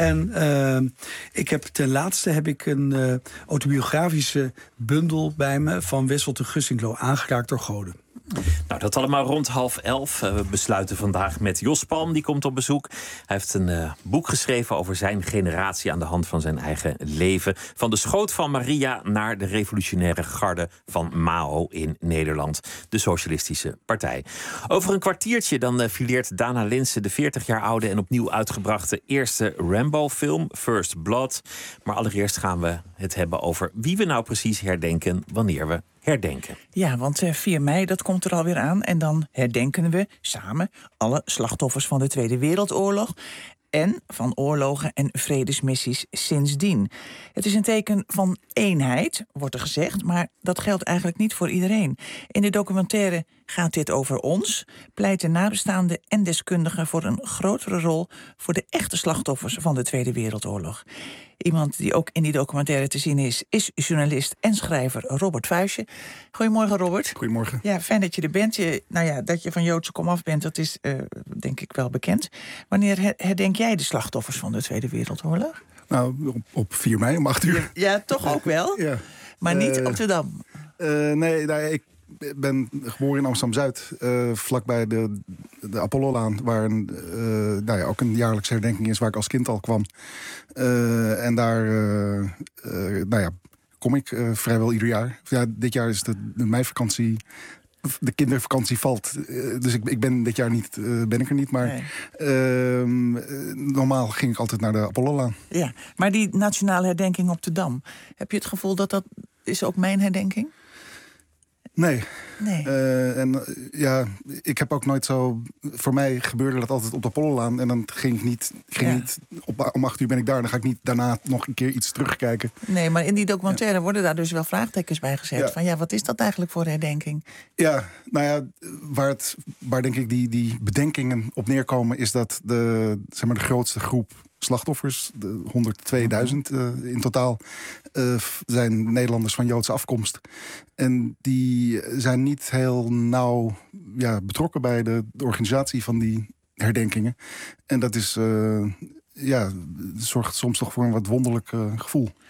En ten laatste heb ik een autobiografische bundel bij me van Wessel te Gussinklo, Aangeraakt door goden. Nou, dat allemaal rond 10:30. We besluiten vandaag met Jos Palm, die komt op bezoek. Hij heeft een boek geschreven over zijn generatie aan de hand van zijn eigen leven. Van de schoot van Maria naar de revolutionaire garde van Mao in Nederland. De Socialistische Partij. Over een kwartiertje dan fileert Dana Linsen de 40 jaar oude en opnieuw uitgebrachte eerste Rambo-film, First Blood. Maar allereerst gaan we het hebben over wie we nou precies herdenken wanneer we herdenken. Ja, want 4 mei, dat komt er alweer aan. En dan herdenken we samen alle slachtoffers van de Tweede Wereldoorlog en van oorlogen en vredesmissies sindsdien. Het is een teken van eenheid, wordt er gezegd, maar dat geldt eigenlijk niet voor iedereen. In de documentaire Gaat dit over ons? Pleiten nabestaanden en deskundigen voor een grotere rol voor de echte slachtoffers van de Tweede Wereldoorlog. Iemand die ook in die documentaire te zien is journalist en schrijver Robert Vuijsje. Goedemorgen, Robert. Goedemorgen. Ja, fijn dat je er bent. Dat je van Joodse komaf bent, dat is denk ik wel bekend. Wanneer herdenk jij de slachtoffers van de Tweede Wereldoorlog? Nou, op 4 mei om 8 uur. Ja, toch ook wel? Ja. Maar niet op de Dam? Nee, ik ben geboren in Amsterdam-Zuid, vlakbij de Apollolaan, waar ook een jaarlijkse herdenking is, waar ik als kind al kwam. En daar kom ik vrijwel ieder jaar. Ja, dit jaar is de meivakantie. De kindervakantie valt. Dus dit jaar ben ik er niet. Maar normaal ging ik altijd naar de Apollolaan. Ja, maar die nationale herdenking op de Dam, heb je het gevoel dat is ook mijn herdenking? Nee. Ik heb ook nooit zo. Voor mij gebeurde dat altijd op de Apollolaan. En dan ging ik niet. Om 8 uur ben ik daar. Dan ga ik niet daarna nog een keer iets terugkijken. Nee, maar in die documentaire worden daar dus wel vraagtekens bij gezet. Ja. Van wat is dat eigenlijk voor herdenking? Ja, nou ja, waar denk ik die bedenkingen op neerkomen, is dat de grootste groep slachtoffers, de 102.000 in totaal, zijn Nederlanders van Joodse afkomst. En die zijn niet heel nauw betrokken bij de organisatie van die herdenkingen. En dat is zorgt soms toch voor een wat wonderlijk gevoel.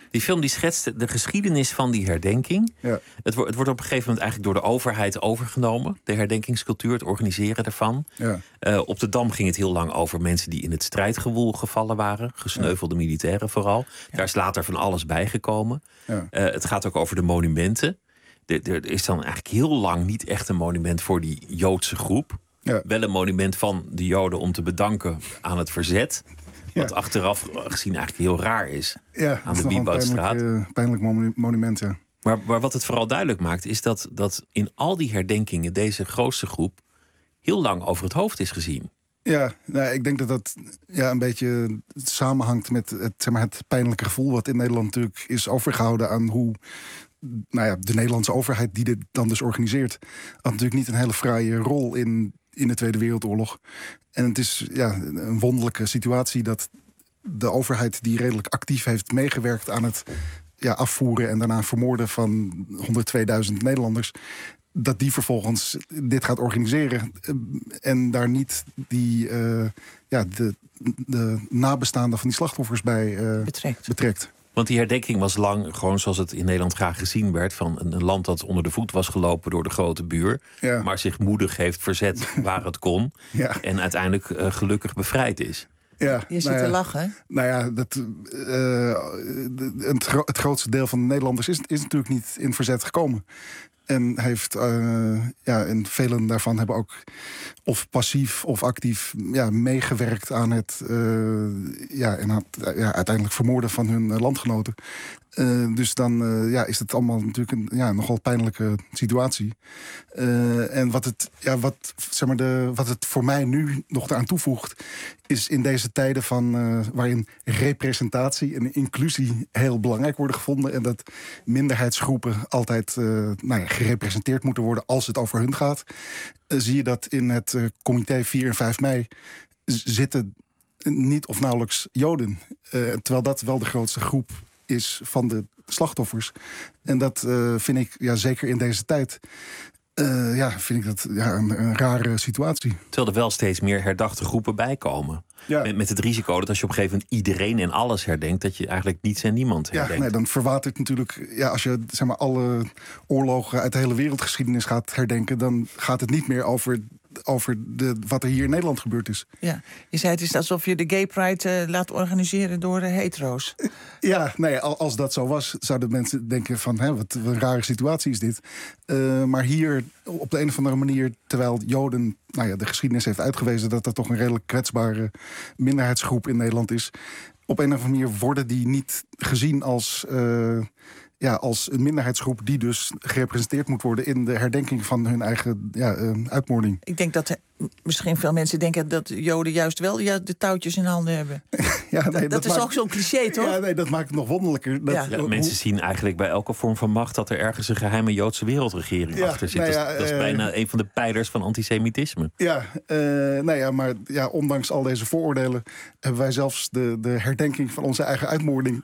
Die film die schetst de geschiedenis van die herdenking. Ja. Het wordt op een gegeven moment eigenlijk door de overheid overgenomen. De herdenkingscultuur, het organiseren ervan. Ja. Op de Dam ging het heel lang over mensen die in het strijdgewoel gevallen waren. Gesneuvelde militairen vooral. Daar is later van alles bijgekomen. Ja. Het gaat ook over de monumenten. Er is dan eigenlijk heel lang niet echt een monument voor die Joodse groep. Ja. Wel een monument van de Joden om te bedanken aan het verzet. Wat achteraf gezien eigenlijk heel raar is. Ja, aan de Wieboudstraat. Pijnlijk monument, ja. Maar wat het vooral duidelijk maakt, is dat in al die herdenkingen deze grootste groep heel lang over het hoofd is gezien. Ja, nou, ik denk dat een beetje samenhangt met het pijnlijke gevoel wat in Nederland natuurlijk is overgehouden aan hoe de Nederlandse overheid die dit dan dus organiseert, had natuurlijk niet een hele fraaie rol in de Tweede Wereldoorlog. En het is een wonderlijke situatie dat de overheid die redelijk actief heeft meegewerkt aan het afvoeren en daarna vermoorden van 102.000 Nederlanders, dat die vervolgens dit gaat organiseren en daar niet de nabestaanden van die slachtoffers bij betrekt. Want die herdenking was lang, gewoon zoals het in Nederland graag gezien werd, van een land dat onder de voet was gelopen door de grote buur, maar zich moedig heeft verzet waar het kon en uiteindelijk gelukkig bevrijd is. Ja, je zit te lachen. Nou ja, het grootste deel van de Nederlanders is natuurlijk niet in verzet gekomen. En heeft, en velen daarvan hebben ook of passief of actief meegewerkt aan het uiteindelijk vermoorden van hun landgenoten. Dus dan is het allemaal natuurlijk een nogal pijnlijke situatie. En wat het voor mij nu nog eraan toevoegt, is in deze tijden waarin representatie en inclusie heel belangrijk worden gevonden en dat minderheidsgroepen altijd gerepresenteerd moeten worden als het over hun gaat, zie je dat in het comité 4 en 5 mei zitten niet of nauwelijks Joden. Terwijl dat wel de grootste groep is van de slachtoffers. En dat vind ik, zeker in deze tijd, vind ik dat een rare situatie. Terwijl er wel steeds meer herdachte groepen bijkomen. Ja. Met het risico dat als je op een gegeven moment iedereen en alles herdenkt, dat je eigenlijk niets en niemand herdenkt. Ja, nee, dan verwatert natuurlijk, als je alle oorlogen uit de hele wereldgeschiedenis gaat herdenken, dan gaat het niet meer over wat er hier in Nederland gebeurd is. Ja, je zei het is alsof je de Gay Pride laat organiseren door hetero's. Ja, nee, als dat zo was, zouden mensen denken van, wat een rare situatie is dit. Maar hier, op de een of andere manier, terwijl Joden, de geschiedenis heeft uitgewezen dat dat toch een redelijk kwetsbare minderheidsgroep in Nederland is, op een of andere manier worden die niet gezien als een minderheidsgroep die dus gerepresenteerd moet worden in de herdenking van hun eigen uitmoording. Ik denk dat misschien veel mensen denken dat Joden juist wel de touwtjes in handen hebben. Dat is ook zo'n cliché, toch? Ja, nee, dat maakt het nog wonderlijker. Mensen zien eigenlijk bij elke vorm van macht dat er ergens een geheime Joodse wereldregering achter zit. Dat is bijna een van de pijlers van antisemitisme. Maar ondanks al deze vooroordelen hebben wij zelfs de herdenking van onze eigen uitmoording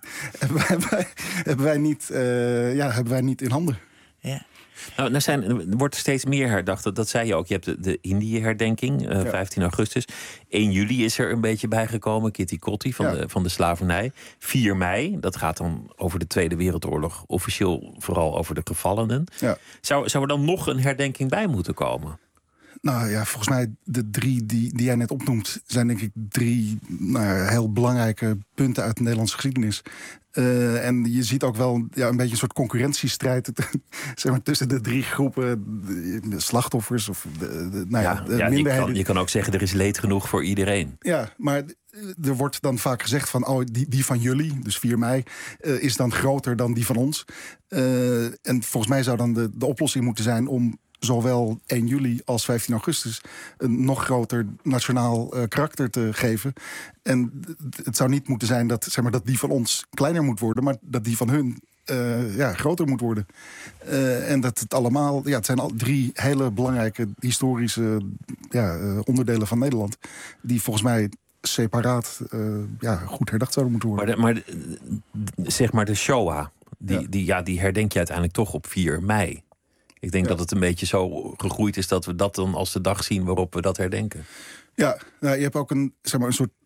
hebben wij niet in handen. Ja. Nou, er wordt steeds meer herdacht. Dat zei je ook. Je hebt de Indië-herdenking, 15 augustus. 1 juli is er een beetje bijgekomen. Kitty Kotti van de slavernij. 4 mei, dat gaat dan over de Tweede Wereldoorlog. Officieel vooral over de gevallenen. Ja. Zou er dan nog een herdenking bij moeten komen? Nou ja, volgens mij de 3 die jij net opnoemt zijn denk ik 3 heel belangrijke punten uit de Nederlandse geschiedenis. En je ziet ook wel een beetje een soort concurrentiestrijd tussen de 3 groepen, de slachtoffers of de minderheden. Je kan ook zeggen, er is leed genoeg voor iedereen. Ja, maar er wordt dan vaak gezegd van, die van jullie, dus 4 mei, is dan groter dan die van ons. En volgens mij zou dan de oplossing moeten zijn om zowel 1 juli als 15 augustus een nog groter nationaal karakter te geven. En het zou niet moeten zijn dat die van ons kleiner moet worden, maar dat die van hun groter moet worden. En dat het allemaal, het zijn al 3 hele belangrijke historische onderdelen van Nederland, die volgens mij separaat goed herdacht zouden moeten worden. Maar zeg maar de Shoah, die herdenk je uiteindelijk toch op 4 mei. Ik denk dat het een beetje zo gegroeid is dat we dat dan als de dag zien waarop we dat herdenken. Ja, je hebt ook een soort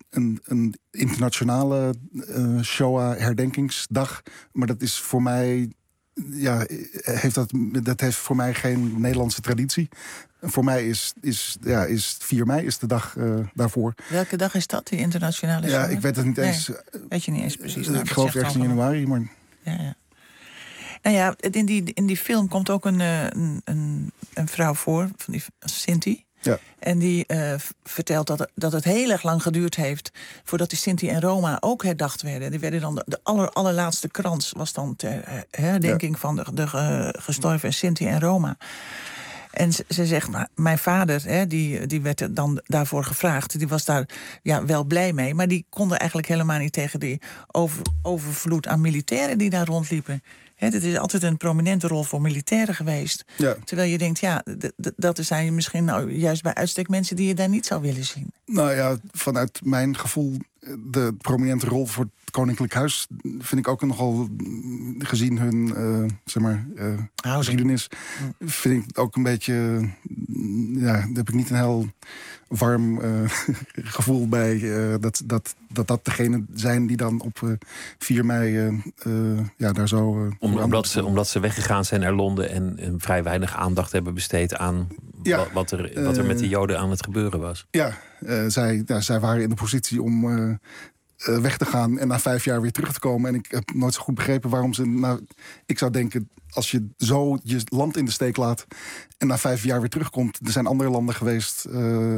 een internationale Shoah-herdenkingsdag. Maar dat is voor mij... Ja, dat heeft voor mij geen Nederlandse traditie. Voor mij is 4 mei is de dag daarvoor. Welke dag is dat, die internationale Shoah? Ja, ik weet het niet eens. Weet je niet eens precies. Ik geloof ergens in januari, maar... Ja. Nou ja, in die film komt ook een vrouw voor, van die Sinti. Ja. En die vertelt dat het heel erg lang geduurd heeft voordat die Sinti en Roma ook herdacht werden. Die werden dan de allerlaatste krans was dan ter herdenking van de gestorven Sinti en Roma. En ze zegt, maar mijn vader, die werd dan daarvoor gevraagd. Die was daar wel blij mee. Maar die konden eigenlijk helemaal niet tegen die overvloed aan militairen die daar rondliepen. Het is altijd een prominente rol voor militairen geweest. Ja. Terwijl je denkt, dat zijn misschien nou juist bij uitstek mensen die je daar niet zou willen zien. Nou ja, vanuit mijn gevoel, de prominente rol voor het Koninklijk Huis vind ik ook nogal, gezien hun geschiedenis, vind ik ook een beetje, daar heb ik niet een heel warm gevoel bij dat degenen zijn die dan op 4 mei daar zo... Omdat ze weggegaan zijn naar Londen en vrij weinig aandacht hebben besteed aan wat er met de Joden aan het gebeuren was. Ja, zij waren in de positie om weg te gaan en na 5 jaar weer terug te komen. En ik heb nooit zo goed begrepen waarom ze... ik zou denken, als je zo je land in de steek laat en na 5 jaar weer terugkomt... Er zijn andere landen geweest,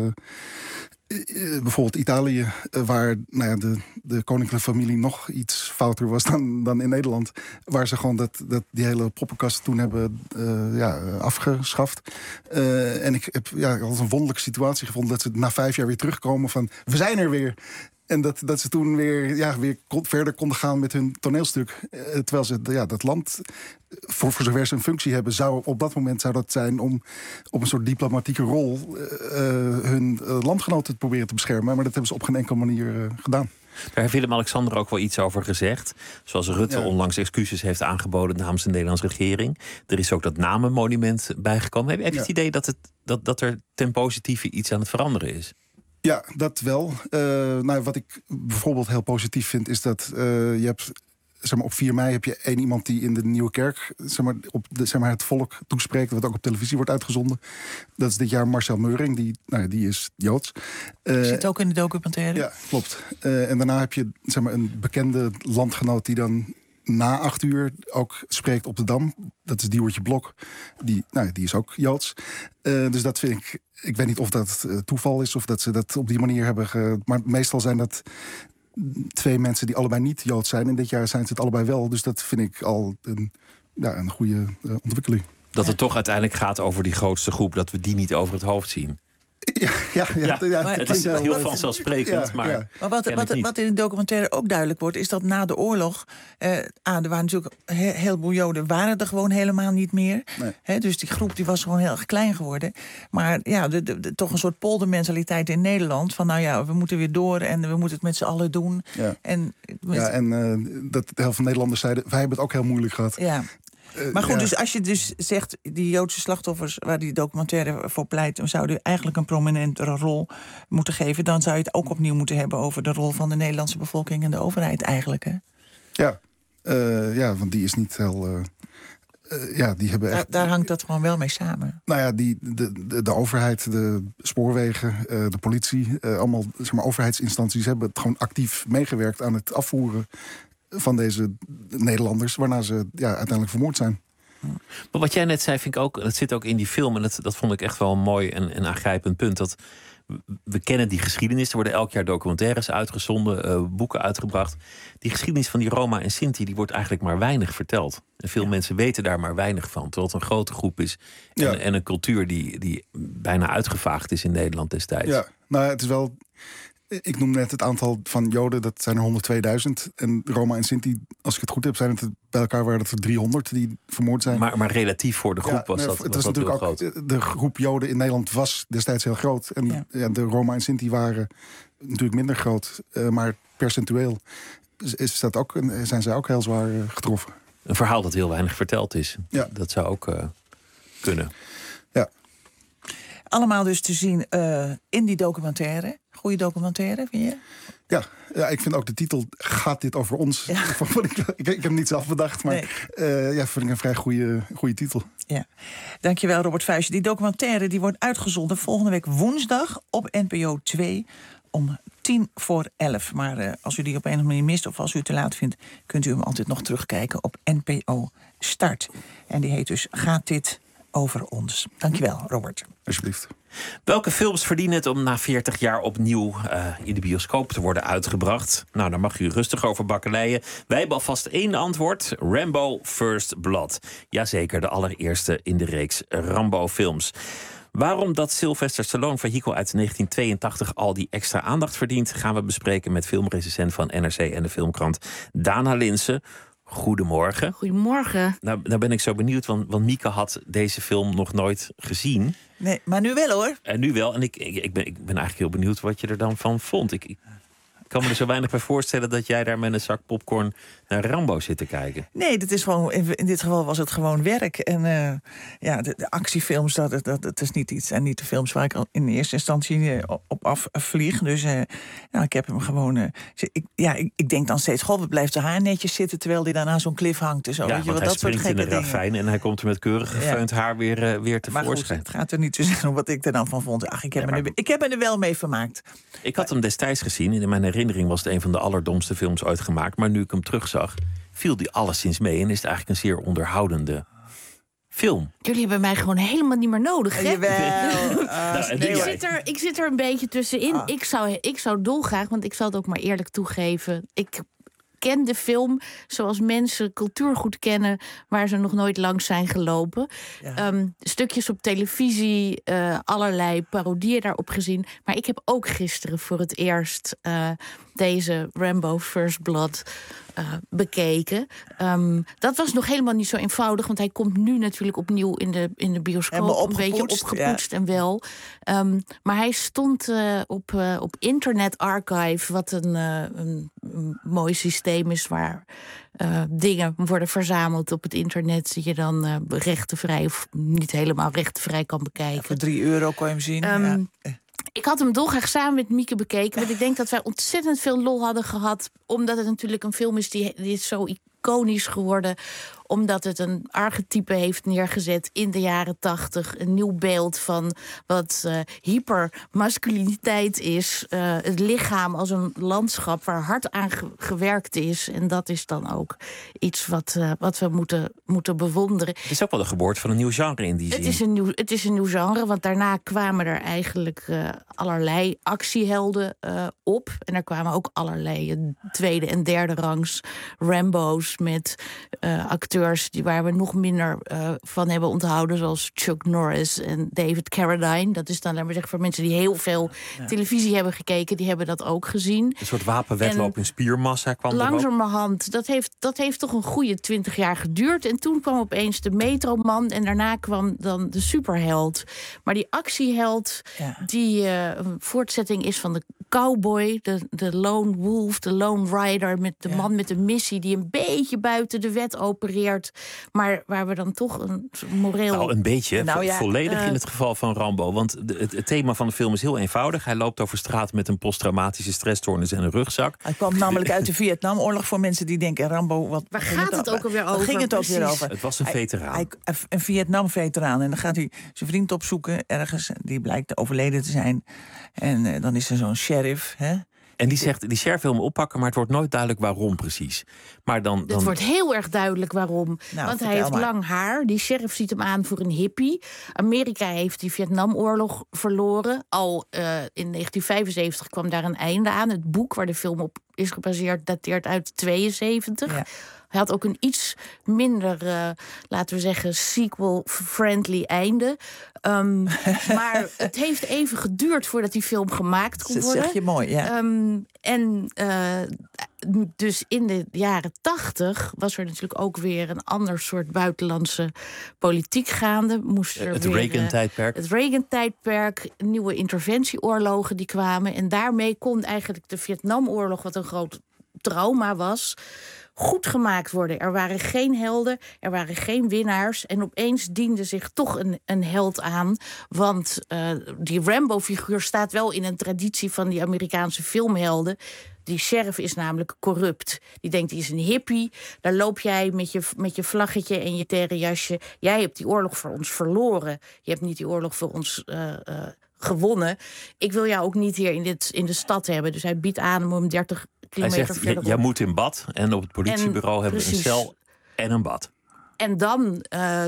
bijvoorbeeld Italië, waar de koninklijke familie nog iets fouter was dan in Nederland. Waar ze gewoon die hele poppenkast toen hebben afgeschaft. En ik heb als een wonderlijke situatie gevonden dat ze na 5 jaar weer terugkomen van, we zijn er weer. En dat ze toen weer verder konden gaan met hun toneelstuk. Terwijl ze dat land, voor zover ze een functie hebben, op dat moment zou dat zijn om op een soort diplomatieke rol hun landgenoten te proberen te beschermen. Maar dat hebben ze op geen enkele manier gedaan. Daar heeft Willem-Alexander ook wel iets over gezegd. Zoals Rutte onlangs excuses heeft aangeboden namens de Nederlandse regering. Er is ook dat namenmonument bijgekomen. Heb je het idee dat er ten positieve iets aan het veranderen is? Ja, dat wel. Wat ik bijvoorbeeld heel positief vind, is dat je hebt, op 4 mei heb je 1 iemand die in de Nieuwe Kerk het volk toespreekt, wat ook op televisie wordt uitgezonden. Dat is dit jaar Marcel Meuring, die is Joods. Zit ook in de documentaire. Ja, klopt. En daarna heb je een bekende landgenoot die dan na 8 uur ook spreekt op de Dam. Dat is Diewertje Blok. Die is ook Joods. Dus dat vind ik... Ik weet niet of dat toeval is of dat ze dat op die manier hebben... Maar meestal zijn dat 2 mensen die allebei niet Joods zijn. En dit jaar zijn ze het allebei wel. Dus dat vind ik al een goede ontwikkeling. Dat het toch uiteindelijk gaat over die grootste groep, dat we die niet over het hoofd zien. Het is heel vanzelfsprekend, maar wat in de documentaire ook duidelijk wordt, is dat na de oorlog, er waren natuurlijk een heleboel Joden waren er gewoon helemaal niet meer. Nee. Dus die groep die was gewoon heel erg klein geworden. Maar toch een soort poldermentaliteit in Nederland, van we moeten weer door en we moeten het met z'n allen doen. Ja. En dat de helft van Nederlanders zeiden, wij hebben het ook heel moeilijk gehad. Ja. Maar goed, dus als je dus zegt, die Joodse slachtoffers waar die documentaire voor pleit, zouden eigenlijk een prominentere rol moeten geven, dan zou je het ook opnieuw moeten hebben over de rol van de Nederlandse bevolking en de overheid eigenlijk, hè? Ja, want die is niet heel... die hebben echt... Daar hangt dat gewoon wel mee samen. Nou ja, de overheid, de spoorwegen, de politie, allemaal overheidsinstanties hebben het gewoon actief meegewerkt aan het afvoeren van deze Nederlanders, waarna ze uiteindelijk vermoord zijn. Maar wat jij net zei, vind ik ook, dat zit ook in die film, en dat vond ik echt wel een mooi en aangrijpend punt, dat we kennen die geschiedenis. Er worden elk jaar documentaires uitgezonden, boeken uitgebracht. Die geschiedenis van die Roma en Sinti, die wordt eigenlijk maar weinig verteld. En veel mensen weten daar maar weinig van, terwijl het een grote groep is en een cultuur die bijna uitgevaagd is in Nederland destijds. Ja, het is wel... Ik noem net het aantal van Joden, dat zijn er 102.000. En Roma en Sinti, als ik het goed heb, zijn het bij elkaar waren het er 300 die vermoord zijn. Maar relatief voor de groep was dat natuurlijk ook heel groot. De groep Joden in Nederland was destijds heel groot. En de Roma en Sinti waren natuurlijk minder groot. Maar percentueel zijn zij ook heel zwaar getroffen. Een verhaal dat heel weinig verteld is. Ja. Dat zou ook kunnen. Ja. Allemaal dus te zien in die documentaire. Goeie documentaire, vind je? Ja, ik vind ook de titel, gaat dit over ons? Ja. Ik heb hem niet zelf bedacht, maar vind ik een vrij goede titel. Ja, dankjewel Robert Vuijs. Die documentaire die wordt uitgezonden volgende week woensdag op NPO 2 om 10:10. Maar als u die op een of andere manier mist of als u te laat vindt, kunt u hem altijd nog terugkijken op NPO Start. En die heet dus Gaat dit over ons? Dankjewel, Robert. Alsjeblieft. Welke films verdienen het om na 40 jaar opnieuw in de bioscoop te worden uitgebracht? Nou, daar mag u rustig over bakkeleien. Wij hebben alvast 1 antwoord. Rambo First Blood. Jazeker, de allereerste in de reeks Rambo-films. Waarom dat Sylvester Stallone-vehikel uit 1982 al die extra aandacht verdient, gaan we bespreken met filmrecensent van NRC en de Filmkrant, Dana Linssen. Goedemorgen. Goedemorgen. Nou ben ik zo benieuwd, want Mieke had deze film nog nooit gezien. Nee, maar nu wel hoor. En nu wel. En ik ben eigenlijk heel benieuwd wat je er dan van vond. Ik kan me er zo weinig bij voorstellen dat jij daar met een zak popcorn naar Rambo zit te kijken. Nee, dat is gewoon, in dit geval was het gewoon werk. En de actiefilms, dat is niet iets. En niet de films waar ik al in eerste instantie op afvlieg. Dus ik heb hem gewoon. Ik denk dan steeds, wat blijft de haar netjes zitten terwijl die daarna zo'n cliff hangt. En zo, Ja, weet je, want hij springt in een ravijn en hij komt er met keurig gefeund haar weer tevoorschijn. Het gaat er niet zo om wat ik er dan van vond. Ach, ik heb me er wel mee vermaakt. Ik had hem destijds gezien. In mijn herinnering was het een van de allerdomste films ooit gemaakt. Maar nu ik hem terugzag, viel die alleszins mee. En is het eigenlijk een zeer onderhoudende film. Jullie hebben mij gewoon helemaal niet meer nodig, hè? Ik zit er een beetje tussenin. Ik zou dolgraag, want ik zal het ook maar eerlijk toegeven, ik ken de film zoals mensen cultuurgoed kennen waar ze nog nooit langs zijn gelopen. Ja. Stukjes op televisie, allerlei parodieën daarop gezien. Maar ik heb ook gisteren voor het eerst deze Rambo First Blood bekeken. Dat was nog helemaal niet zo eenvoudig, want hij komt nu natuurlijk opnieuw in de bioscoop. Een beetje opgepoetst en wel. Maar hij stond op Internet Archive, wat een mooi systeem is waar dingen worden verzameld op het internet, die je dan rechtenvrij of niet helemaal rechtenvrij kan bekijken. Ja, voor €3 kon je hem zien. Ik had hem dolgraag samen met Mieke bekeken, want ik denk dat wij ontzettend veel lol hadden gehad, omdat het natuurlijk een film is die is zo iconisch geworden, omdat het een archetype heeft neergezet in de jaren 80. Een nieuw beeld van wat hypermasculiniteit is. Het lichaam als een landschap waar hard aan gewerkt is. En dat is dan ook iets wat we moeten bewonderen. Het is ook wel de geboorte van een nieuw genre in die zin. Het is een nieuw genre, want daarna kwamen er eigenlijk allerlei actiehelden op. En er kwamen ook allerlei tweede en derde rangs Rambo's met acteurs waar we nog minder van hebben onthouden, zoals Chuck Norris en David Carradine. Dat is dan, laten we zeggen, voor mensen die heel veel televisie hebben gekeken, die hebben dat ook gezien. Een soort wapenwedloop in spiermassa kwam langzamerhand, dat heeft toch een goede 20 jaar geduurd. En toen kwam opeens de Metroman en daarna kwam dan de superheld. Maar die actieheld, die een voortzetting is van de cowboy, de lone wolf, de lone rider, met de man met een missie die een beetje buiten de wet opereert, maar waar we dan toch een moreel... Nou, een beetje. Volledig in het geval van Rambo. Want het thema van de film is heel eenvoudig. Hij loopt over straat met een posttraumatische stressstoornis en een rugzak. Hij kwam namelijk uit de Vietnamoorlog, voor mensen die denken, Rambo... Waar gaat het ook alweer over? Waar ging het ook weer over? Het was een veteraan. Een Vietnam-veteraan. En dan gaat hij zijn vriend opzoeken ergens. Die blijkt overleden te zijn. En dan is er zo'n sheriff, hè? En die zegt, die sheriff wil hem oppakken, maar het wordt nooit duidelijk waarom precies. Maar dan... Het wordt heel erg duidelijk waarom. Want hij heeft lang haar. Die sheriff ziet hem aan voor een hippie. Amerika heeft die Vietnamoorlog verloren. Al in 1975 kwam daar een einde aan. Het boek waar de film op is gebaseerd dateert uit 72. Ja. Hij had ook een iets minder, laten we zeggen, sequel-friendly einde. Maar het heeft even geduurd voordat die film gemaakt kon worden. Dat zeg je mooi, ja. Dus in de jaren 80 was er natuurlijk ook weer een ander soort buitenlandse politiek gaande. Het Reagan-tijdperk. Het Reagan-tijdperk, nieuwe interventieoorlogen die kwamen. En daarmee kon eigenlijk de Vietnamoorlog, wat een groot trauma was, goed gemaakt worden. Er waren geen helden, er waren geen winnaars. En opeens diende zich toch een held aan. Want die Rambo-figuur staat wel in een traditie van die Amerikaanse filmhelden. Die sheriff is namelijk corrupt. Die denkt, die is een hippie. Daar loop jij met je vlaggetje en je terrenjasje. Jij hebt die oorlog voor ons verloren. Je hebt niet die oorlog voor ons gewonnen. Ik wil jou ook niet hier in de stad hebben. Dus hij biedt aan om hem 30 kilometer verderop. verderop. Jij moet in bad. En op het politiebureau hebben we een cel en een bad. En dan,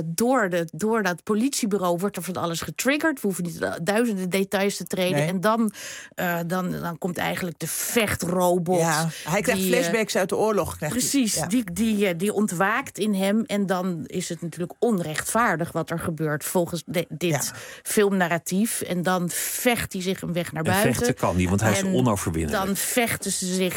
door dat politiebureau wordt er van alles getriggerd. We hoeven niet duizenden details te treden. Nee. En dan komt eigenlijk de vechtrobot. Ja, hij krijgt flashbacks uit de oorlog. Precies, die ontwaakt in hem. En dan is het natuurlijk onrechtvaardig wat er gebeurt volgens dit filmnarratief. En dan vecht hij zich een weg naar buiten. En vechten kan hij, want hij is onoverwinnelijk. Dan vechten ze zich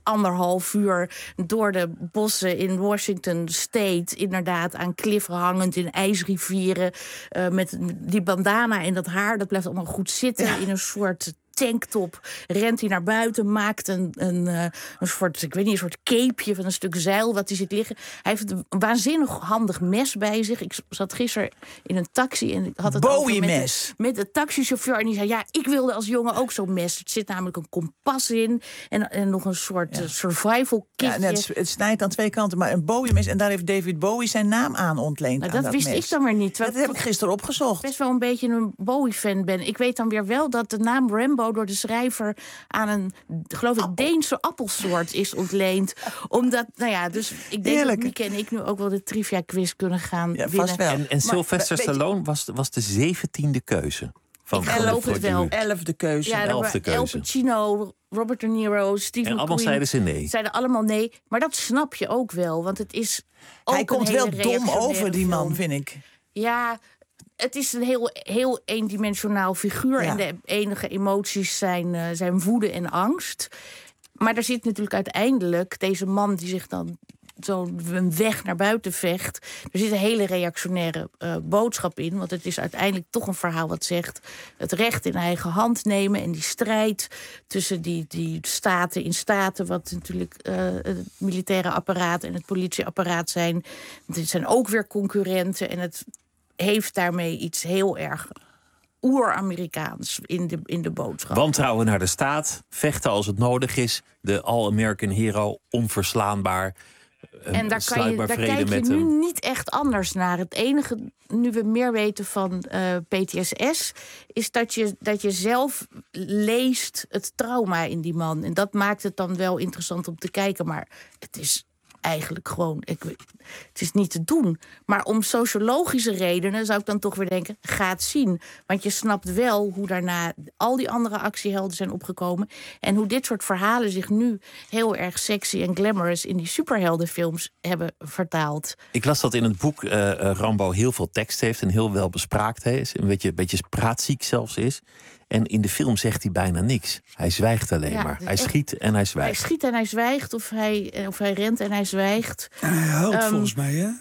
1,5 uur door de bossen in Washington State, inderdaad aan kliffen hangend in ijsrivieren, met die bandana en dat haar, dat blijft allemaal goed zitten in een soort tanktop, rent hij naar buiten, maakt een soort, ik weet niet, een soort capeje van een stuk zeil wat hij ziet liggen. Hij heeft een waanzinnig handig mes bij zich. Ik zat gisteren in een taxi en ik had het Bowie-mes met de taxichauffeur en die zei, ja, ik wilde als jongen ook zo'n mes. Er zit namelijk een kompas in en nog een soort survival kitje. Ja, het snijdt aan 2 kanten, maar een Bowie-mes, en daar heeft David Bowie zijn naam aan ontleend. Nou, dat wist ik dan weer niet. Dat heb ik gisteren opgezocht. Best wel een beetje een Bowie-fan ben. Ik weet dan weer wel dat de naam Rambo door de schrijver aan een, geloof ik, Deense appelsoort is ontleend. Omdat, nou ja, dus ik denk dat Mieke en ik nu ook wel de trivia-quiz kunnen gaan winnen. Vast wel. En Sylvester Stallone was de 17e keuze. Ik geloof het wel. 11e keuze. Ja, er waren El Pacino, Robert De Niro, Stephen Quinn. En allemaal zeiden ze nee. Zeiden allemaal nee. Maar dat snap je ook wel, want het is ook hij komt wel dom over, die man, vind ik. Ja, het is een heel eendimensionaal figuur. Ja. En de enige emoties zijn woede en angst. Maar er zit natuurlijk uiteindelijk deze man die zich dan zo'n weg naar buiten vecht. Er zit een hele reactionaire boodschap in. Want het is uiteindelijk toch een verhaal wat zegt het recht in eigen hand nemen. En die strijd tussen die staten in staten, wat natuurlijk het militaire apparaat en het politieapparaat zijn. Dit zijn ook weer concurrenten. En het heeft daarmee iets heel erg oer-Amerikaans in de boodschap. Wantrouwen naar de staat, vechten als het nodig is. De All-American Hero, onverslaanbaar. En daar kijk je nu niet echt anders naar. Het enige, nu we meer weten van PTSS, is dat je zelf leest het trauma in die man. En dat maakt het dan wel interessant om te kijken. Maar het is eigenlijk gewoon, het is niet te doen. Maar om sociologische redenen zou ik dan toch weer denken, ga het zien. Want je snapt wel hoe daarna al die andere actiehelden zijn opgekomen. En hoe dit soort verhalen zich nu heel erg sexy en glamorous in die superheldenfilms hebben vertaald. Ik las dat in het boek Rambo heel veel tekst heeft en heel wel bespraakt is. Een beetje praatziek zelfs is. En in de film zegt hij bijna niks. Hij zwijgt alleen maar. Hij schiet en hij zwijgt. Hij schiet en hij zwijgt, of hij rent en hij zwijgt. En hij huilt volgens mij, hè?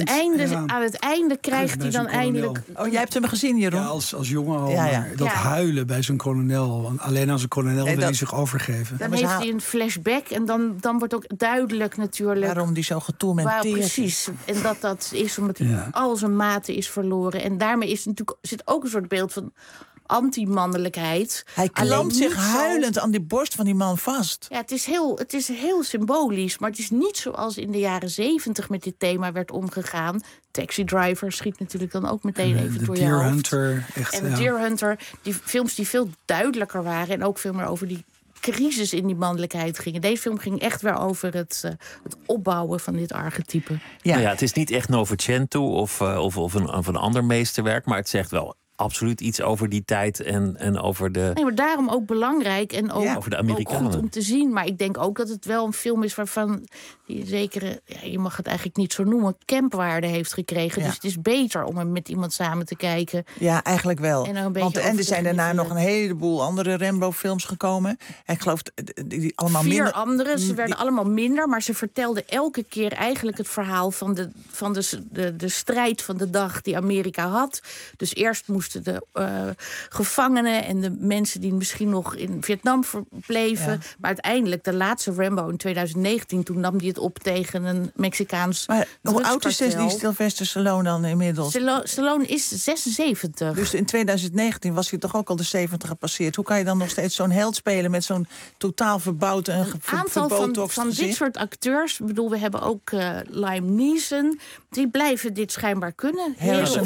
Aan het einde krijgt hij dan eindelijk. Oh, jij hebt hem gezien, Jeroen? Ja, als jongen al. Ja. Dat huilen bij zo'n kolonel. Want alleen als een kolonel wil hij zich overgeven. Dan heeft hij een flashback en dan wordt ook duidelijk natuurlijk waarom die zo getormenteerd is. Precies. En dat is omdat hij al zijn maten is verloren. En daarmee zit ook een soort beeld van anti-mannelijkheid. Hij klampt zich huilend aan die borst van die man vast. Ja, het is heel symbolisch, maar het is niet zoals in de jaren 70 met dit thema werd omgegaan. Taxi Driver schiet natuurlijk dan ook meteen even door je hoofd. Deer Hunter. Echt, en Deer Hunter, die films die veel duidelijker waren en ook veel meer over die crisis in die mannelijkheid gingen. Deze film ging echt weer over het opbouwen van dit archetype. Ja. Nou ja, het is niet echt Novecento of een ander meesterwerk, maar het zegt wel absoluut iets over die tijd en over de. Nee, maar daarom ook belangrijk en ook, over de Amerikanen. Ook goed om te zien. Maar ik denk ook dat het wel een film is waarvan die zekere, je mag het eigenlijk niet zo noemen, campwaarde heeft gekregen. Ja. Dus het is beter om hem met iemand samen te kijken. Ja, eigenlijk wel. En er zijn daarna nog een heleboel andere Rambo-films gekomen. En ik geloof die allemaal 4 minder. andere, ze werden allemaal minder, maar ze vertelden elke keer eigenlijk het verhaal van de strijd van de dag die Amerika had. Dus eerst moest moesten de gevangenen en de mensen die misschien nog in Vietnam verbleven. Ja. Maar uiteindelijk, de laatste Rambo in 2019, toen nam hij het op tegen een Mexicaans drugskartel. Hoe oud is die Sylvester Stallone dan inmiddels? Stallone is 76. Dus in 2019 was hij toch ook al de 70 gepasseerd. Hoe kan je dan nog steeds zo'n held spelen met zo'n totaal verbouwd en aantal van dit soort acteurs, ik bedoel, we hebben ook Liam Neeson, die blijven dit schijnbaar kunnen. Harrison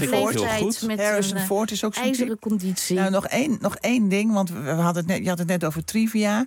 Ford is ook zo'n ijzeren conditie. Nou, nog één ding, want je had het net over trivia.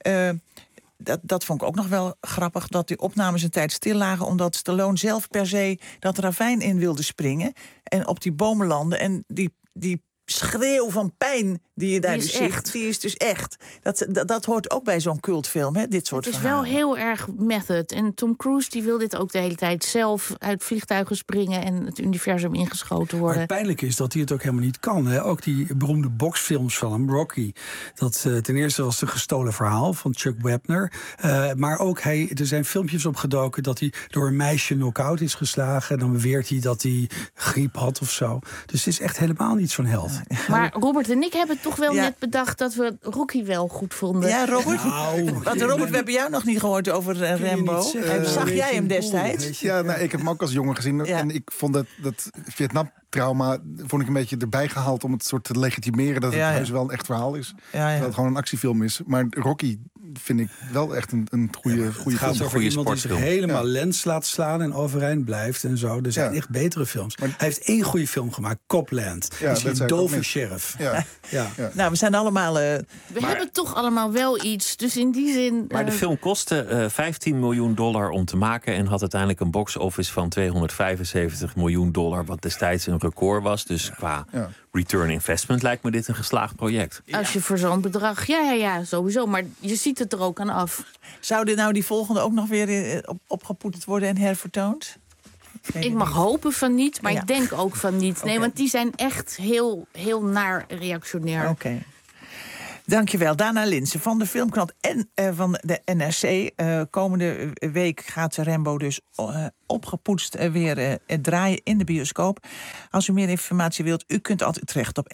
Dat vond ik ook nog wel grappig, dat die opnames een tijd stil lagen, omdat Stallone zelf per se dat ravijn in wilde springen en op die bomen landen. En die schreeuw van pijn die je daar dus ziet, die is dus echt. Dat hoort ook bij zo'n cultfilm, hè, dit soort verhalen. Het is wel heel erg method. En Tom Cruise die wil dit ook de hele tijd zelf uit vliegtuigen springen en het universum ingeschoten worden. Maar het pijnlijke is dat hij het ook helemaal niet kan. Hè? Ook die beroemde boxfilms van hem, Rocky. Dat ten eerste was een gestolen verhaal van Chuck Wepner. Maar ook er zijn filmpjes opgedoken dat hij door een meisje knock-out is geslagen. En dan beweert hij dat hij griep had of zo. Dus het is echt helemaal niet zo'n held. Maar Robert en ik hebben toch wel net bedacht dat we Rocky wel goed vonden. Ja, Robert? Robert, we hebben jou nog niet gehoord over Rambo. Zag jij hem destijds? Ja, nou, ik heb hem ook als jongen gezien. Ja. En ik vond dat Vietnam-trauma vond ik een beetje erbij gehaald om het soort te legitimeren dat het heus wel een echt verhaal is. Dat het gewoon een actiefilm is. Maar Rocky vind ik wel echt een goede film. Het gaat over iemand die zich helemaal lens laat slaan en overeind blijft en zo. Er zijn echt betere films. Maar hij heeft één goede film gemaakt, Copland. Dat is een dove sheriff. Nou, we zijn allemaal... We hebben toch allemaal wel iets, dus in die zin... Maar de film kostte $15 miljoen om te maken en had uiteindelijk een box-office van $275 miljoen, wat destijds een record was. Dus qua return investment lijkt me dit een geslaagd project. Als je voor zo'n bedrag... Ja, sowieso. Maar je ziet het er ook aan af. Zou dit nou die volgende ook nog weer opgepoetst worden en hervertoond? Ik mag hopen van niet, maar ik denk ook van niet. Nee, want die zijn echt heel, heel naar reactionair. Oké. Dankjewel. Dana Linsen van de Filmkrant en van de NRC. Komende week gaat Rambo dus opgepoetst weer draaien in de bioscoop. Als u meer informatie wilt, u kunt altijd terecht op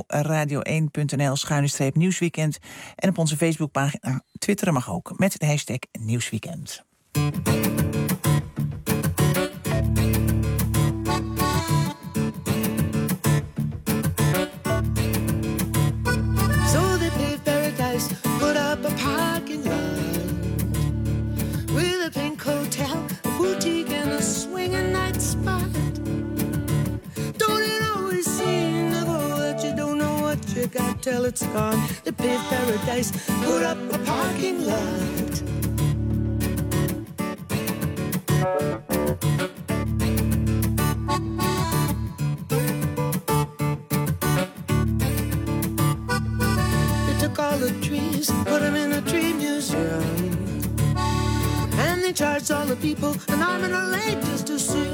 nporadio1.nl/nieuwsweekend. En op onze Facebookpagina. Twitteren mag ook met de hashtag Nieuwsweekend. Put up a parking lot with a pink hotel, a boutique, and a swinging night spot. Don't it always seem to go that you don't know what you got till it's gone? The paved paradise, put up a parking lot. All the trees, put them in a tree museum, and they charged all the people an arm and a leg just to see.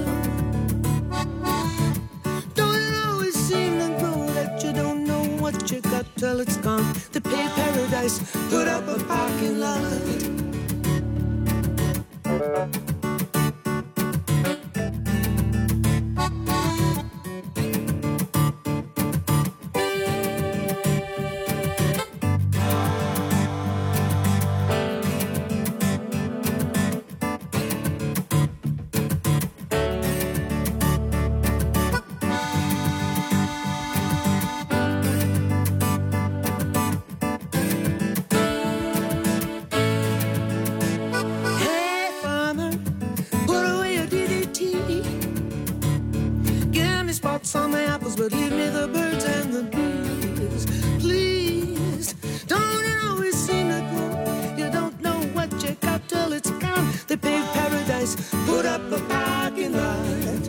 Don't it always seem to go that you don't know what you got till it's gone? The paved paradise, put up a parking lot. On my apples, but leave me the birds and the bees. Please, don't it always seem to go? You don't know what you got till it's gone. The paved paradise, put up a parking lot.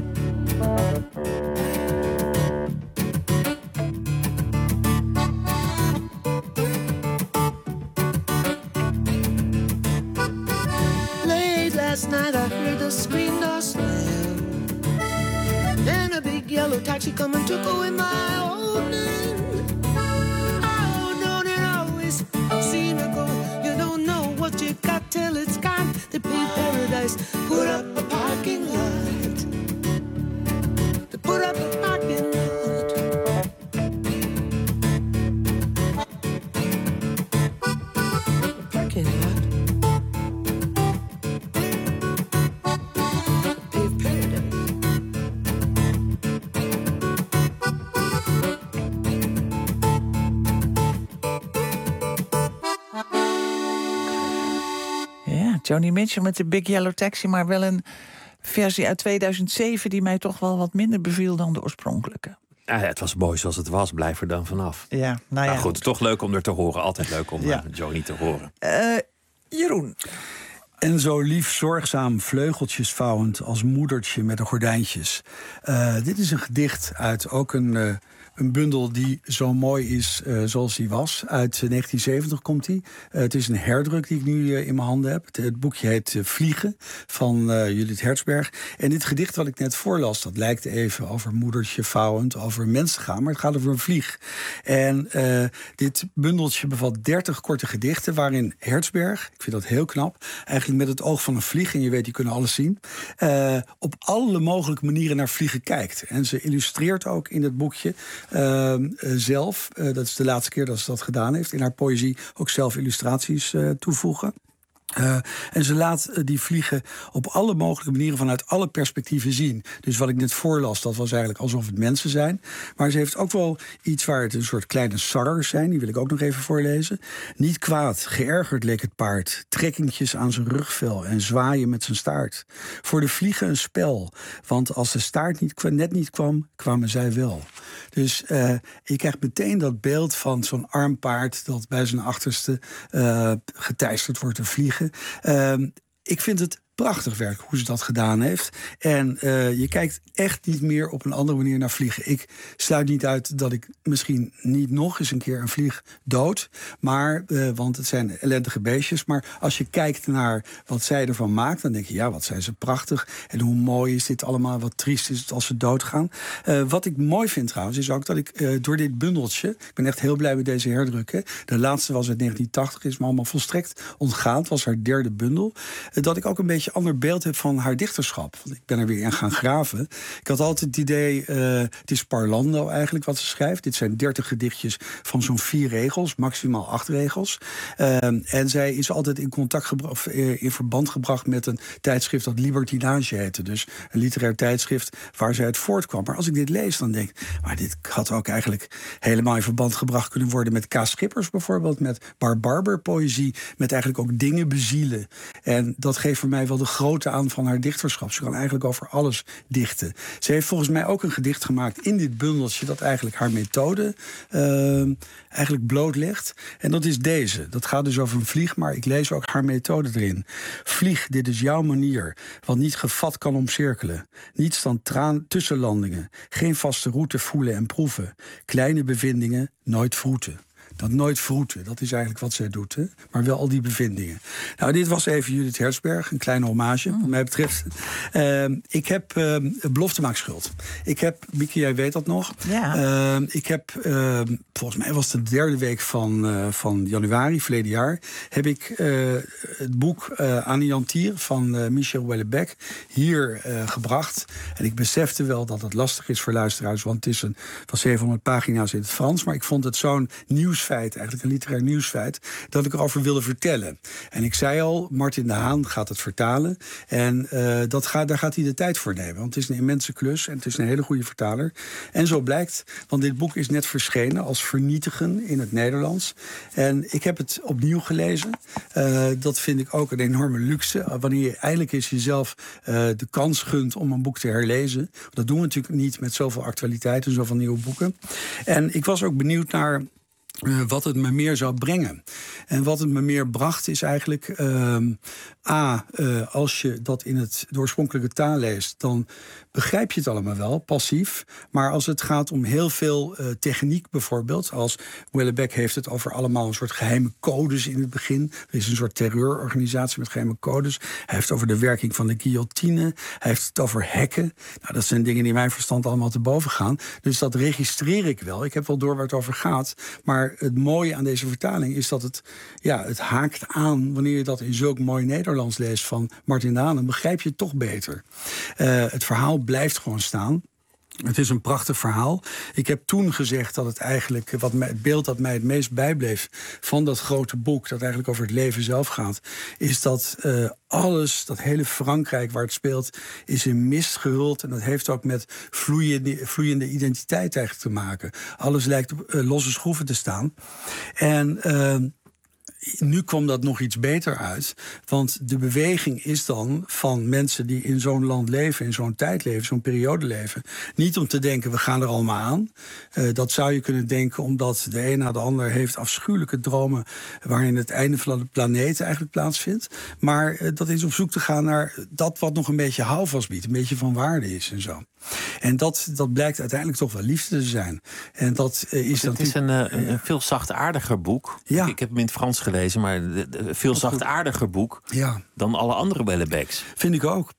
Late last night I heard the screen door slam. Then a big yellow taxi come and took away my old man. Oh, don't it always seem to go? You don't know what you got till it's gone. The paved paradise, put up a parking lot. Put up a parking lot. Joni Mitchell met de Big Yellow Taxi, maar wel een versie uit 2007... die mij toch wel wat minder beviel dan de oorspronkelijke. Ja, het was mooi zoals het was, blijf er dan vanaf. Ja, nou ja. Goed, toch leuk om er te horen. Altijd leuk om Joni te horen. Jeroen. En zo lief zorgzaam vleugeltjes vouwend als moedertje met de gordijntjes. Dit is een gedicht uit ook een bundel die zo mooi is zoals die was. Uit 1970 komt die. Het is een herdruk die ik nu in mijn handen heb. Het boekje heet Vliegen van Judith Hertzberg. En dit gedicht wat ik net voorlas, dat lijkt even over moedertje vouwend, over mensen gaan, maar het gaat over een vlieg. En dit bundeltje bevat 30 korte gedichten waarin Hertzberg, ik vind dat heel knap, eigenlijk met het oog van een vlieg, en je weet, die kunnen alles zien, op alle mogelijke manieren naar vliegen kijkt. En ze illustreert ook in het boekje zelf, dat is de laatste keer dat ze dat gedaan heeft, in haar poëzie ook zelf illustraties toevoegen. En ze laat die vliegen op alle mogelijke manieren vanuit alle perspectieven zien. Dus wat ik net voorlas, dat was eigenlijk alsof het mensen zijn. Maar ze heeft ook wel iets waar het een soort kleine sarrers zijn. Die wil ik ook nog even voorlezen. Niet kwaad, geërgerd leek het paard. Trekkingjes aan zijn rugvel en zwaaien met zijn staart. Voor de vliegen een spel. Want als de staart net niet kwam, kwamen zij wel. Dus je krijgt meteen dat beeld van zo'n arm paard dat bij zijn achterste geteisterd wordt te vliegen. Ik vind het prachtig werk hoe ze dat gedaan heeft. En je kijkt echt niet meer op een andere manier naar vliegen. Ik sluit niet uit dat ik misschien niet nog eens een keer een vlieg dood. Maar, want het zijn ellendige beestjes. Maar als je kijkt naar wat zij ervan maakt, dan denk je, ja, wat zijn ze prachtig. En hoe mooi is dit allemaal, wat triest is het als ze doodgaan. Wat ik mooi vind trouwens, is ook dat ik door dit bundeltje, ik ben echt heel blij met deze herdruk. Hè. De laatste was uit 1980, is me allemaal volstrekt ontgaan. Het was haar derde bundel. Dat ik ook een beetje ander beeld heb van haar dichterschap. Want ik ben er weer in gaan graven. Ik had altijd het idee, het is parlando eigenlijk wat ze schrijft. Dit zijn 30 gedichtjes van zo'n 4 regels, maximaal 8 regels. En zij is altijd in verband gebracht met een tijdschrift dat Libertinage heette. Dus een literair tijdschrift waar zij uit voortkwam. Maar als ik dit lees, dan denk ik, maar dit had ook eigenlijk helemaal in verband gebracht kunnen worden met K. Schippers bijvoorbeeld, met Barber poëzie, met eigenlijk ook dingen bezielen. En dat geeft voor mij wel de grootte aan van haar dichterschap. Ze kan eigenlijk over alles dichten. Ze heeft volgens mij ook een gedicht gemaakt in dit bundeltje dat eigenlijk haar methode eigenlijk blootlegt. En dat is deze. Dat gaat dus over een vlieg, maar ik lees ook haar methode erin. Vlieg, dit is jouw manier, wat niet gevat kan omcirkelen. Niets dan tussenlandingen. Geen vaste route voelen en proeven. Kleine bevindingen, nooit vroeten. Dat nooit vroeten, dat is eigenlijk wat zij doet. Hè? Maar wel al die bevindingen. Nou, dit was even Judith Hertzberg, een kleine hommage, wat mij betreft. Ik heb belofte maakt schuld. Ik heb, Mieke, jij weet dat nog. Ja. Ik heb, volgens mij was het de 3e week van januari, verleden jaar, heb ik het boek Anéantir van Michel Houellebecq hier gebracht. En ik besefte wel dat het lastig is voor luisteraars, want het is van 700 pagina's in het Frans. Maar ik vond het zo'n nieuwsfeit, eigenlijk een literair nieuwsfeit, dat ik erover wilde vertellen. En ik zei al, Martin de Haan gaat het vertalen. En daar gaat hij de tijd voor nemen. Want het is een immense klus en het is een hele goede vertaler. En zo blijkt, want dit boek is net verschenen als Vernietigen in het Nederlands. En ik heb het opnieuw gelezen. Dat vind ik ook een enorme luxe. Wanneer je eindelijk eens jezelf de kans gunt om een boek te herlezen. Dat doen we natuurlijk niet met zoveel actualiteit en zoveel nieuwe boeken. En ik was ook benieuwd naar wat het me meer zou brengen. En wat het me meer bracht is eigenlijk als je dat in de oorspronkelijke taal leest, dan begrijp je het allemaal wel, passief. Maar als het gaat om heel veel techniek bijvoorbeeld, als Houellebecq heeft het over allemaal een soort geheime codes in het begin. Er is een soort terreurorganisatie met geheime codes. Hij heeft het over de werking van de guillotine. Hij heeft het over hacken. Nou, dat zijn dingen die mijn verstand allemaal te boven gaan. Dus dat registreer ik wel. Ik heb wel door waar het over gaat. Maar het mooie aan deze vertaling is dat het haakt aan wanneer je dat in zulk mooi Nederlands leest van Martin de Haan. Dan begrijp je het toch beter. Het verhaal blijft gewoon staan. Het is een prachtig verhaal. Ik heb toen gezegd dat het eigenlijk het beeld dat mij het meest bijbleef van dat grote boek, dat eigenlijk over het leven zelf gaat, is dat alles, dat hele Frankrijk waar het speelt, is in mist gehuld. En dat heeft ook met vloeiende identiteit eigenlijk te maken. Alles lijkt op losse schroeven te staan. En nu kwam dat nog iets beter uit. Want de beweging is dan van mensen die in zo'n land leven, in zo'n tijd leven, zo'n periode leven. Niet om te denken, we gaan er allemaal aan. Dat zou je kunnen denken, omdat de een na de ander heeft afschuwelijke dromen waarin het einde van de planeet eigenlijk plaatsvindt. Maar dat is op zoek te gaan naar dat wat nog een beetje houvast biedt, een beetje van waarde is en zo. En dat blijkt uiteindelijk toch wel liefde te zijn. En dat is het is een veel zachtaardiger boek. Ja. Ik heb hem in het Frans gelezen, maar een veel zachtaardiger boek dan alle andere Houellebecqs. Vind ik ook.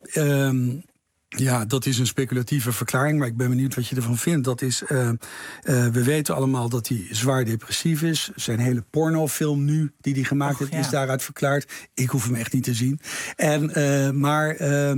Ja, dat is een speculatieve verklaring, maar ik ben benieuwd wat je ervan vindt. Dat is, we weten allemaal dat hij zwaar depressief is. Zijn hele pornofilm nu, die hij gemaakt heeft, is daaruit verklaard. Ik hoef hem echt niet te zien. Maar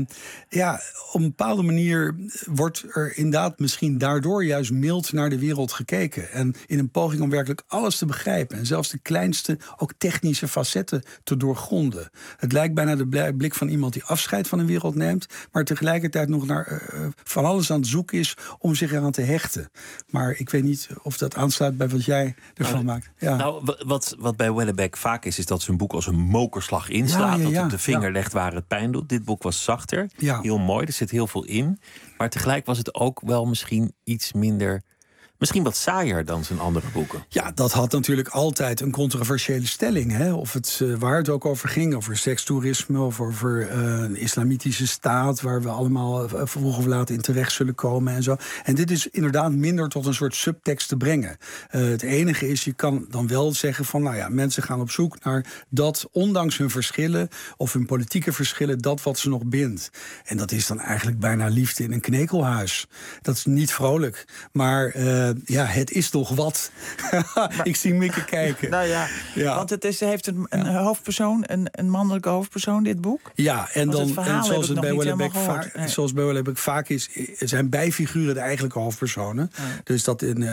op een bepaalde manier wordt er inderdaad misschien daardoor juist mild naar de wereld gekeken. En in een poging om werkelijk alles te begrijpen. En zelfs de kleinste, ook technische facetten te doorgronden. Het lijkt bijna de blik van iemand die afscheid van een wereld neemt, maar tegelijkertijd nog naar van alles aan het zoeken is om zich eraan te hechten. Maar ik weet niet of dat aansluit bij wat jij ervan maakt. Ja. Nou, wat bij Houellebecq vaak is dat zijn boek als een mokerslag inslaat. Dat op de vinger legt waar het pijn doet. Dit boek was zachter. Ja. Heel mooi, er zit heel veel in. Maar tegelijk was het ook wel misschien iets minder, misschien wat saaier dan zijn andere boeken. Ja, dat had natuurlijk altijd een controversiële stelling. Hè? Of het, waar het ook over ging, over sekstoerisme, of over een islamitische staat, waar we allemaal vroeg of laat in terecht zullen komen en zo. En dit is inderdaad minder tot een soort subtekst te brengen. Het enige is, je kan dan wel zeggen van, nou ja, mensen gaan op zoek naar dat, ondanks hun verschillen, of hun politieke verschillen, dat wat ze nog bindt. En dat is dan eigenlijk bijna liefde in een knekelhuis. Dat is niet vrolijk, maar het is toch wat. Ik zie Mieke kijken. Nou ja, want het heeft een hoofdpersoon, een mannelijke hoofdpersoon, dit boek. Ja, en dan, zoals het bij Houellebecq vaak is, zijn bijfiguren de eigenlijke hoofdpersonen. Ja. Dus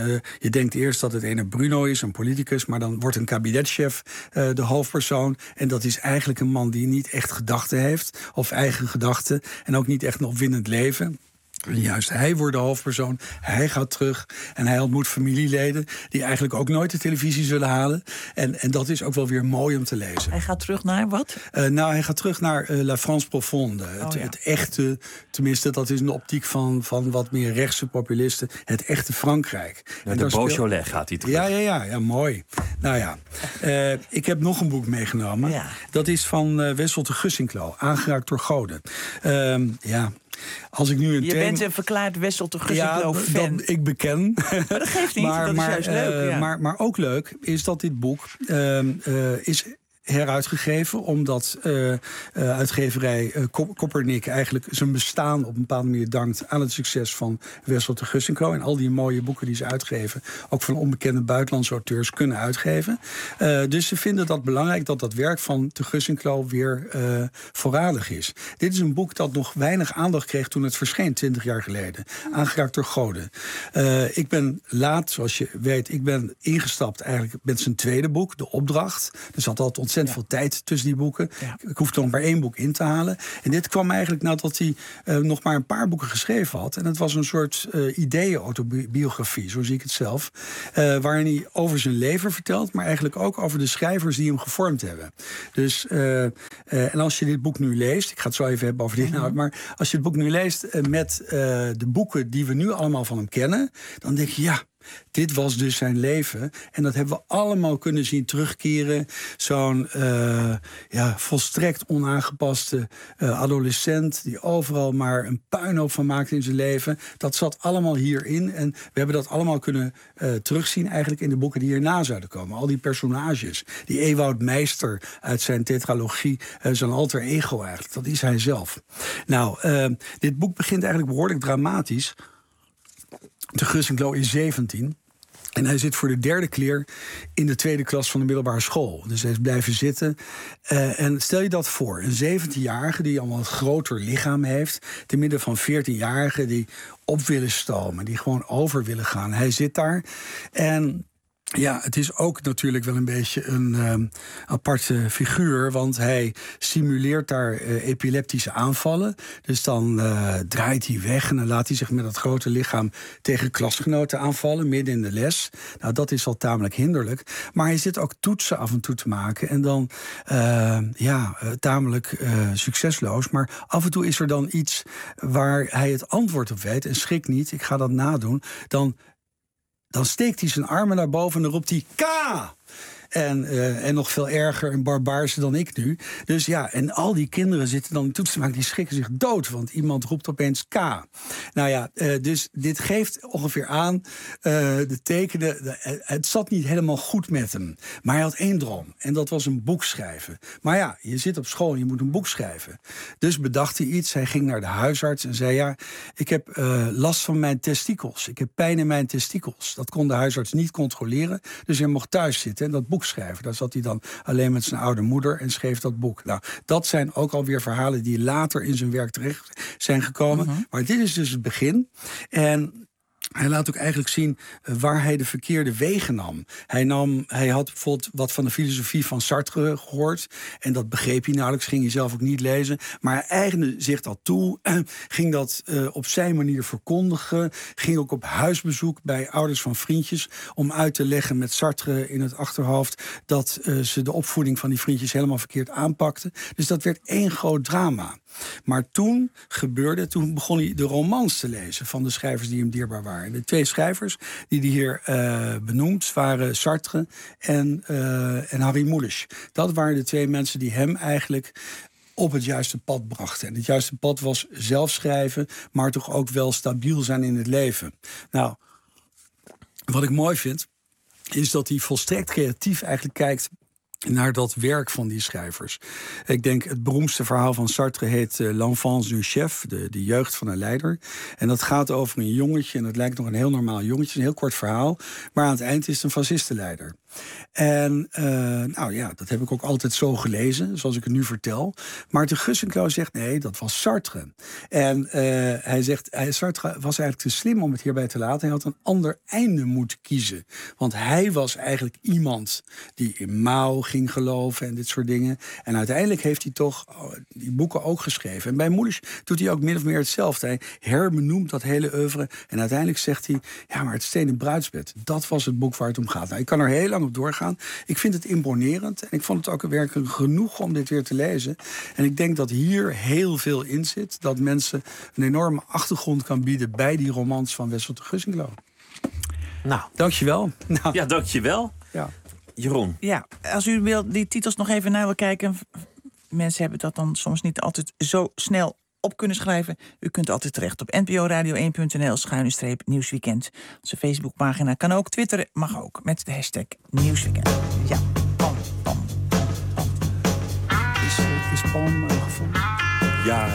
je denkt eerst dat het ene Bruno is, een politicus, maar dan wordt een kabinetchef de hoofdpersoon. En dat is eigenlijk een man die niet echt gedachten heeft, of eigen gedachten, en ook niet echt een opwindend leven. Juist, hij wordt de hoofdpersoon, hij gaat terug en hij ontmoet familieleden die eigenlijk ook nooit de televisie zullen halen. En dat is ook wel weer mooi om te lezen. Hij gaat terug naar wat? Hij gaat terug naar La France Profonde. Het echte, tenminste dat is een optiek van wat meer rechtse populisten, het echte Frankrijk. Naar de Beaujolais gaat hij terug. Ja, mooi. Nou ja, ik heb nog een boek meegenomen. Ja. Dat is van Wessel de Gussinklo, Aangeraakt door Goden. Als ik nu je bent een verklaard Wessel de Gussinklo-fan. Ik beken. Maar dat geeft niet, dat is juist leuk. Maar ook leuk is dat dit boek is heruitgegeven, omdat uitgeverij Koppernik eigenlijk zijn bestaan op een bepaalde manier dankt aan het succes van Wessel de Gussinklo en al die mooie boeken die ze uitgeven, ook van onbekende buitenlandse auteurs, kunnen uitgeven. Dus ze vinden dat belangrijk dat dat werk van de Gussinklo weer voorradig is. Dit is een boek dat nog weinig aandacht kreeg toen het verscheen, 20 jaar geleden. Aangeraakt door Goden. Ik ben laat, zoals je weet, ik ben ingestapt eigenlijk met zijn tweede boek, De Opdracht. Er zat altijd ontzettend veel tijd tussen die boeken. Ja. Ik hoefde nog maar 1 boek in te halen. En dit kwam eigenlijk nadat hij nog maar een paar boeken geschreven had. En het was een soort ideeën-autobiografie, zo zie ik het zelf. Waarin hij over zijn leven vertelt, maar eigenlijk ook over de schrijvers die hem gevormd hebben. Dus, en als je dit boek nu leest, ik ga het zo even hebben over de inhoud, maar als je het boek nu leest met de boeken die we nu allemaal van hem kennen, dan denk je, ja, dit was dus zijn leven. En dat hebben we allemaal kunnen zien terugkeren. Zo'n volstrekt onaangepaste adolescent die overal maar een puinhoop van maakt in zijn leven. Dat zat allemaal hierin. En we hebben dat allemaal kunnen terugzien eigenlijk in de boeken die hierna zouden komen. Al die personages. Die Ewout Meister uit zijn tetralogie, zijn alter ego eigenlijk. Dat is hij zelf. Nou, dit boek begint eigenlijk behoorlijk dramatisch. De Gussinklo is 17. En hij zit voor de 3e keer in de 2e klas van de middelbare school. Dus hij is blijven zitten. En stel je dat voor, een 17-jarige die allemaal een groter lichaam heeft, te midden van 14-jarigen die op willen stomen, die gewoon over willen gaan. Hij zit daar en Ja, het is ook natuurlijk wel een beetje een aparte figuur. Want hij simuleert daar epileptische aanvallen. Dus dan draait hij weg en dan laat hij zich met dat grote lichaam tegen klasgenoten aanvallen, midden in de les. Nou, dat is al tamelijk hinderlijk. Maar hij zit ook toetsen af en toe te maken. En dan tamelijk succesloos. Maar af en toe is er dan iets waar hij het antwoord op weet. En schrik niet, ik ga dat nadoen. Dan steekt hij zijn armen naar boven en dan roept hij K! En nog veel erger en barbaarser dan ik nu. Dus ja, en al die kinderen zitten dan toetsen te maken, die schrikken zich dood, want iemand roept opeens K. Nou ja, dus dit geeft ongeveer aan de tekenen. Het zat niet helemaal goed met hem. Maar hij had één droom. En dat was een boek schrijven. Maar ja, je zit op school en je moet een boek schrijven. Dus bedacht hij iets. Hij ging naar de huisarts en zei: ja, ik heb last van mijn testikels. Ik heb pijn in mijn testikels. Dat kon de huisarts niet controleren. Dus hij mocht thuis zitten en dat boek schrijven. Daar zat hij dan alleen met zijn oude moeder en schreef dat boek. Nou, dat zijn ook alweer verhalen die later in zijn werk terecht zijn gekomen. Maar dit is dus het begin. En hij laat ook eigenlijk zien waar hij de verkeerde wegen nam. Hij had bijvoorbeeld wat van de filosofie van Sartre gehoord. En dat begreep hij nauwelijks, ging hij zelf ook niet lezen. Maar hij eigende zich dat toe. Ging dat op zijn manier verkondigen. Ging ook op huisbezoek bij ouders van vriendjes. Om uit te leggen met Sartre in het achterhoofd dat ze de opvoeding van die vriendjes helemaal verkeerd aanpakten. Dus dat werd één groot drama. Maar toen begon hij de romans te lezen van de schrijvers die hem dierbaar waren. De twee schrijvers die hij hier benoemt waren Sartre en Harry Mulisch. Dat waren de twee mensen die hem eigenlijk op het juiste pad brachten. En het juiste pad was zelf schrijven, maar toch ook wel stabiel zijn in het leven. Nou, wat ik mooi vind, is dat hij volstrekt creatief eigenlijk kijkt naar dat werk van die schrijvers. Ik denk het beroemdste verhaal van Sartre heet L'enfance d'un chef, de jeugd van een leider. En dat gaat over een jongetje, en dat lijkt nog een heel normaal jongetje, een heel kort verhaal, maar aan het eind is het een fascistenleider. En dat heb ik ook altijd zo gelezen, zoals ik het nu vertel. Maarten Gussenklo zegt nee, dat was Sartre. En hij zegt, Sartre was eigenlijk te slim om het hierbij te laten. Hij had een ander einde moeten kiezen. Want hij was eigenlijk iemand die in Mao ging geloven en dit soort dingen. En uiteindelijk heeft hij toch die boeken ook geschreven. En bij Mulisch doet hij ook min of meer hetzelfde. Hij herbenoemt dat hele oeuvre. En uiteindelijk zegt hij, ja, maar het Stenen Bruidsbed, dat was het boek waar het om gaat. Nou, ik kan er heel lang op doorgaan. Ik vind het imponerend. En ik vond het ook werkelijk genoeg om dit weer te lezen. En ik denk dat hier heel veel in zit. Dat mensen een enorme achtergrond kan bieden bij die romans van Wessel de Gussenklo. Nou, dankjewel. Nou. Ja, dankjewel. Ja. Jeroen. Ja, als u wilt die titels nog even naar wil kijken. Mensen hebben dat dan soms niet altijd zo snel op kunnen schrijven. U kunt altijd terecht op nporadio1.nl/nieuwsweekend. Onze Facebookpagina kan ook. Twitteren mag ook met de hashtag Nieuwsweekend. Ja, pam. Is Palm gevonden? Ja.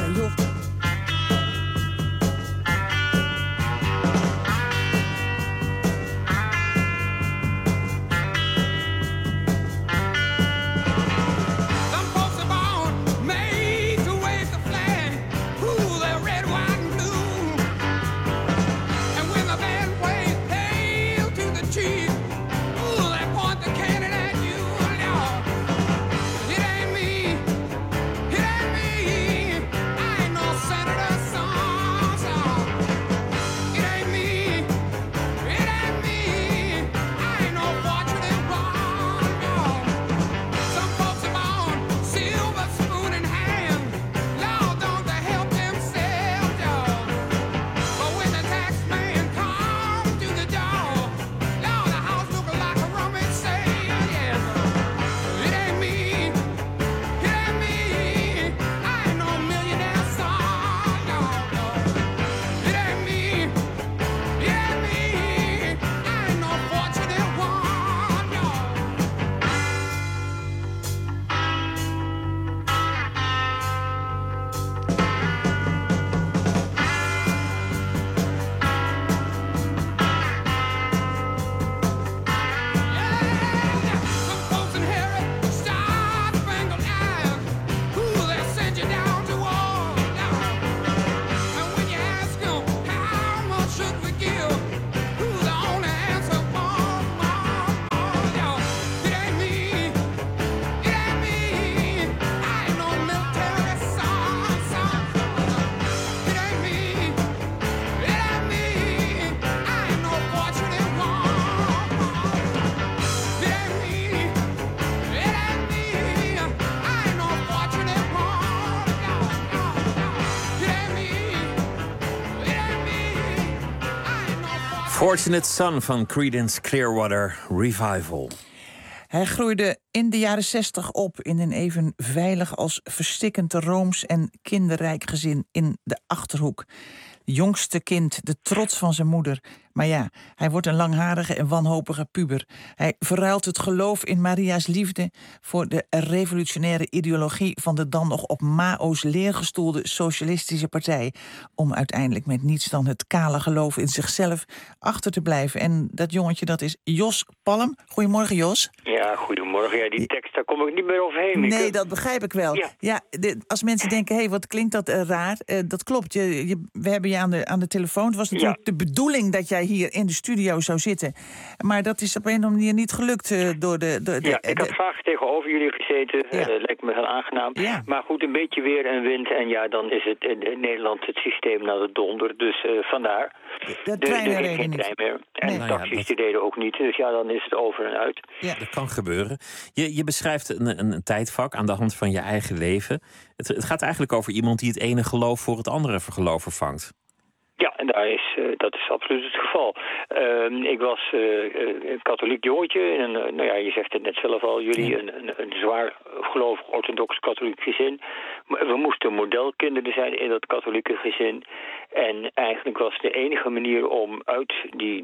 Fortunate Son van Creedence Clearwater Revival. Hij groeide in de jaren 60 op in een even veilig als verstikkend rooms en kinderrijk gezin in de Achterhoek. Jongste kind, de trots van zijn moeder. Maar ja, hij wordt een langharige en wanhopige puber. Hij verruilt het geloof in Maria's liefde voor de revolutionaire ideologie van de dan nog op Mao's leer gestoelde Socialistische Partij, om uiteindelijk met niets dan het kale geloof in zichzelf achter te blijven. En dat jongetje, dat is Jos Palm. Goedemorgen, Jos. Ja, goedemorgen. Ja, die tekst, daar kom ik niet meer overheen. Nee, dat begrijp ik wel. Ja, als mensen denken, hé, wat klinkt dat raar? Dat klopt. We hebben je aan de telefoon. Het was natuurlijk de bedoeling dat jij hier in de studio zou zitten. Maar dat is op een of andere manier niet gelukt door de... ik had vaak tegenover jullie gezeten. Lijkt me heel aangenaam. Ja. Maar goed, een beetje weer en wind. En ja, dan is het in Nederland het systeem naar de donder. Dus vandaar. De treinen reden geen niet. trein meer. En de taxis die reden ook niet. Dus ja, dan is het over en uit. Ja, dat kan gebeuren. Je beschrijft een tijdvak aan de hand van je eigen leven. Het gaat eigenlijk over iemand die het ene geloof voor het andere geloof vervangt. Ja, en dat is absoluut het geval. Ik was een katholiek jongetje. En je zegt het net zelf al, jullie een zwaar gelovig orthodox katholiek gezin. Maar we moesten modelkinderen zijn in dat katholieke gezin. En eigenlijk was de enige manier om uit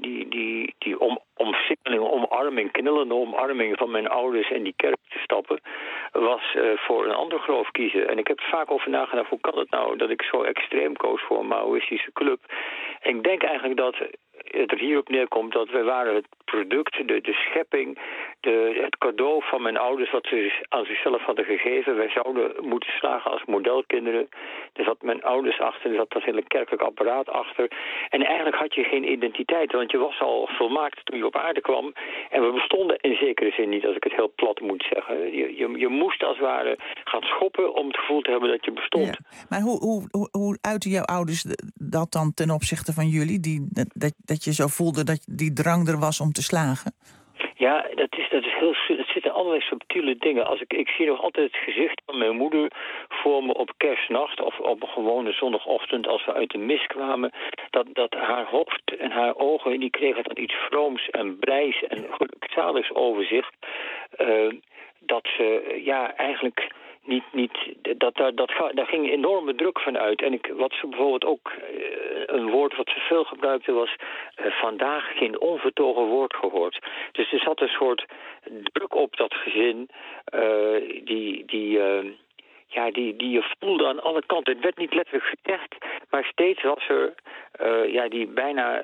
die omsingeling, omarming, knillende omarming van mijn ouders en die kerk te stappen, was voor een ander geloof kiezen. En ik heb er vaak over nagedacht, hoe kan het nou dat ik zo extreem koos voor een Maoïstische club? En ik denk eigenlijk dat het er hierop neerkomt dat wij waren het product, de schepping, het cadeau van mijn ouders wat ze aan zichzelf hadden gegeven. Wij zouden moeten slagen als modelkinderen. Er zat mijn ouders achter, er zat dat hele kerkelijk apparaat achter. En eigenlijk had je geen identiteit, want je was al volmaakt toen je op aarde kwam. En we bestonden in zekere zin niet, als ik het heel plat moet zeggen. Je moest als het ware gaan schoppen om het gevoel te hebben dat je bestond. Ja. Maar hoe uiten jouw ouders dat dan ten opzichte van jullie? Dat je zo voelde dat die drang er was om te slagen? Ja, dat zitten allerlei subtiele dingen. Ik zie nog altijd het gezicht van mijn moeder voor me op kerstnacht of op een gewone zondagochtend als we uit de mis kwamen. Dat haar hoofd en haar ogen, die kregen dan iets vrooms en blijs en gelukzaligs over zich. Dat ze eigenlijk daar ging enorme druk van uit. En wat ze bijvoorbeeld ook, een woord wat ze veel gebruikte was, vandaag geen onvertogen woord gehoord. Dus er zat een soort druk op dat gezin, die je voelde aan alle kanten. Het werd niet letterlijk gezegd, maar steeds was er die bijna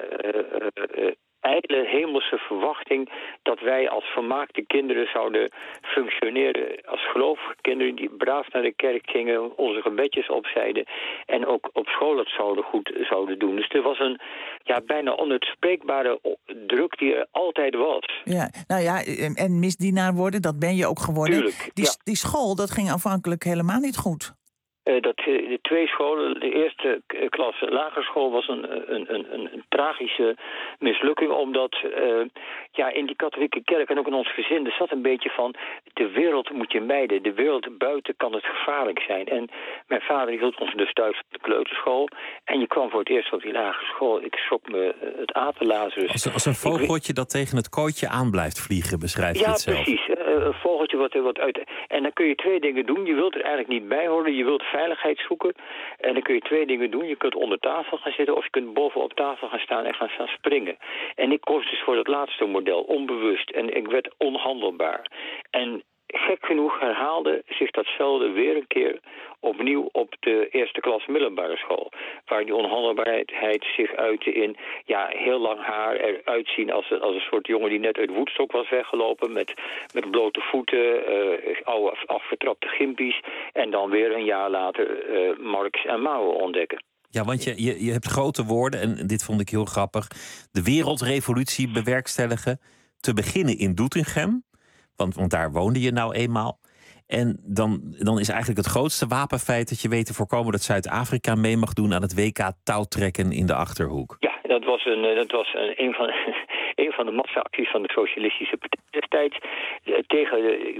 ijdele hemelse verwachting dat wij als vermaakte kinderen zouden functioneren. Als gelovige kinderen die braaf naar de kerk gingen, onze gebedjes opzeiden en ook op school het goed zouden doen. Dus er was een bijna onuitspreekbare druk die er altijd was. Ja, nou ja, en misdienaar worden, dat ben je ook geworden. Tuurlijk, die school, dat ging aanvankelijk helemaal niet goed. De twee scholen, de eerste klas lagerschool was een tragische mislukking, omdat in die katholieke kerk en ook in ons gezin er zat een beetje van, de wereld moet je mijden, de wereld buiten kan het gevaarlijk zijn. En mijn vader hield ons dus thuis op de kleuterschool en je kwam voor het eerst op die lagere school. Ik schrok me het apenlazerus. Als een vogeltje dat tegen het kooitje aan blijft vliegen, beschrijf je het zelf. Ja, precies. Een vogeltje wat uit. En dan kun je twee dingen doen. Je wilt er eigenlijk niet bij horen. Je wilt veiligheid zoeken. En dan kun je twee dingen doen. Je kunt onder tafel gaan zitten of je kunt bovenop tafel gaan staan en gaan springen. En ik koos dus voor dat laatste model, onbewust. En ik werd onhandelbaar. En gek genoeg herhaalde zich datzelfde weer een keer opnieuw op de eerste klas middelbare school. Waar die onhandelbaarheid zich uitte in heel lang haar, eruit zien als een soort jongen die net uit Woodstock was weggelopen met blote voeten, oude afgetrapte gimpies en dan weer een jaar later Marx en Mao ontdekken. Ja, want je hebt grote woorden, en dit vond ik heel grappig, de wereldrevolutie bewerkstelligen, te beginnen in Doetinchem. Want daar woonde je nou eenmaal. En dan is eigenlijk het grootste wapenfeit dat je weet te voorkomen dat Zuid-Afrika mee mag doen aan het WK touwtrekken in de Achterhoek. Ja, dat was een van een van de massa-acties van de Socialistische Partij destijds tegen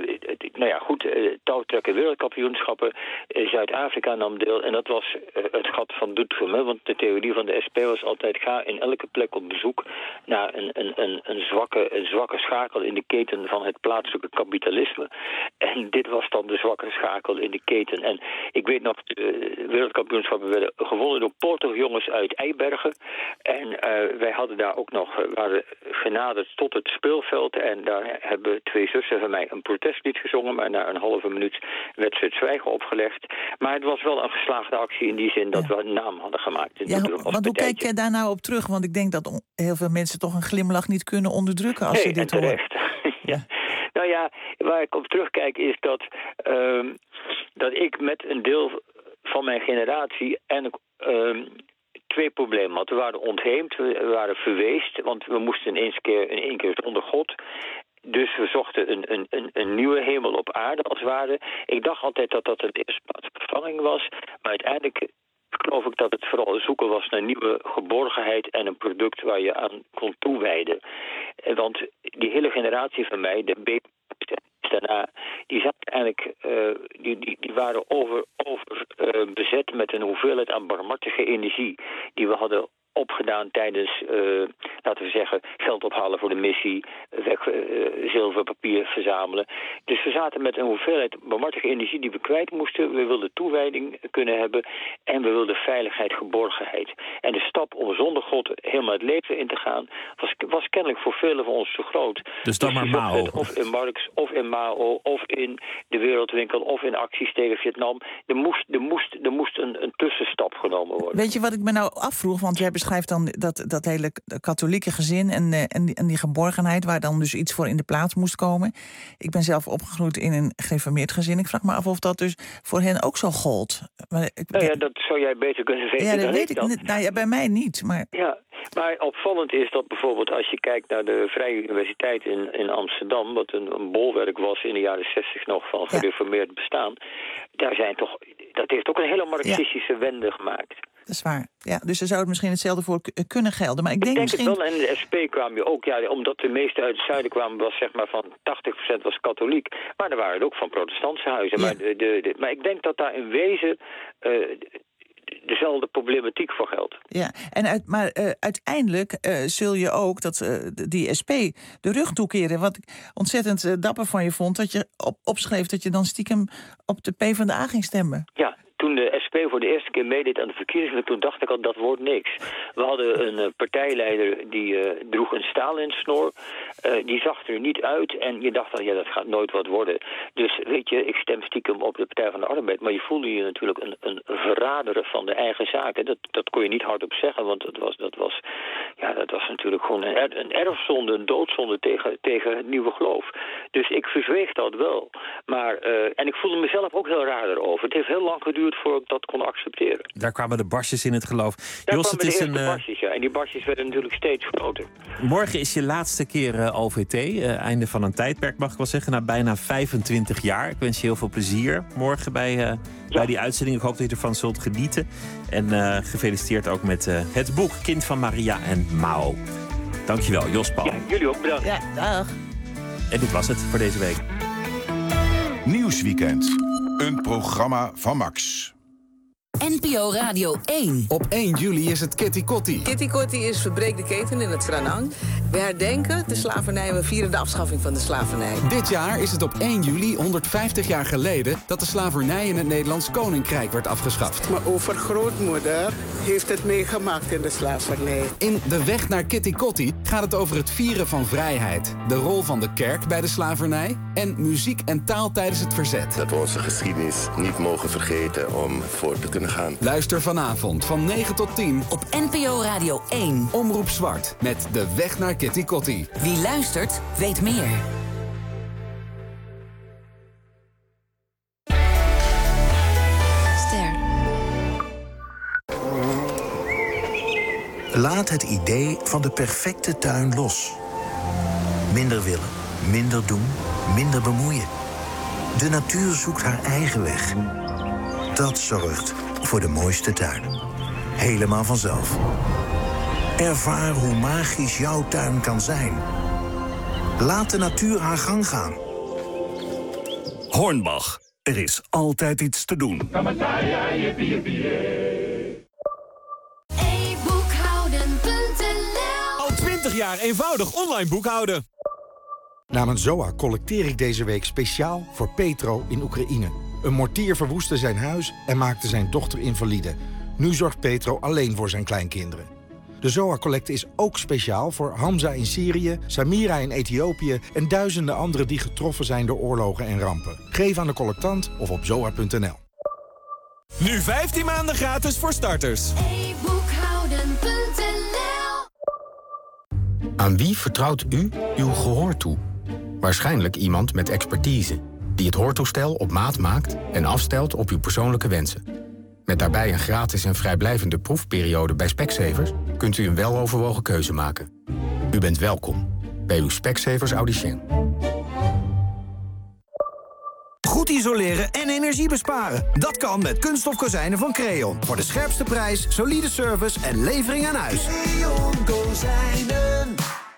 touwtrekken wereldkampioenschappen. Zuid-Afrika nam deel en dat was het gat van Doetinchem. Want de theorie van de SP was altijd: ga in elke plek op bezoek naar een zwakke schakel in de keten van het plaatselijke kapitalisme. En dit was dan de zwakke schakel in de keten. En ik weet nog, de wereldkampioenschappen werden gewonnen door Portugjongens uit Eibergen. En wij hadden daar ook nog, waren genaderd tot het speelveld. En daar hebben 2 zussen van mij een protestlied gezongen. Maar na een halve minuut werd ze het zwijgen opgelegd. Maar het was wel een geslaagde actie in die zin dat we een naam hadden gemaakt. Want hoe kijk jij daar nou op terug? Want ik denk dat heel veel mensen toch een glimlach niet kunnen onderdrukken als ze dit horen. Ja. Nou ja, waar ik op terugkijk is dat ik met een deel van mijn generatie en 2 problemen had. We waren ontheemd, we waren verweest, want we moesten in één keer zonder God. Dus we zochten een nieuwe hemel op aarde, als het ware. Ik dacht altijd dat dat een eerste plaats vervanging was, maar uiteindelijk geloof ik dat het vooral zoeken was naar nieuwe geborgenheid en een product waar je aan kon toewijden. Want die hele generatie van mij, de baby's daarna, die zaten eigenlijk, die waren bezet met een hoeveelheid aan barmhartige energie die we hadden opgedaan tijdens, laten we zeggen, geld ophalen voor de missie, zilverpapier verzamelen. Dus we zaten met een hoeveelheid barmhartige energie die we kwijt moesten. We wilden toewijding kunnen hebben en we wilden veiligheid, geborgenheid. En de stap om zonder God helemaal het leven in te gaan was kennelijk voor velen van ons te groot. Dus dan maar Mao. Of in Marx, of in Mao, of in de Wereldwinkel, of in acties tegen Vietnam. Er moest een tussenstap genomen worden. Weet je wat ik me nou afvroeg? Want jij beschrijft dan dat hele katholieke gezin en die geborgenheid, waar dan dus iets voor in de plaats moest komen. Ik ben zelf opgegroeid in een gereformeerd gezin. Ik vraag me af of dat dus voor hen ook zo gold. Dat zou jij beter kunnen weten. Ja, dat weet ik niet. Nou ja, bij mij niet. Maar... Ja, maar opvallend is dat bijvoorbeeld als je kijkt naar de Vrije Universiteit in Amsterdam, wat een bolwerk was in de jaren 60 nog van gereformeerd bestaan, dat heeft ook een hele marxistische wende gemaakt. Dat is waar. Ja, dus er zou het misschien hetzelfde voor kunnen gelden. Maar ik denk misschien... het wel. En de SP kwam je ook, omdat de meeste uit het zuiden kwamen, was zeg maar van 80% was katholiek. Maar er waren er ook van protestantse huizen. Ja. Maar ik denk dat daar in wezen dezelfde problematiek voor geldt. Ja, maar uiteindelijk zul je ook die SP de rug toekeren. Wat ik ontzettend dapper van je vond, dat je opschreef dat je dan stiekem op de PvdA ging stemmen. Ja. Toen de SP voor de eerste keer meedeed aan de verkiezingen, toen dacht ik al, dat wordt niks. We hadden een partijleider die droeg een Stalinsnor. Die zag er niet uit en je dacht al, dat gaat nooit wat worden. Dus weet je, ik stem stiekem op de Partij van de Arbeid. Maar je voelde je natuurlijk een verrader van de eigen zaken. Dat kon je niet hardop zeggen, want dat was natuurlijk gewoon een erfzonde, een doodzonde tegen het nieuwe geloof. Dus ik verzweeg dat wel. Maar, en ik voelde mezelf ook heel raar erover. Het heeft heel lang geduurd voor ik dat kon accepteren. Daar kwamen de barstjes in het geloof. Daar kwamen de eerste barstjes, ja. En die barstjes werden natuurlijk steeds groter. Morgen is je laatste keer OVT. Einde van een tijdperk, mag ik wel zeggen. Na bijna 25 jaar. Ik wens je heel veel plezier morgen bij die uitzending. Ik hoop dat je ervan zult genieten. En gefeliciteerd ook met het boek Kind van Maria en Mao. Dankjewel, Jos Paul. Ja, jullie ook bedankt. Ja, dag. En dit was het voor deze week. Nieuwsweekend. Een programma van Max. NPO Radio 1. Op 1 juli is het Kitty Kotti. Kitty Kotti is Verbreek de Keten in het Stranang. We herdenken de slavernij en we vieren de afschaffing van de slavernij. Dit jaar is het op 1 juli 150 jaar geleden dat de slavernij in het Nederlands Koninkrijk werd afgeschaft. Mijn overgrootmoeder heeft het meegemaakt in de slavernij. In De Weg naar Kitty Kotti gaat het over het vieren van vrijheid, de rol van de kerk bij de slavernij en muziek en taal tijdens het verzet. Dat we onze geschiedenis niet mogen vergeten om voor te kunnen gaan. Luister vanavond van 9 tot 10 op NPO Radio 1. Omroep Zwart met De Weg naar Kitty Kotti. Wie luistert, weet meer. Ster. Laat het idee van de perfecte tuin los. Minder willen, minder doen, minder bemoeien. De natuur zoekt haar eigen weg. Dat zorgt voor de mooiste tuin. Helemaal vanzelf. Ervaar hoe magisch jouw tuin kan zijn. Laat de natuur haar gang gaan. Hornbach. Er is altijd iets te doen. Al 20 jaar eenvoudig online boekhouden. Namens ZOA collecteer ik deze week speciaal voor Petro in Oekraïne. Een mortier verwoestte zijn huis en maakte zijn dochter invalide. Nu zorgt Petro alleen voor zijn kleinkinderen. De ZOA-collecte is ook speciaal voor Hamza in Syrië, Samira in Ethiopië en duizenden anderen die getroffen zijn door oorlogen en rampen. Geef aan de collectant of op zoa.nl. Nu 15 maanden gratis voor starters. Aan wie vertrouwt u uw gehoor toe? Waarschijnlijk iemand met expertise, die het hoortoestel op maat maakt en afstelt op uw persoonlijke wensen. Met daarbij een gratis en vrijblijvende proefperiode bij Specsavers kunt u een weloverwogen keuze maken. U bent welkom bij uw Specsavers Audicien. Goed isoleren en energie besparen. Dat kan met kunststof kozijnen van Creon. Voor de scherpste prijs, solide service en levering aan huis. Creon Kozijnen.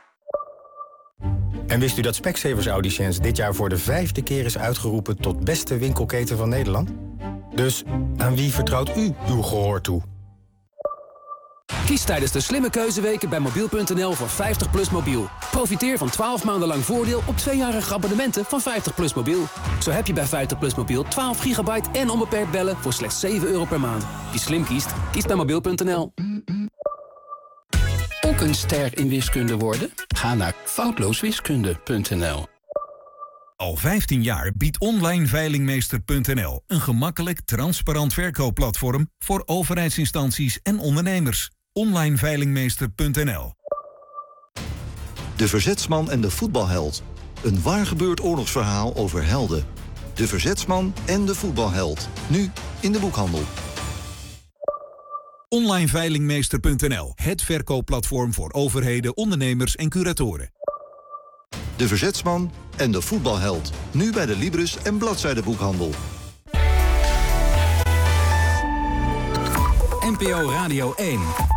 En wist u dat Specsavers Audiciëns dit jaar voor de 5e keer is uitgeroepen tot beste winkelketen van Nederland? Dus aan wie vertrouwt u uw gehoor toe? Kies tijdens de slimme keuzeweken bij mobiel.nl voor 50PLUS mobiel. Profiteer van 12 maanden lang voordeel op 2-jarige abonnementen van 50PLUS mobiel. Zo heb je bij 50PLUS mobiel 12 gigabyte en onbeperkt bellen voor slechts €7 per maand. Wie slim kiest, kiest bij mobiel.nl. Ook een ster in wiskunde worden? Ga naar foutlooswiskunde.nl. Al 15 jaar biedt onlineveilingmeester.nl een gemakkelijk, transparant verkoopplatform voor overheidsinstanties en ondernemers. Onlineveilingmeester.nl. De Verzetsman en de voetbalheld. Een waar gebeurd oorlogsverhaal over helden. De Verzetsman en de voetbalheld. Nu in de boekhandel. Onlineveilingmeester.nl. Het verkoopplatform voor overheden, ondernemers en curatoren. De Verzetsman en de voetbalheld. Nu bij de Libris en Bladzijdenboekhandel. NPO Radio 1.